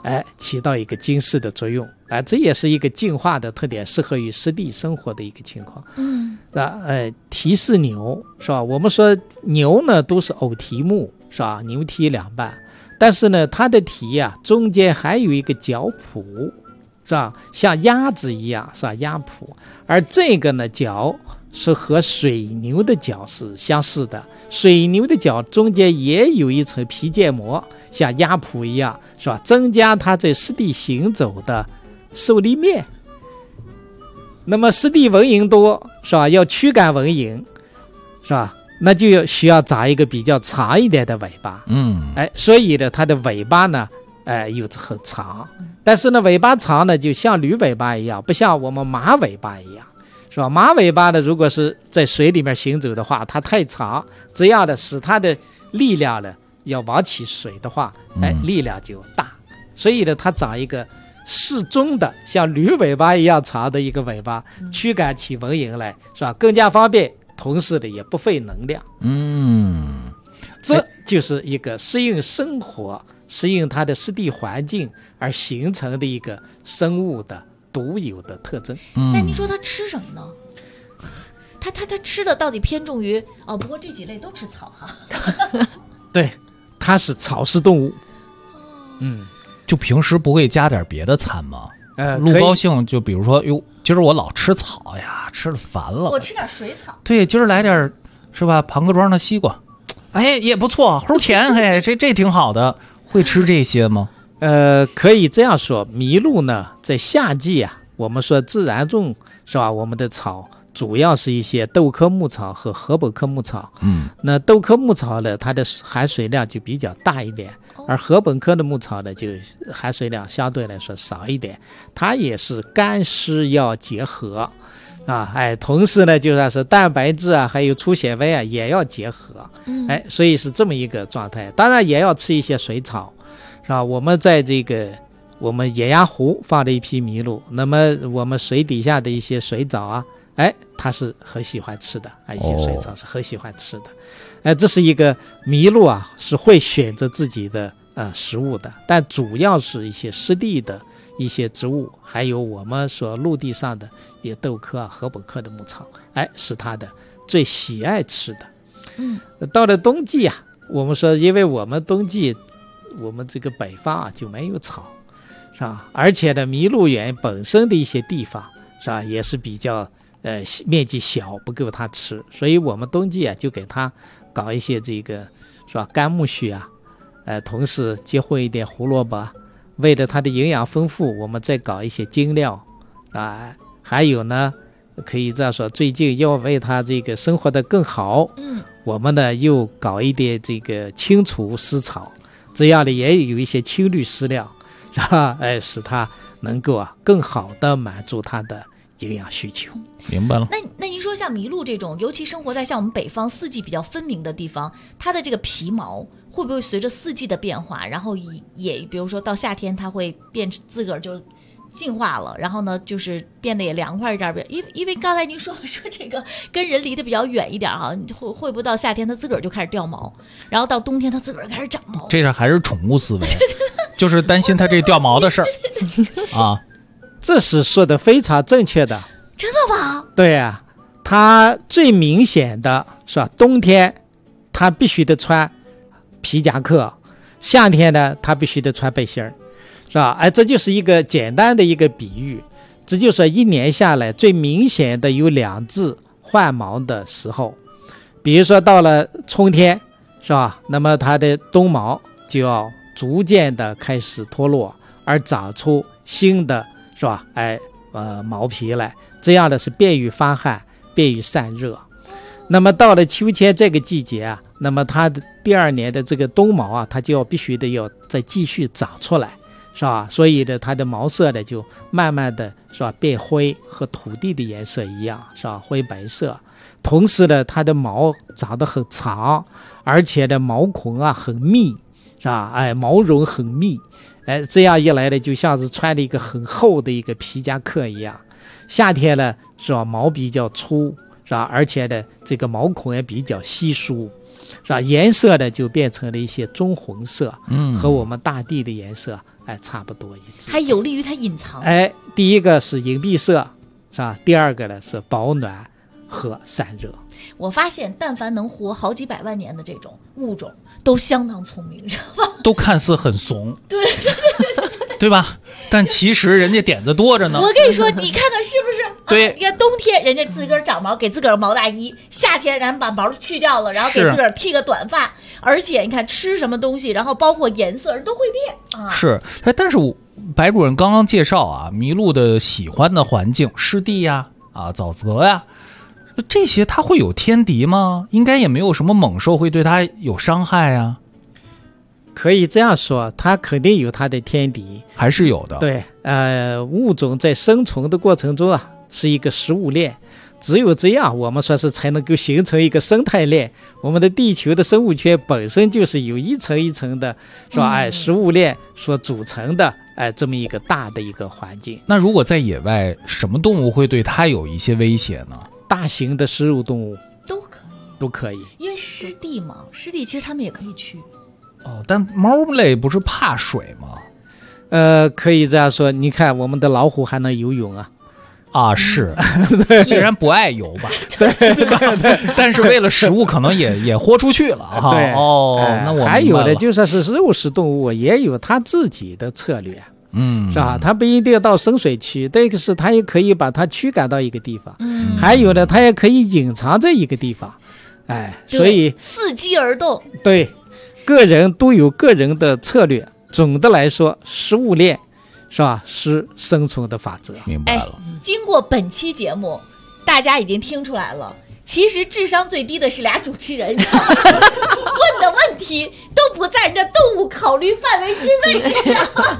起到一个警示的作用，这也是一个进化的特点，适合于湿地生活的一个情况。蹄是牛，是吧？我们说牛呢都是偶蹄目，是吧？牛蹄两半，但是呢它的蹄啊中间还有一个角蹼，是吧？像鸭子一样，是吧？鸭蹼，而这个呢角是和水牛的角是相似的，水牛的角中间也有一层皮腱膜，像鸭蹼一样，是吧？增加它在湿地行走的受力面。那么湿地蚊蝇多，是吧？要驱赶蚊蝇，是吧？那就需要长一个比较长一点的尾巴。所以呢它的尾巴呢又很长，但是呢尾巴长呢就像驴尾巴一样，不像我们马尾巴一样，是吧？马尾巴呢如果是在水里面行走的话，它太长，这样的使它的力量呢要往起水的话，力量就大，所以呢它长一个适中的像驴尾巴一样长的一个尾巴，驱赶起蚊蝇来，是吧？更加方便，同时的也不费能量。这就是一个适应生活、适应它的湿地环境而形成的一个生物的独有的特征。
那您说它吃什么呢？它吃的到底偏重于不过这几类都吃草哈。
对，它是草食动物。
就平时不会加点别的餐吗？鹿高兴就比如说，今儿我老吃草呀，吃了烦了，
我吃点水草。
对，今儿来点是吧？庞各庄的西瓜，也不错，齁甜，这挺好的。会吃这些吗？
可以这样说，麋鹿呢，在夏季啊，我们说自然种是吧？我们的草主要是一些豆科牧草和禾本科牧草。那豆科牧草呢，它的含水量就比较大一点，而禾本科的牧草呢，就含水量相对来说少一点。它也是干湿要结合同时呢，就算是蛋白质啊，还有粗纤维啊，也要结合。所以是这么一个状态。当然也要吃一些水草，是吧？我们在我们野鸭湖放了一批麋鹿，那么我们水底下的一些水藻啊，它是很喜欢吃的，一些水藻是很喜欢吃的。这是一个麋鹿啊，是会选择自己的食物的，但主要是一些湿地的一些植物，还有我们所陆地上的也豆科啊、禾本科的牧草，是它的最喜爱吃的。到了冬季啊，我们说，因为我们冬季我们这个北方啊就没有草，是吧？而且呢，麋鹿园本身的一些地方，是吧，也是比较面积小，不够它吃，所以我们冬季啊就给它搞一些这个是吧干苜蓿啊，同时结合一点胡萝卜，为了它的营养丰富，我们再搞一些精料还有呢，可以这样说，最近要为它这个生活的更好，我们呢又搞一点这个清除湿草，这样的也有一些青绿饲料，是吧？使它能够更好的满足它的营养需求。
明白了。
那您说像麋鹿这种，尤其生活在像我们北方四季比较分明的地方，它的这个皮毛会不会随着四季的变化，然后也比如说到夏天它会变自个儿就进化了，然后呢就是变得也凉快一点，因为刚才您说这个跟人离得比较远一点会不会到夏天它自个儿就开始掉毛，然后到冬天它自个儿开始长毛？
这还是宠物思维，就是担心它这掉毛的事儿啊。
这是说的非常正确的。
真的吗？
对啊，它最明显的是吧？冬天它必须得穿皮夹克，夏天呢它必须得穿背心儿，是吧？这就是一个简单的一个比喻，这就是说一年下来最明显的有2次换毛的时候，比如说到了春天，是吧？那么它的冬毛就要逐渐的开始脱落，而长出新的，是吧？毛皮来，这样的是便于发汗，便于散热。那么到了秋天这个季节啊，那么它的第2年的这个冬毛啊，它就必须得要再继续长出来，是吧？所以呢，它的毛色呢就慢慢的是吧变灰，和土地的颜色一样，是吧？灰白色。同时呢，它的毛长得很长，而且呢毛孔啊很密，是吧？毛绒很密。这样一来呢，就像是穿了一个很厚的一个皮夹克一样。夏天呢，是吧？毛比较粗，是吧？而且呢，这个毛孔也比较稀疏。 是吧？颜色呢就变成了一些棕红色，和我们大地的颜色差不多一致，
还有利于它隐藏。
第一个是隐蔽色，是吧？第二个呢是保暖和散热。
我发现，但凡能活好几百万年的这种物种，都相当聪明，知道吧？
都看似很怂，
对，
对吧？但其实人家点子多着呢。
我跟你说，你看看是不是？
对，
你看冬天人家自个儿长毛，给自个儿毛大衣；夏天人把毛去掉了，然后给自个儿剃个短发。而且你看吃什么东西，然后包括颜色都会变啊。
是，但是白主任刚刚介绍啊，麋鹿的喜欢的环境，湿地呀、沼泽呀。这些它会有天敌吗？应该也没有什么猛兽会对它有伤害啊。
可以这样说，它肯定有它的天敌，
还是有的。
对，物种在生存的过程中是一个食物链，只有这样，我们说是才能够形成一个生态链。我们的地球的生物圈本身就是有一层一层的，说食物链所组成的，这么一个大的一个环境。
那如果在野外，什么动物会对它有一些威胁呢？
大型的食肉动物都可以，
因为湿地嘛，湿地其实他们也可以去。
但猫类不是怕水吗？
可以这样说。你看，我们的老虎还能游泳
是，虽然不爱游吧，对，但是为了食物，可能也豁出去了哈。
对，
那我
还有的就算是肉食动物，也有它自己的策略。是吧？它不一定到深水区，这个是它也可以把它驱赶到一个地方。还有呢，它也可以隐藏在一个地方。所以
伺机而动。
对，个人都有个人的策略。总的来说，食物链是吧？是生存的法则。
明白了。
经过本期节目，大家已经听出来了。其实智商最低的是俩主持人，问的问题都不在人家动物考虑范围之内。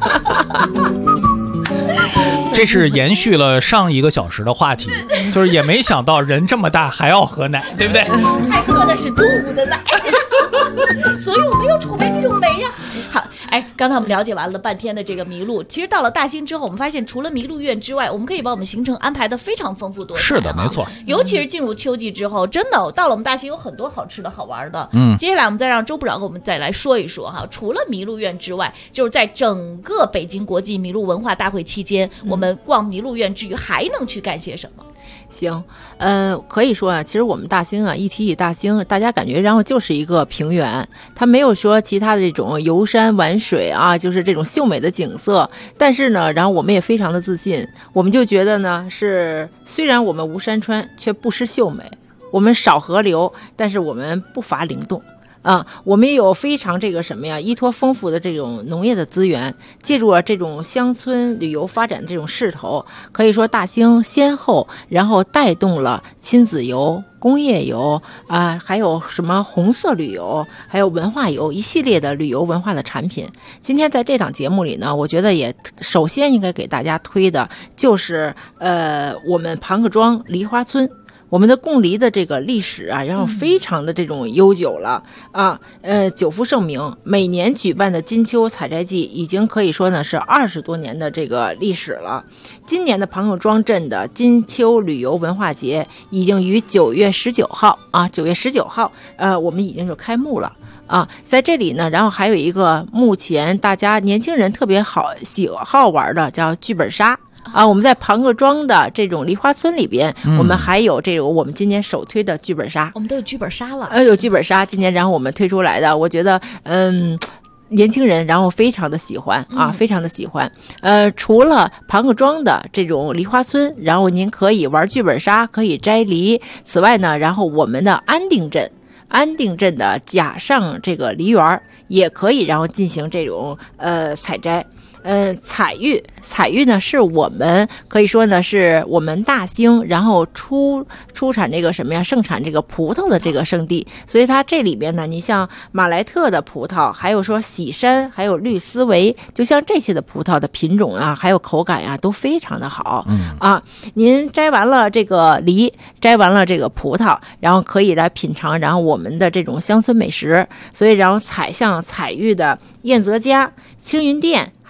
这是延续了上一个小时的话题，就是也没想到人这么大还要喝奶，对不对？
还喝的是动物的奶，所以我们又储备这种酶呀。好，刚才我们了解完了半天的这个麋鹿，其实到了大兴之后，我们发现除了麋鹿院之外，我们可以把我们行程安排的非常丰富多彩。
是的，没错。
尤其是进入秋季之后，真的到了我们大兴有很多好吃的好玩的。接下来我们再让周部长给我们再来说一说哈，除了麋鹿院之外，就是在整个北京国际麋鹿文化大会期间，我们逛麋鹿院之余还能去干些什么？
行，可以说其实我们大兴一提起大兴，大家感觉然后就是一个平原，它没有说其他的这种游山玩水就是这种秀美的景色。但是呢，然后我们也非常的自信，我们就觉得呢是虽然我们无山川，却不失秀美；我们少河流，但是我们不乏灵动。我们也有非常依托丰富的这种农业的资源，借助这种乡村旅游发展的这种势头，可以说大兴先后然后带动了亲子游、工业游还有什么红色旅游，还有文化游一系列的旅游文化的产品。今天在这档节目里呢，我觉得也首先应该给大家推的就是我们庞各庄梨花村。我们的贡梨的这个历史然后非常的这种悠久了久负盛名。每年举办的金秋采摘季已经可以说呢是20多年的这个历史了。今年的庞各庄镇的金秋旅游文化节已经于9月19号9月19号我们已经就开幕了。在这里呢，然后还有一个目前大家年轻人特别喜好玩的叫剧本杀。我们在庞各庄的这种梨花村里边，我们还有这种我们今年首推的剧本杀。
我们都有剧本杀了。
有剧本杀，今年然后我们推出来的，我觉得年轻人然后非常的喜欢非常的喜欢。除了庞各庄的这种梨花村，然后您可以玩剧本杀，可以摘梨。此外呢，然后我们的安定镇的甲上这个梨园也可以然后进行这种采摘。采玉呢是我们可以说呢是我们大兴然后出产这个盛产这个葡萄的这个圣地，所以它这里边呢，你像马来特的葡萄，还有说喜山，还有绿思维，就像这些的葡萄的品种还有口感都非常的好。您摘完了这个梨，摘完了这个葡萄，然后可以来品尝然后我们的这种乡村美食。所以然后采玉的燕泽家、青云店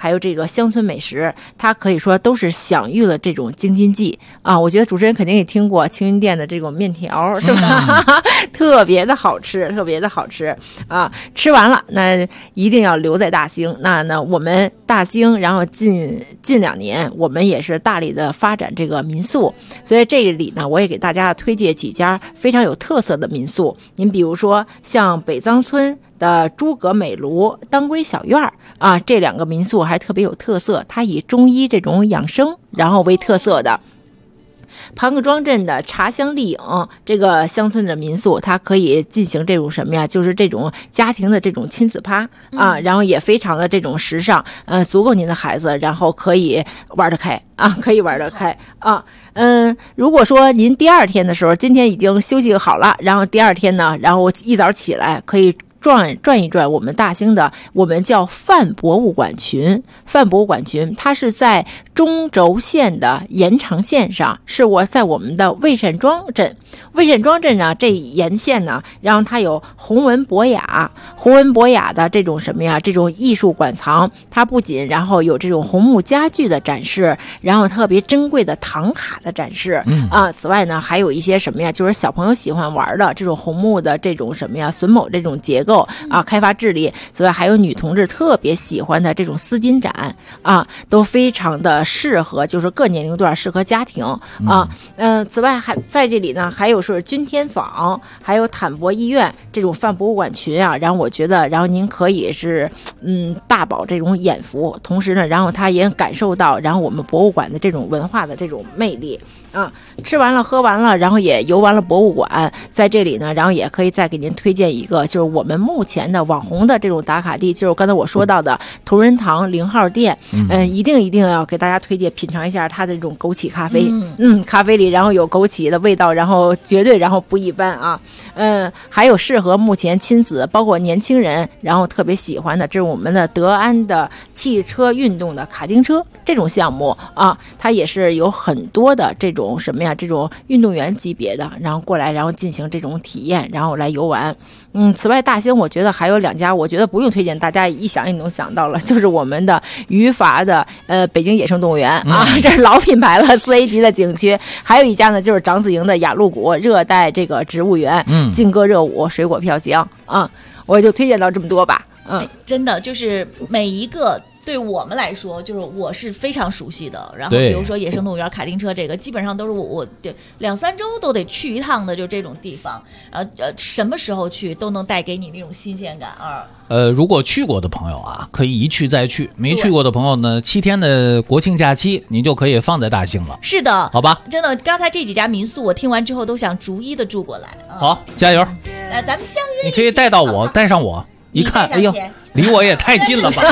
还有这个乡村美食，它可以说都是享誉了这种京津冀啊。我觉得主持人肯定也听过青云店的这种面条，是吧？特别的好吃，特别的好吃啊！吃完了，那一定要留在大兴。那我们大兴，然后近2年，我们也是大力的发展这个民宿，所以这里呢，我也给大家推荐几家非常有特色的民宿。您比如说像北藏村的诸葛美庐、当归小院啊，这2个民宿还特别有特色，它以中医这种养生然后为特色的。庞各庄镇的茶香丽影这个乡村的民宿，它可以进行这种什么呀？就是这种家庭的这种亲子趴啊，然后也非常的这种时尚，足够您的孩子，然后可以玩得开啊，可以玩得开啊。如果说您第2天的时候，今天已经休息好了，然后第2天呢，然后一早起来可以转一转我们大兴的，我们叫范博物馆群。范博物馆群，它是在中轴线的延长线上，是在我们的魏善庄镇。魏善庄镇呢，这沿线呢，然后它有弘文博雅的这种什么呀？这种艺术馆藏，它不仅然后有这种红木家具的展示，然后特别珍贵的唐卡的展示啊。此外呢，还有一些什么呀？就是小朋友喜欢玩的这种红木的这种什么呀？榫卯这种结构啊，开发智力。此外，还有女同志特别喜欢的这种丝巾展啊，都非常的适合，就是各年龄段适合家庭啊。此外还在这里呢，还有是君天坊，还有坦博医院这种范博物馆群啊。然后我觉得，然后您可以是大饱这种眼福，同时呢，然后他也感受到然后我们博物馆的这种文化的这种魅力啊。吃完了喝完了，然后也游完了博物馆，在这里呢，然后也可以再给您推荐一个，就是我们目前的网红的这种打卡地，就是刚才我说到的同仁堂0号店。一定要给大家推荐品尝一下它的这种枸杞咖啡。咖啡里然后有枸杞的味道，然后绝对然后不一般啊。还有适合目前亲子包括年轻人然后特别喜欢的，这是我们的德安的汽车运动的卡丁车这种项目啊，它也是有很多的这种什么呀，这种运动员级别的，然后过来然后进行这种体验，然后来游玩。此外大兴我觉得还有2家，我觉得不用推荐，大家一想也能想到了，就是我们的余华的北京野生动物园啊，这是老品牌了，4A 级的景区。还有一家呢，就是长子营的雅鹿谷热带这个植物园，劲歌热舞，水果飘香啊。我就推荐到这么多吧。
真的就是每一个对我们来说，就是我是非常熟悉的。然后比如说野生动物园、卡丁车，这个基本上都是我2-3周都得去一趟的，就这种地方。什么时候去都能带给你那种新鲜感啊。
如果去过的朋友啊，可以一去再去；没去过的朋友呢，7天的国庆假期，您就可以放在大兴了。
是的，
好吧。
真的，刚才这几家民宿我听完之后都想逐一的住过来。
好，加油！
咱们相约。
你可以带上我。一看，哎呦，离我也太近了吧！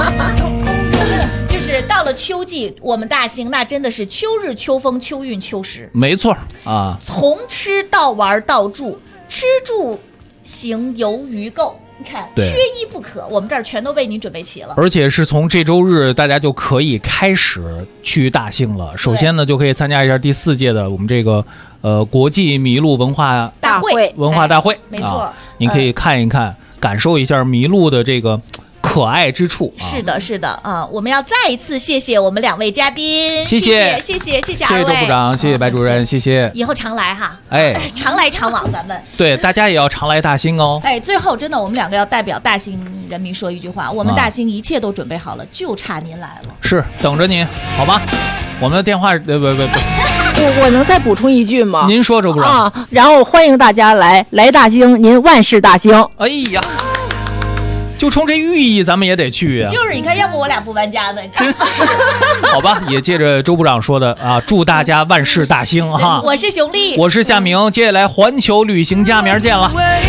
就是到了秋季，我们大兴那真的是秋日秋风秋韵秋实。
没错啊，
从吃到玩到住，吃住行游娱购，你看缺一不可，我们这儿全都为您准备齐了。
而且是从这周日，大家就可以开始去大兴了。首先呢，就可以参加一下第4届的我们这个国际麋鹿文化大会。
没错，
您可以看一看。感受一下麋鹿的这个可爱之处。
是的啊！我们要再一次谢谢我们2位嘉宾，谢谢2位，谢谢
周部长，谢谢白主任，谢谢。
以后常来哈，常来常往，咱们
对大家也要常来大兴哦。
最后真的，我们2个要代表大兴人民说一句话：我们大兴一切都准备好了，就差您来了。
是，等着您，好吧？我们的电话不。
我能再补充一句吗？
您说，周部长
啊。然后欢迎大家来大兴，您万事大兴。
哎呀，就冲这寓意，咱们也得去啊。
就是你看，要不我俩不搬家呢？
好吧，也借着周部长说的啊，祝大家万事大兴哈。
我是熊丽，
我是夏明，接下来环球旅行家，明儿见了。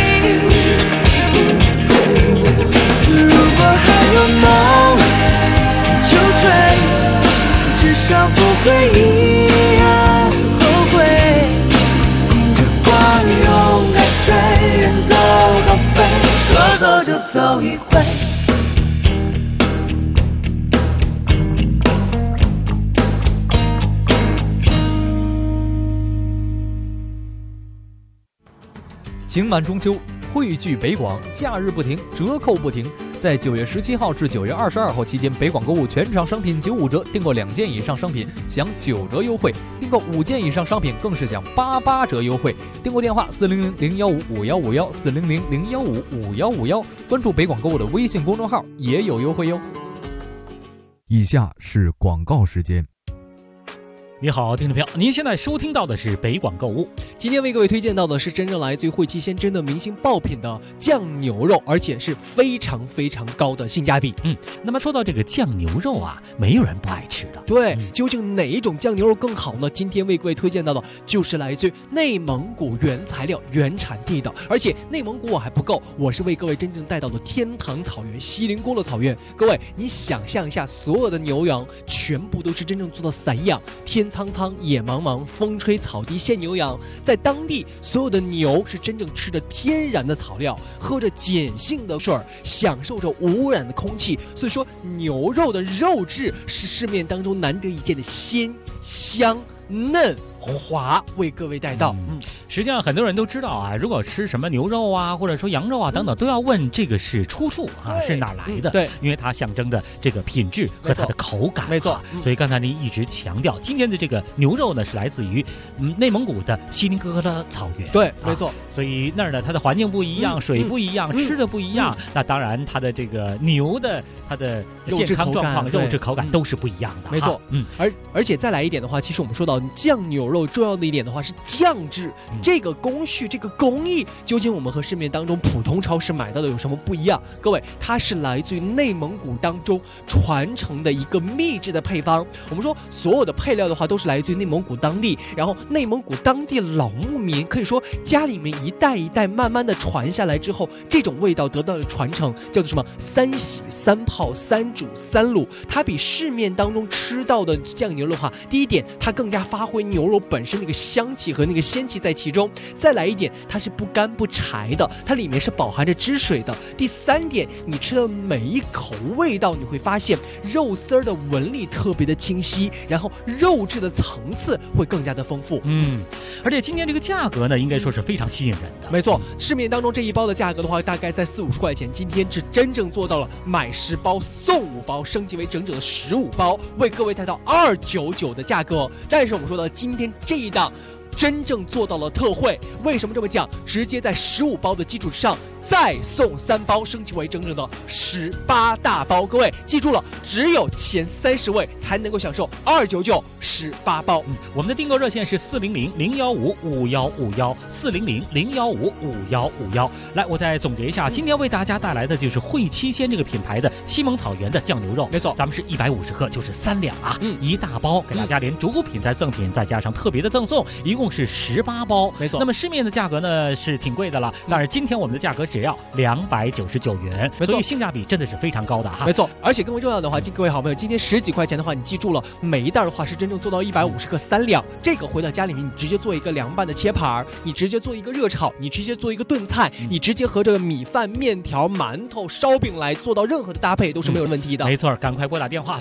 如果还有梦就追，至少不会一样后悔。迎着光勇敢追，远走高飞，说走就走一回。
情满中秋，汇聚北广，假日不停，折扣不停。在在9月17号至9月22号期间，北广购物全场商品95折，订购2件以上商品享9折优惠，订购5件以上商品更是享88折优惠。订购电话400-015-5151，400-015-5151，关注北广购物的微信公众号也有优惠哟。
以下是广告时间。
你好，听众朋友，您现在收听到的是北广购物。
今天为各位推荐到的是真正来自于惠七鲜真的明星爆品的酱牛肉，而且是非常非常高的性价比。
那么说到这个酱牛肉啊，没有人不爱吃的。
对，究竟哪一种酱牛肉更好呢？今天为各位推荐到的就是来自于内蒙古原材料原产地的，而且内蒙古我还不够，我是为各位真正带到的天堂草原锡林郭勒草原。各位，你想象一下，所有的牛羊全部都是真正做到散养，天苍苍野茫茫，风吹草低见牛羊。在当地，所有的牛是真正吃着天然的草料，喝着碱性的水，享受着无污染的空气。所以说，牛肉的肉质是市面当中难得一见的鲜、香、嫩、滑，为各位带到。
实际上很多人都知道啊，如果吃什么牛肉啊，或者说羊肉啊等等，都要问这个是出处啊，是哪来的？
对，
因为它象征的这个品质和它的口感。
没错，
所以刚才您一直强调，今天的这个牛肉呢是来自于内蒙古的锡林郭勒草原。
对，没错。
所以那儿呢，它的环境不一样，水不一样，吃的不一样。那当然，它的这个牛的它的健康状况、肉质口感都是不一样的。
没错，而且再来一点的话，其实我们说到酱牛肉重要的一点的话是酱制，这个工序、这个工艺，究竟我们和市面当中普通超市买到的有什么不一样？各位，它是来自于内蒙古当中传承的一个秘制的配方。我们说所有的配料的话都是来自于内蒙古当地，然后内蒙古当地老牧民可以说家里面一代一代慢慢的传下来之后，这种味道得到了传承，叫做什么3洗3泡3煮3卤。它比市面当中吃到的酱牛肉的话，第一点它更加发挥牛肉本身那个香气和那个鲜气在其中，再来一点它是不干不柴的，它里面是饱含着汁水的。第3点，你吃的每一口味道你会发现肉丝儿的纹理特别的清晰，然后肉质的层次会更加的丰富。
而且今天这个价格呢，应该说是非常吸引人的。
没错，市面当中这一包的价格的话大概在40-50块钱，今天是真正做到了买10包送5包，升级为整整的15包，为各位带到299的价格。但是我们说到今天这一档真正做到了特惠，为什么这么讲？直接在15包的基础之上再送3包，升级为整整的18大包。各位记住了，只有前30位才能够享受299 18包。
我们的订购热线是400-015-5151，400-015-5151。来，我再总结一下，今天为大家带来的就是惠七鲜这个品牌的西蒙草原的酱牛肉。
没错，
咱们是150克，就是3两啊，一大包，给大家连主品再赠品，再加上特别的赠送，一共是18包。
没错，
那么市面的价格呢是挺贵的了，但是今天我们的价格只要299元，所以性价比真的是非常高的哈。
没错，而且更为重要的话，各位好朋友，今天10几块钱的话，你记住了，每一袋的话是真正做到150克3两。这个回到家里面，你直接做一个凉拌的切盘，你直接做一个热炒，你直接做一个炖菜，你直接和这个米饭、面条、馒头、烧饼来做到任何的搭配都是没有问题的。
没错，赶快拨打电话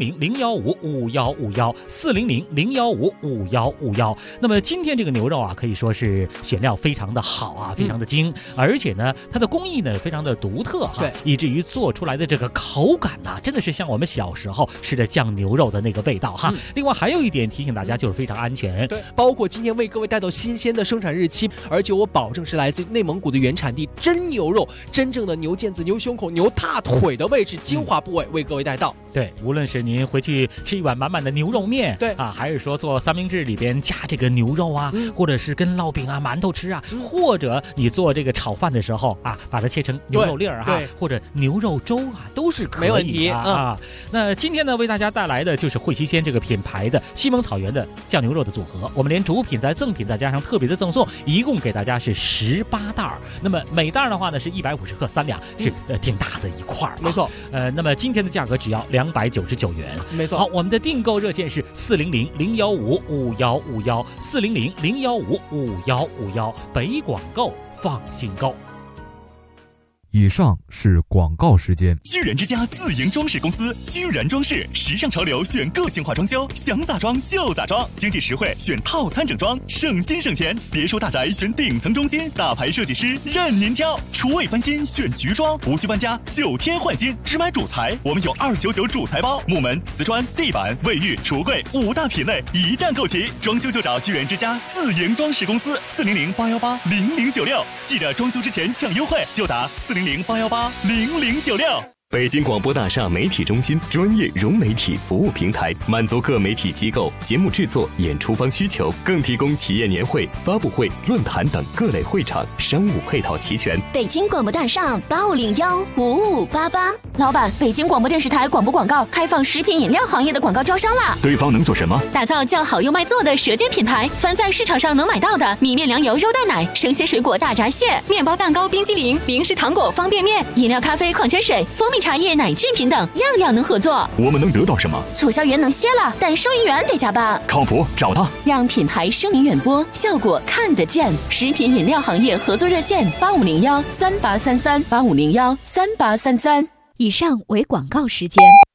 400-015-5151，400-015-5151。那么今天这个牛肉啊，可以说是选料非常的好啊，非常的精，而且呢，它的工艺呢非常的独特哈，
对，
以至于做出来的这个口感呐，真的是像我们小时候吃的酱牛肉的那个味道哈。另外还有一点提醒大家，就是非常安全。
对，包括今天为各位带到新鲜的生产日期，而且我保证是来自内蒙古的原产地真牛肉，真正的牛腱子、牛胸口、牛踏腿的位置精华部位为各位带到。
对，无论是您回去吃一碗满满的牛肉面，
对
啊，还是说做三明治里边加这个牛肉啊，或者是跟烙饼啊、馒头吃啊，或者你做这个炒饭的时候啊，把它切成牛肉粒儿哈，或者牛肉粥啊，都是可以的，
没问题
啊。那今天呢，为大家带来的就是惠七鲜这个品牌的西蒙草原的酱牛肉的组合，我们连主品再赠品再加上特别的赠送，一共给大家是18袋儿。那么每袋的话呢是150克3两，是挺大的一块儿。
没错，
那么今天的价格只要299元。
没错。
好，我们的订购热线是400-015-5151，400-015-5151，北广购放心购。
以上是广告时间。
居然之家自营装饰公司，居然装饰，时尚潮流选个性化装修，想咋装就咋装，经济实惠选套餐整装，省心省钱。别墅大宅选顶层中心，大牌设计师任您挑。厨卫翻新选菊装，无需搬家，9天换新，只买主材，我们有299主材包，木门、瓷砖、地板、卫浴、橱柜5大品类一站购齐，装修就找居然之家自营装饰公司，400-818-0096，记着装修之前抢优惠，就打400-818-0096。
北京广播大厦媒体中心专业融媒体服务平台，满足各媒体机构节目制作、演出方需求，更提供企业年会、发布会、论坛等各类会场，商务配套齐全。
北京广播大厦8501-5588。
老板，北京广播电视台广播广告开放食品饮料行业的广告招商啦！
对方能做什么？
打造叫好又卖座的舌尖品牌，凡在市场上能买到的米面粮油肉蛋奶、生鲜水果大闸蟹、面包蛋糕冰激凌、零食糖果方便面、饮料咖啡矿泉水、蜂蜜茶叶奶制品等，样样能合作。
我们能得到什么？
促销员能歇了，但收银员得加班。
靠谱，找他，
让品牌声名远播，效果看得见。食品饮料行业合作热线8501-3833，8501-3833。
以上为广告时间。